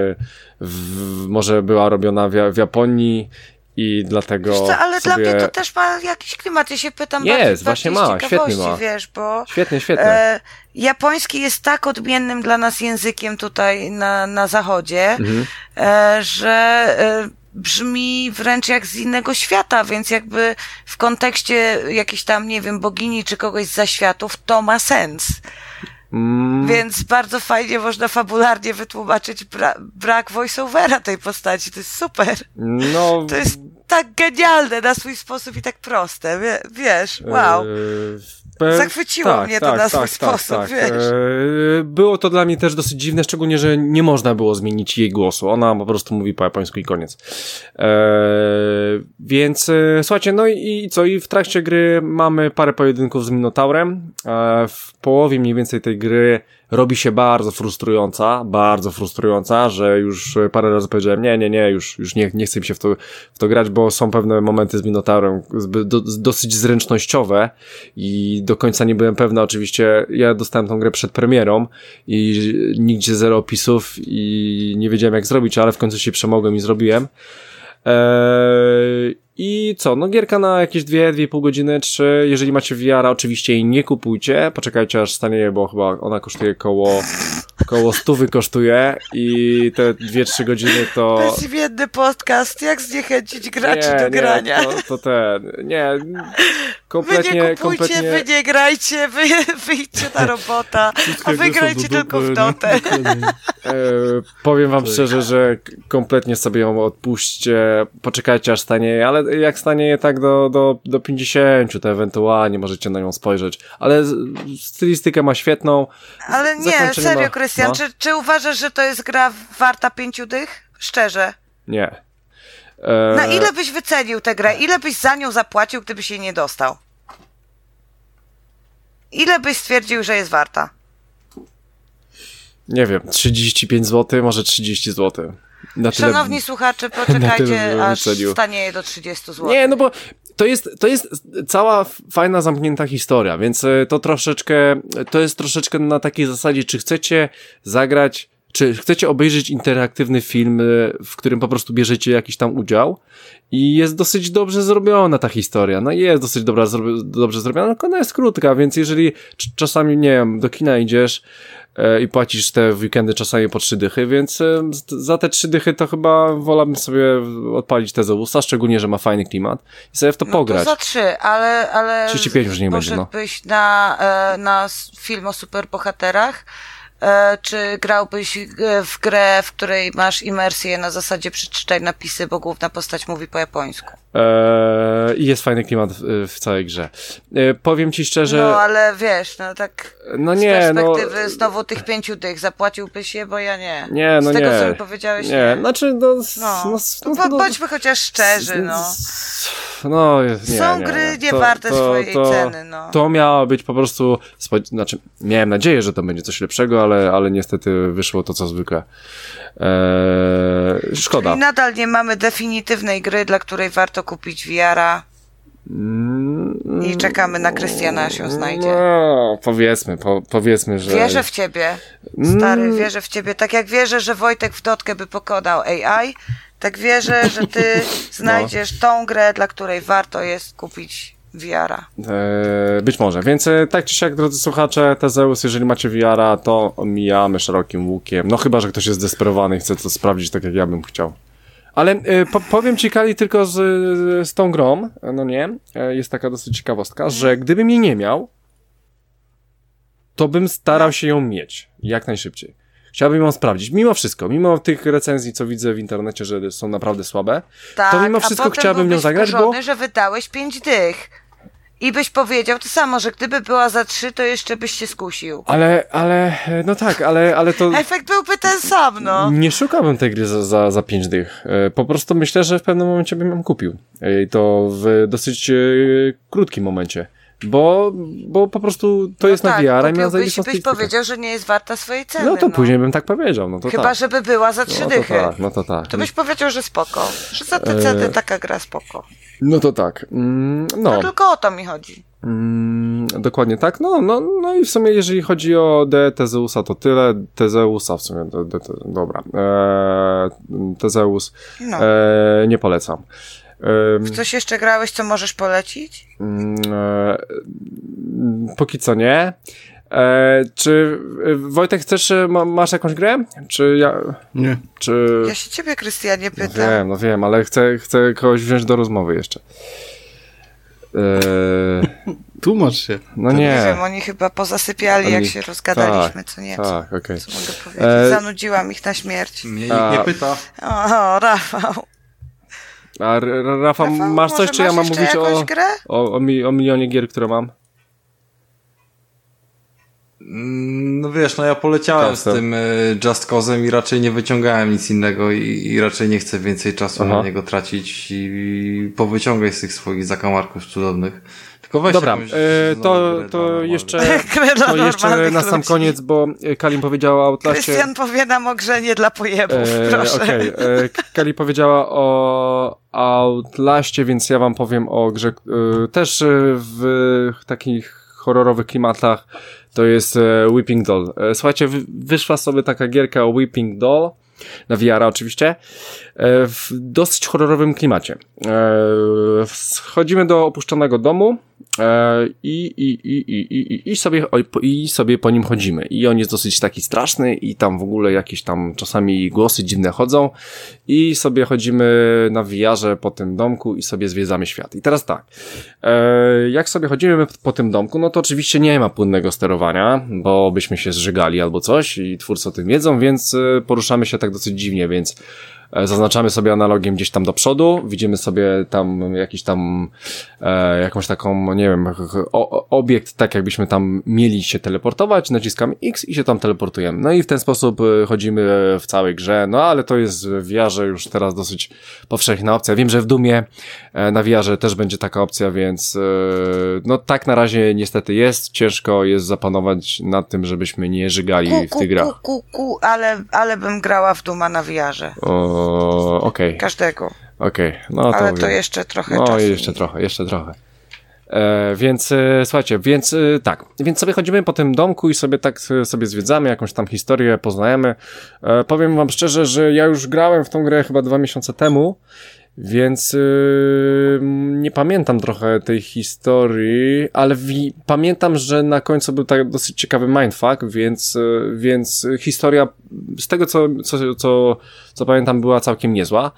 może była robiona w Japonii i dlatego co, ale sobie... dla mnie to też ma jakiś klimat. Ja się pytam właśnie ma, świetny ma. Wiesz, bo Świetnie. Japoński jest tak odmiennym dla nas językiem tutaj na zachodzie, że brzmi wręcz jak z innego świata, więc jakby w kontekście jakiejś tam, nie wiem, bogini czy kogoś z zaświatów to ma sens. Więc bardzo fajnie można fabularnie wytłumaczyć brak voice-overa tej postaci. To jest super. No, to jest tak genialne na swój sposób i tak proste. Wiesz, wow. Zachwyciło mnie to na swój sposób, wiesz. Było to dla mnie też dosyć dziwne, szczególnie, że nie można było zmienić jej głosu. Ona po prostu mówi po japońsku i koniec. Więc słuchajcie, no i co? I w trakcie gry mamy parę pojedynków z Minotaurem. W połowie mniej więcej tej gry robi się bardzo frustrująca, że już parę razy powiedziałem, już nie chcę mi się w to grać, bo są pewne momenty z Minotaurem dosyć zręcznościowe i do końca nie byłem pewna. Oczywiście ja dostałem tą grę przed premierą i nigdzie zero opisów i nie wiedziałem jak zrobić, ale w końcu się przemogłem i zrobiłem. I co? No gierka na jakieś 2,5 godziny, 3. Jeżeli macie VR-a, oczywiście jej nie kupujcie. Poczekajcie aż stanie, bo chyba ona kosztuje koło 100 kosztuje i te 2-3 godziny to... Bezimienny podcast, jak zniechęcić graczy do grania. Kompletnie, wy nie kupujcie, wy nie grajcie, wyjdźcie na robota, a wy grajcie tylko w dotę. Powiem wam szczerze, że kompletnie sobie ją odpuśćcie, poczekajcie aż stanieje, ale jak stanieje tak do 50, to ewentualnie możecie na nią spojrzeć, ale stylistykę ma świetną. Ale nie, serio, Krystian, czy uważasz, że to jest gra warta 5 dych? Szczerze. Nie. Na ile byś wycenił tę grę? Ile byś za nią zapłacił, gdybyś jej nie dostał? Ile byś stwierdził, że jest warta? Nie wiem, 35 zł, może 30 zł. Szanowni słuchacze, poczekajcie, aż stanie do 30 zł. Nie, no bo to jest cała fajna, zamknięta historia, więc to jest troszeczkę na takiej zasadzie, czy chcecie zagrać, czy chcecie obejrzeć interaktywny film, w którym po prostu bierzecie jakiś tam udział i jest dosyć dobrze zrobiona ta historia. No jest dosyć dobrze zrobiona, tylko ona jest krótka, więc jeżeli czasami, nie wiem, do kina idziesz i płacisz te weekendy czasami po 3 dychy, więc za te 3 dychy to chyba wolałbym sobie odpalić te Zeusa, szczególnie, że ma fajny klimat i sobie w to pograć. To za 3, ale 35 już nie będzie, no. Poszedłbyś na film o superbohaterach, czy grałbyś w grę, w której masz imersję na zasadzie przeczytaj napisy, bo główna postać mówi po japońsku? I jest fajny klimat w całej grze. Powiem ci szczerze... No, ale wiesz, no tak no z nie, perspektywy znowu tych 5 dych zapłaciłbyś je, bo ja nie. Nie, no z tego, nie. co mi powiedziałeś, nie. Znaczy, bądźmy chociaż szczerzy, no. No, nie, Są gry nie warte swojej ceny, no. To miało być po prostu... Znaczy, miałem nadzieję, że to będzie coś lepszego, ale niestety wyszło to, co zwykle. Szkoda. I nadal nie mamy definitywnej gry, dla której warto kupić VR-a. I czekamy na Krystiana, aż ją znajdzie. No, powiedzmy, że... Wierzę w ciebie, stary, wierzę w ciebie. Tak jak wierzę, że Wojtek w Dotkę by pokonał AI, tak wierzę, że ty znajdziesz tą grę, dla której warto jest kupić VR-a. Być może. Więc tak czy siak, drodzy słuchacze, Tezeus, jeżeli macie VR-a, to omijamy szerokim łukiem. No chyba, że ktoś jest zdesperowany i chce to sprawdzić tak, jak ja bym chciał. Ale powiem ci, Kali, tylko z tą grą, no nie, jest taka dosyć ciekawostka, że gdybym jej nie miał, to bym starał się ją mieć jak najszybciej. Chciałbym ją sprawdzić. Mimo wszystko, mimo tych recenzji, co widzę w internecie, że są naprawdę słabe, tak, to mimo wszystko chciałbym nią zagrać, bo... że wydałeś 5 dych. I byś powiedział to samo, że gdyby była za 3, to jeszcze byś się skusił. No tak, ale to... Efekt byłby ten sam, no. Nie szukałbym tej gry za 5 dych. Po prostu myślę, że w pewnym momencie bym ją kupił. I to w dosyć krótkim momencie. Bo po prostu to jest tak, na VR i miał zajebistą byś powiedział, że nie jest warta swojej ceny. No to później bym tak powiedział, no to chyba, tak. żeby była za 3 dychy. No to tak. To byś powiedział, że spoko. Że za te ceny taka gra spoko. No to tak. No tylko o to mi chodzi. Dokładnie tak. No i w sumie jeżeli chodzi o Tezeusa, to tyle. Tezeusa w sumie. Dobra. Tezeus nie polecam. W coś jeszcze grałeś, co możesz polecić? Póki co nie. Czy Wojtek chcesz, masz jakąś grę? Czy ja... Nie. Czy... Ja się ciebie, Krystianie, pytam. No wiem, ale chcę kogoś wziąć do rozmowy jeszcze. Tłumacz się. No nie. Nie Nie wiem, oni chyba pozasypiali, jak się rozgadaliśmy, tak, co nieco. Tak, okej. Co mogę powiedzieć? Zanudziłam ich na śmierć. Mnie nikt nie pyta. O, Rafał. A Rafał, masz coś, czy ja mam mówić o milionie gier, które mam? No wiesz, no ja poleciałem z tym Just Cause'em i raczej nie wyciągałem nic innego i raczej nie chcę więcej czasu na niego tracić i powyciągaj z tych swoich zakamarków cudownych. Tylko weź dobra, to jeszcze na sam koniec, bo Kalim powiedziała o Outlastie. Krystian powie nam o grze nie dla pojebów, proszę. Okej. Kali powiedziała o Outlastie, więc ja wam powiem o grze też w takich horrorowych klimatach. To jest Weeping Doll. Słuchajcie, wyszła sobie taka gierka o Weeping Doll, na VR oczywiście, w dosyć horrorowym klimacie. Wchodzimy do opuszczonego domu i sobie po nim chodzimy. I on jest dosyć taki straszny i tam w ogóle jakieś tam czasami głosy dziwne chodzą i sobie chodzimy na VR-ze po tym domku i sobie zwiedzamy świat. I teraz tak, jak sobie chodzimy po tym domku, no to oczywiście nie ma płynnego sterowania, bo byśmy się zżygali albo coś i twórcy o tym wiedzą, więc poruszamy się tak dosyć dziwnie, więc zaznaczamy sobie analogiem gdzieś tam do przodu, widzimy sobie tam jakiś tam jakąś taką, nie wiem, obiekt, tak jakbyśmy tam mieli się teleportować, naciskamy X i się tam teleportujemy. No i w ten sposób chodzimy w całej grze, no ale to jest w VR-ze już teraz dosyć powszechna opcja. Wiem, że w Doomie na VR-ze też będzie taka opcja, więc no tak na razie niestety jest, ciężko jest zapanować nad tym, żebyśmy nie żygali w tych grach. Ale bym grała w Dooma na VR-ze. Okej. Każdego. Okej, no to... Ale to jeszcze trochę czasu. No jeszcze trochę. Więc słuchajcie, tak. Więc sobie chodzimy po tym domku i sobie tak sobie zwiedzamy, jakąś tam historię poznajemy. Powiem wam szczerze, że ja już grałem w tą grę chyba 2 miesiące temu, więc nie pamiętam trochę tej historii, ale pamiętam, że na końcu był tak dosyć ciekawy mindfuck, więc historia z tego co pamiętam była całkiem niezła.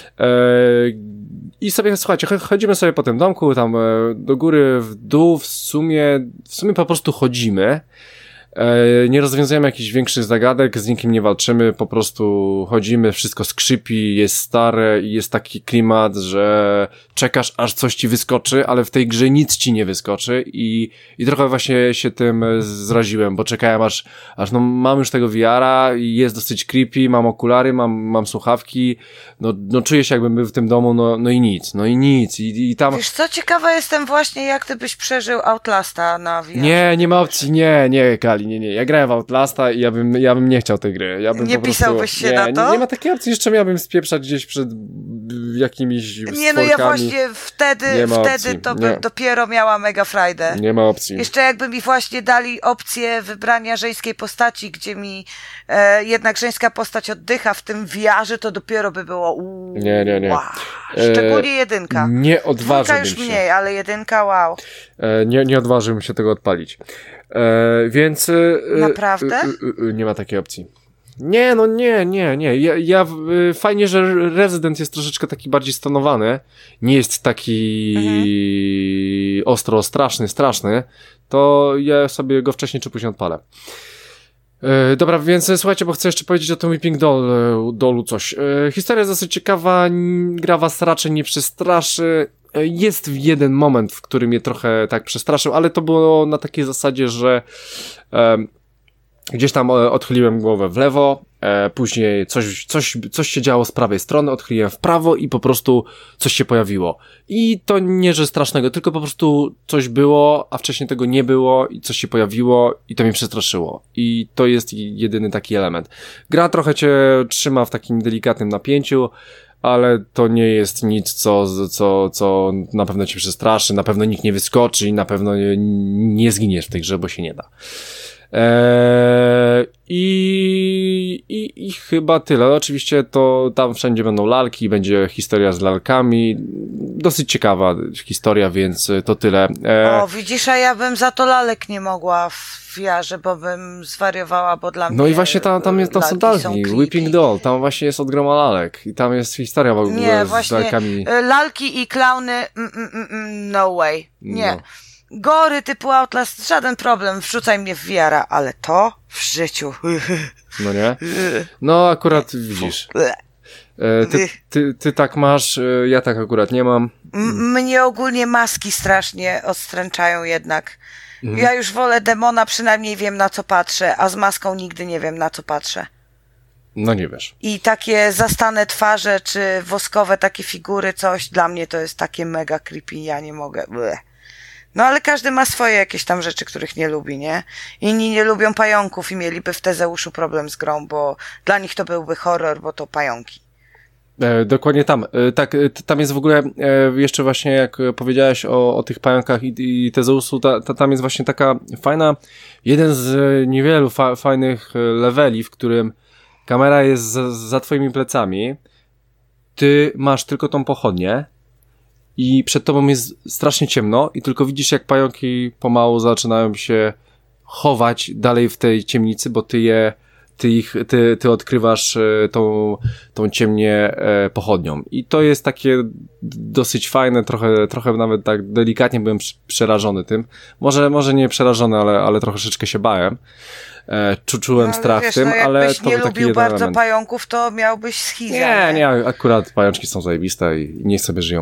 I sobie, słuchajcie, chodzimy sobie po tym domku, tam do góry, w dół, w sumie po prostu chodzimy. Nie rozwiązujemy jakichś większych zagadek, z nikim nie walczymy, po prostu chodzimy, wszystko skrzypi, jest stare i jest taki klimat, że czekasz, aż coś ci wyskoczy, ale w tej grze nic ci nie wyskoczy i trochę właśnie się tym zraziłem, bo czekałem aż no mam już tego VR-a i jest dosyć creepy, mam okulary, mam słuchawki, no czuję się jakbym był w tym domu, no i nic i tam... Wiesz co, ciekawa jestem właśnie, jak ty byś przeżył Outlasta na VR. Nie ma opcji, nie, Kali, nie. Ja grałem w Outlasta i ja bym nie chciał tej gry. Ja bym nie po prostu, pisałbyś się na to? Nie ma takiej opcji, jeszcze miałbym spieprzać gdzieś przed jakimiś Nie, no ja właśnie wtedy to bym dopiero miała mega frajdę. Nie ma opcji. Jeszcze jakby mi właśnie dali opcję wybrania żeńskiej postaci, gdzie mi jednak żeńska postać oddycha w tym VR-ze, to dopiero by było Nie. Wow. Szczególnie jedynka. Nie odważyłbym już się. mniej, ale jedynka wow. Nie odważyłbym się tego odpalić. Więc... Naprawdę? Nie ma takiej opcji. Nie. Fajnie, że Resident jest troszeczkę taki bardziej stonowany. Nie jest taki ostro, straszny. To ja sobie go wcześniej czy później odpalę. Dobra, więc słuchajcie, bo chcę jeszcze powiedzieć o tym Weeping Dollu coś. Historia jest dosyć ciekawa, gra was raczej nie przestraszy. Jest jeden moment, w którym mnie trochę tak przestraszył, ale to było na takiej zasadzie, że gdzieś tam odchyliłem głowę w lewo, później coś się działo z prawej strony, odchyliłem w prawo i po prostu coś się pojawiło. I to nie, że strasznego, tylko po prostu coś było, a wcześniej tego nie było i coś się pojawiło i to mnie przestraszyło. I to jest jedyny taki element. Gra trochę cię trzyma w takim delikatnym napięciu, ale to nie jest nic, co na pewno cię przestraszy, na pewno nikt nie wyskoczy i na pewno nie zginiesz w tej grze, bo się nie da. I chyba tyle. Oczywiście to tam wszędzie będą lalki, będzie historia z lalkami. Dosyć ciekawa historia, więc to tyle. O, widzisz, a ja bym za to lalek nie mogła w VR-ze, bo bym zwariowała, bo dla mnie no i właśnie tam są lalki, Weeping Doll, tam właśnie jest od groma lalek i tam jest historia w ogóle z lalkami. Lalki i klauny, no way, nie. No. Gory typu Outlast, żaden problem, wrzucaj mnie w VR-a, ale to w życiu. No nie? No akurat widzisz. Ty tak masz, ja tak akurat nie mam. Mnie ogólnie maski strasznie odstręczają jednak. Ja już wolę demona, przynajmniej wiem na co patrzę, a z maską nigdy nie wiem na co patrzę. No nie wiesz. I takie zastane twarze, czy woskowe takie figury, coś, dla mnie to jest takie mega creepy, ja nie mogę. Bleh. No ale każdy ma swoje jakieś tam rzeczy, których nie lubi, nie? Inni nie lubią pająków i mieliby w Tezeuszu problem z grą, bo dla nich to byłby horror, bo to pająki. Dokładnie tam. Tak, tam jest w ogóle jeszcze właśnie jak powiedziałeś o tych pająkach i Tezeusu, tam jest właśnie taka fajna, jeden z niewielu fajnych leveli, w którym kamera jest za twoimi plecami, ty masz tylko tą pochodnię i przed tobą jest strasznie ciemno i tylko widzisz, jak pająki pomału zaczynają się chować dalej w tej ciemnicy, bo ty odkrywasz tą ciemnię pochodnią. I to jest takie dosyć fajne, trochę nawet tak delikatnie byłem przerażony tym. Może nie przerażony, ale troszeczkę się bałem. Czułem strach w tym, ale to był taki jeden element. Jakbyś nie lubił bardzo pająków, to miałbyś schizę. Nie, akurat pajączki są zajebiste i niech sobie żyją.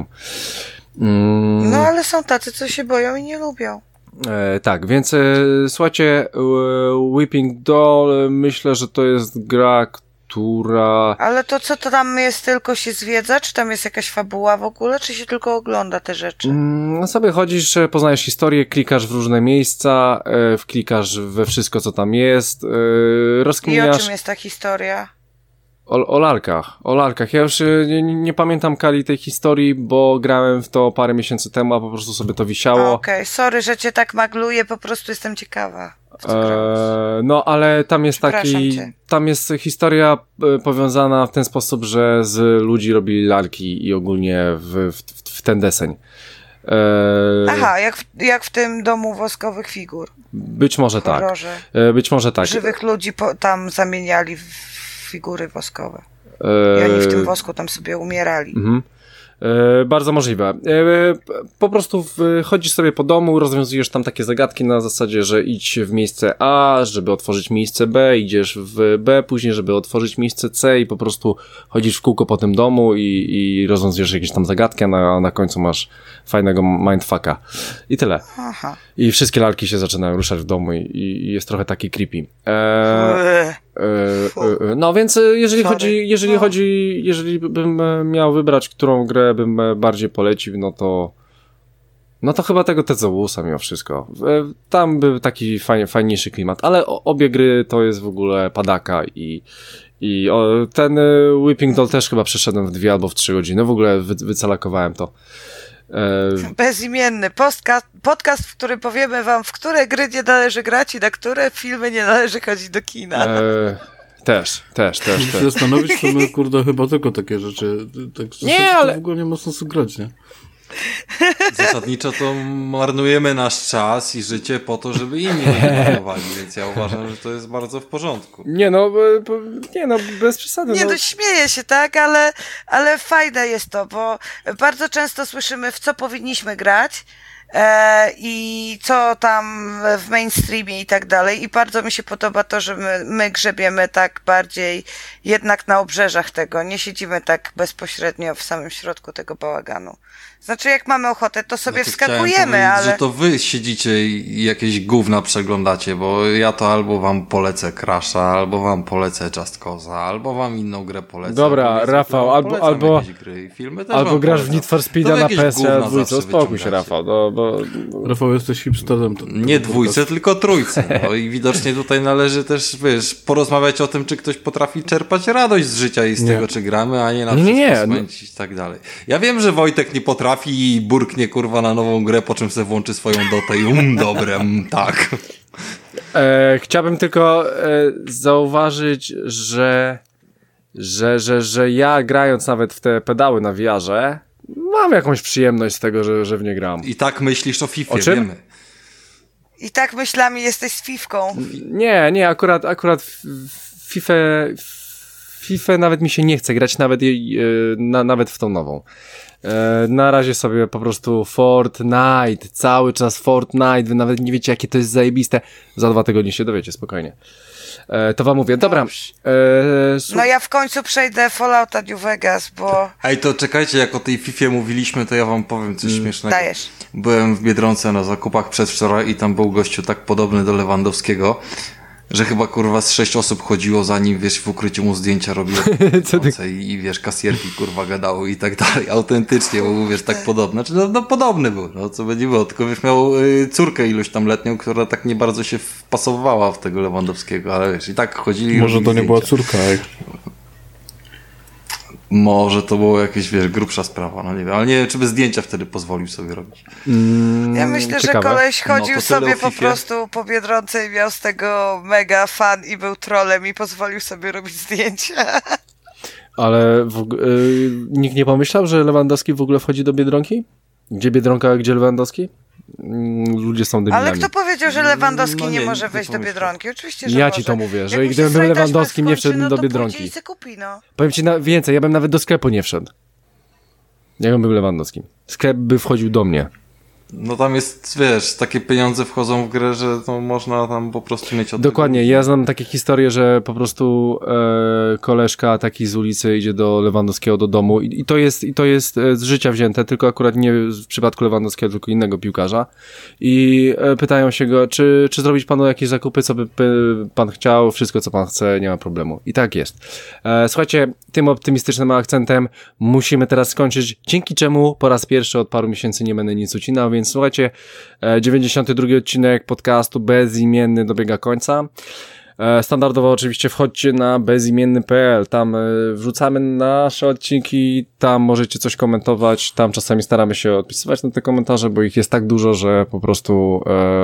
No ale są tacy, co się boją i nie lubią. Tak, więc słuchajcie, Weeping Doll, myślę, że to jest gra, która... Ale to co to tam jest, tylko się zwiedza? Czy tam jest jakaś fabuła w ogóle? Czy się tylko ogląda te rzeczy? No sobie chodzisz, poznajesz historię, klikasz w różne miejsca, klikasz we wszystko, co tam jest, rozkminiasz... I o czym jest ta historia? O lalkach. Ja już nie pamiętam, Kali, tej historii, bo grałem w to parę miesięcy temu, a po prostu sobie to wisiało. Okej, sorry, że cię tak magluję, po prostu jestem ciekawa. No, ale tam jest historia powiązana w ten sposób, że z ludzi robili lalki i ogólnie w ten deseń. Aha, jak w tym domu woskowych figur. Być może tak. Być może tak. Żywych ludzi tam zamieniali w figury woskowe. I oni w tym wosku tam sobie umierali. Bardzo możliwe. Po prostu chodzisz sobie po domu, rozwiązujesz tam takie zagadki na zasadzie, że idź w miejsce A, żeby otworzyć miejsce B, idziesz w B później, żeby otworzyć miejsce C i po prostu chodzisz w kółko po tym domu i rozwiązujesz jakieś tam zagadki, a na końcu masz fajnego mindfucka. I tyle. Aha. I wszystkie lalki się zaczynają ruszać w domu i jest trochę taki creepy. No więc jeżeli bym miał wybrać, którą grę bym bardziej polecił, no to chyba tego Tezeusa mimo wszystko. Tam był taki fajniejszy klimat, ale obie gry to jest w ogóle padaka i ten Weeping Doll też chyba przeszedłem w 2 albo w 3 godziny. W ogóle wycalakowałem to. Bezimienny podcast, w którym powiemy wam, w które gry nie należy grać i na które filmy nie należy chodzić do kina. Też. Się zastanowić, to my, kurde, chyba tylko takie rzeczy. Tak, nie, ale... To w ogóle nie ma sensu grać, nie? Zasadniczo to marnujemy nasz czas i życie po to, żeby inni marnowali, więc ja uważam, że to jest bardzo w porządku. Nie no, bez przesady. Nie, no śmieję się, tak, ale fajne jest to, bo bardzo często słyszymy, w co powinniśmy grać, i co tam w mainstreamie i tak dalej, i bardzo mi się podoba to, że my grzebiemy tak bardziej jednak na obrzeżach tego, nie siedzimy tak bezpośrednio w samym środku tego bałaganu. Znaczy, jak mamy ochotę, to sobie wskakujemy, ale... że to wy siedzicie i jakieś gówna przeglądacie, bo ja to albo wam polecę Crasha, albo wam polecę Just Cause'a, albo wam inną grę polecę. Dobra, Rafał, albo gry, filmy też albo grasz w Need for Speed'a na PS2, uspokój się, Rafał. Bo... Rafał, jesteś hipsterem. Nie dwójce, tylko trójce. No i widocznie tutaj należy też, wiesz, porozmawiać o tym, czy ktoś potrafi czerpać radość z życia i z tego, czy gramy, a nie na wszystko spędzić i tak dalej. Ja wiem, że Wojtek nie potrafi i burknie, kurwa, na nową grę, po czym sobie włączy swoją dotę i dobre, tak. Chciałbym tylko zauważyć, że ja grając nawet w te pedały na VR-ze mam jakąś przyjemność z tego, że w nie gram. I tak myślisz o FIFA, o czym? wiemy. I tak myślami jesteś z Fifką. Nie, akurat FIFA nawet mi się nie chce grać, nawet w tą nową. Na razie sobie po prostu Fortnite, cały czas Fortnite, wy nawet nie wiecie, jakie to jest zajebiste. Za 2 tygodnie się dowiecie, spokojnie. To wam mówię. Dobra. No ja w końcu przejdę Fallouta New Vegas, bo... Ej, to czekajcie, jak o tej Fifie mówiliśmy, to ja wam powiem coś śmiesznego. Dajesz. Byłem w Biedronce na zakupach przedwczoraj i tam był gościu tak podobny do Lewandowskiego, że chyba, kurwa, z 6 osób chodziło za nim, wiesz, w ukryciu mu zdjęcia robiło i wiesz, kasjerki, kurwa, gadały i tak dalej. Autentycznie, bo wiesz, tak podobny. Znaczy, no podobny był, no co by nie było, tylko wiesz, miał córkę iluś tam letnią, która tak nie bardzo się wpasowywała w tego Lewandowskiego, ale wiesz, i tak chodzili. Może to nie była córka, Może to było jakieś, wiesz, grubsza sprawa, no nie wiem, ale nie wiem, czy by zdjęcia wtedy pozwolił sobie robić. Ja myślę, ciekawe. że koleś chodził sobie po prostu po Biedronce i miał z tego mega fan i był trolem i pozwolił sobie robić zdjęcia. Ale nikt nie pomyślał, że Lewandowski w ogóle wchodzi do Biedronki? Gdzie Biedronka, a gdzie Lewandowski? Ludzie są debilami. Ale kto powiedział, że Lewandowski nie może wejść do Biedronki? Oczywiście, że ja może. ci to mówię, że gdybym był Lewandowskim, nie wszedłbym do Biedronki. Kupi, no. Powiem ci więcej, ja bym nawet do sklepu nie wszedł. Jakbym był Lewandowskim. Sklep by wchodził do mnie. No tam jest, wiesz, takie pieniądze wchodzą w grę, że to można tam po prostu mieć od Dokładnie, ja znam takie historie, że po prostu koleżka taki z ulicy idzie do Lewandowskiego do domu i to jest z życia wzięte, tylko akurat nie w przypadku Lewandowskiego, tylko innego piłkarza i pytają się go, czy zrobić panu jakieś zakupy, co by pan chciał, wszystko co pan chce, nie ma problemu. I tak jest. Słuchajcie, tym optymistycznym akcentem musimy teraz skończyć, dzięki czemu po raz pierwszy od paru miesięcy nie będę nic ucinał, więc słuchajcie, 92 odcinek podcastu Bezimienny dobiega końca. Standardowo oczywiście wchodźcie na bezimienny.pl, tam wrzucamy nasze odcinki, tam możecie coś komentować, tam czasami staramy się odpisywać na te komentarze, bo ich jest tak dużo, że po prostu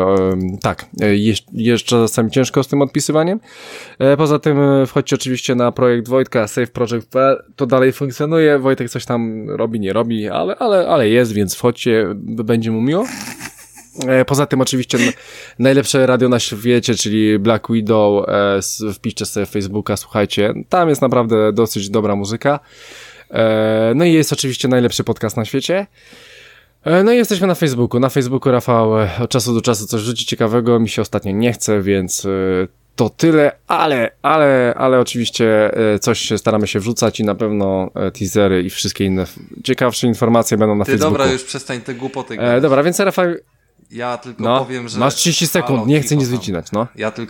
jest czasami ciężko z tym odpisywaniem. Poza tym wchodźcie oczywiście na projekt Wojtka, saveproject.pl, to dalej funkcjonuje, Wojtek coś tam robi, nie robi, ale jest, więc wchodźcie, będzie mu miło. Poza tym oczywiście najlepsze radio na świecie, czyli Black Widow, wpiszcie sobie Facebooka, słuchajcie, tam jest naprawdę dosyć dobra muzyka. No i jest oczywiście najlepszy podcast na świecie. No i jesteśmy na Facebooku. Na Facebooku Rafał od czasu do czasu coś rzuci ciekawego. Mi się ostatnio nie chce, więc to tyle, ale oczywiście coś staramy się wrzucać i na pewno teasery i wszystkie inne ciekawsze informacje będą na Facebooku. Dobra, już przestań te głupoty. Dobra, więc Rafał... Ja tylko powiem, że... Masz 30 sekund, nie chcę nic wycinać, no.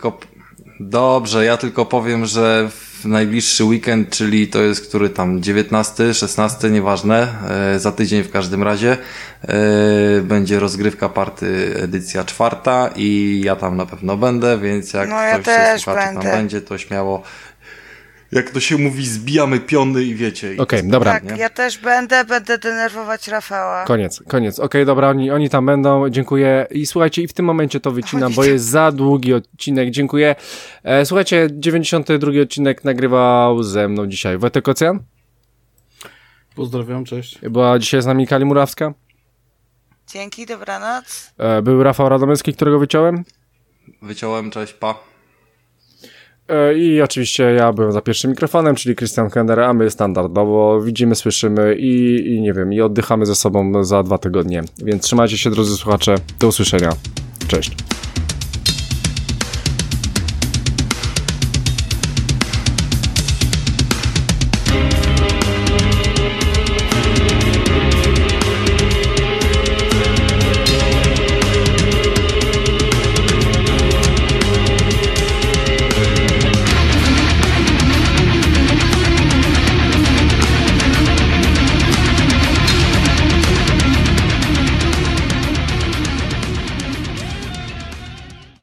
Ja tylko powiem, że w najbliższy weekend, czyli to jest który tam 19, 16, nieważne, za tydzień w każdym razie, będzie rozgrywka party edycja 4 i ja tam na pewno będę, więc jak ktoś ze słuchaczy tam będzie, to śmiało, jak to się mówi, zbijamy piony i wiecie. Okej, dobra. Tak, nie? Ja też będę denerwować Rafała. Koniec. Okej, dobra, oni tam będą, dziękuję. I słuchajcie, i w tym momencie to wycinam, bo jest za długi odcinek, dziękuję. Słuchajcie, 92 odcinek nagrywał ze mną dzisiaj Wojtek Ocean. Pozdrawiam, cześć. Była dzisiaj z nami Kali Murawska. Dzięki, dobranoc. Był Rafał Radomyski, którego wyciąłem. Wyciąłem, cześć, pa. I oczywiście ja byłem za pierwszym mikrofonem, czyli Christian Kender, a my standardowo widzimy, słyszymy i nie wiem, i oddychamy ze sobą za 2 tygodnie. Więc trzymajcie się, drodzy słuchacze. Do usłyszenia. Cześć.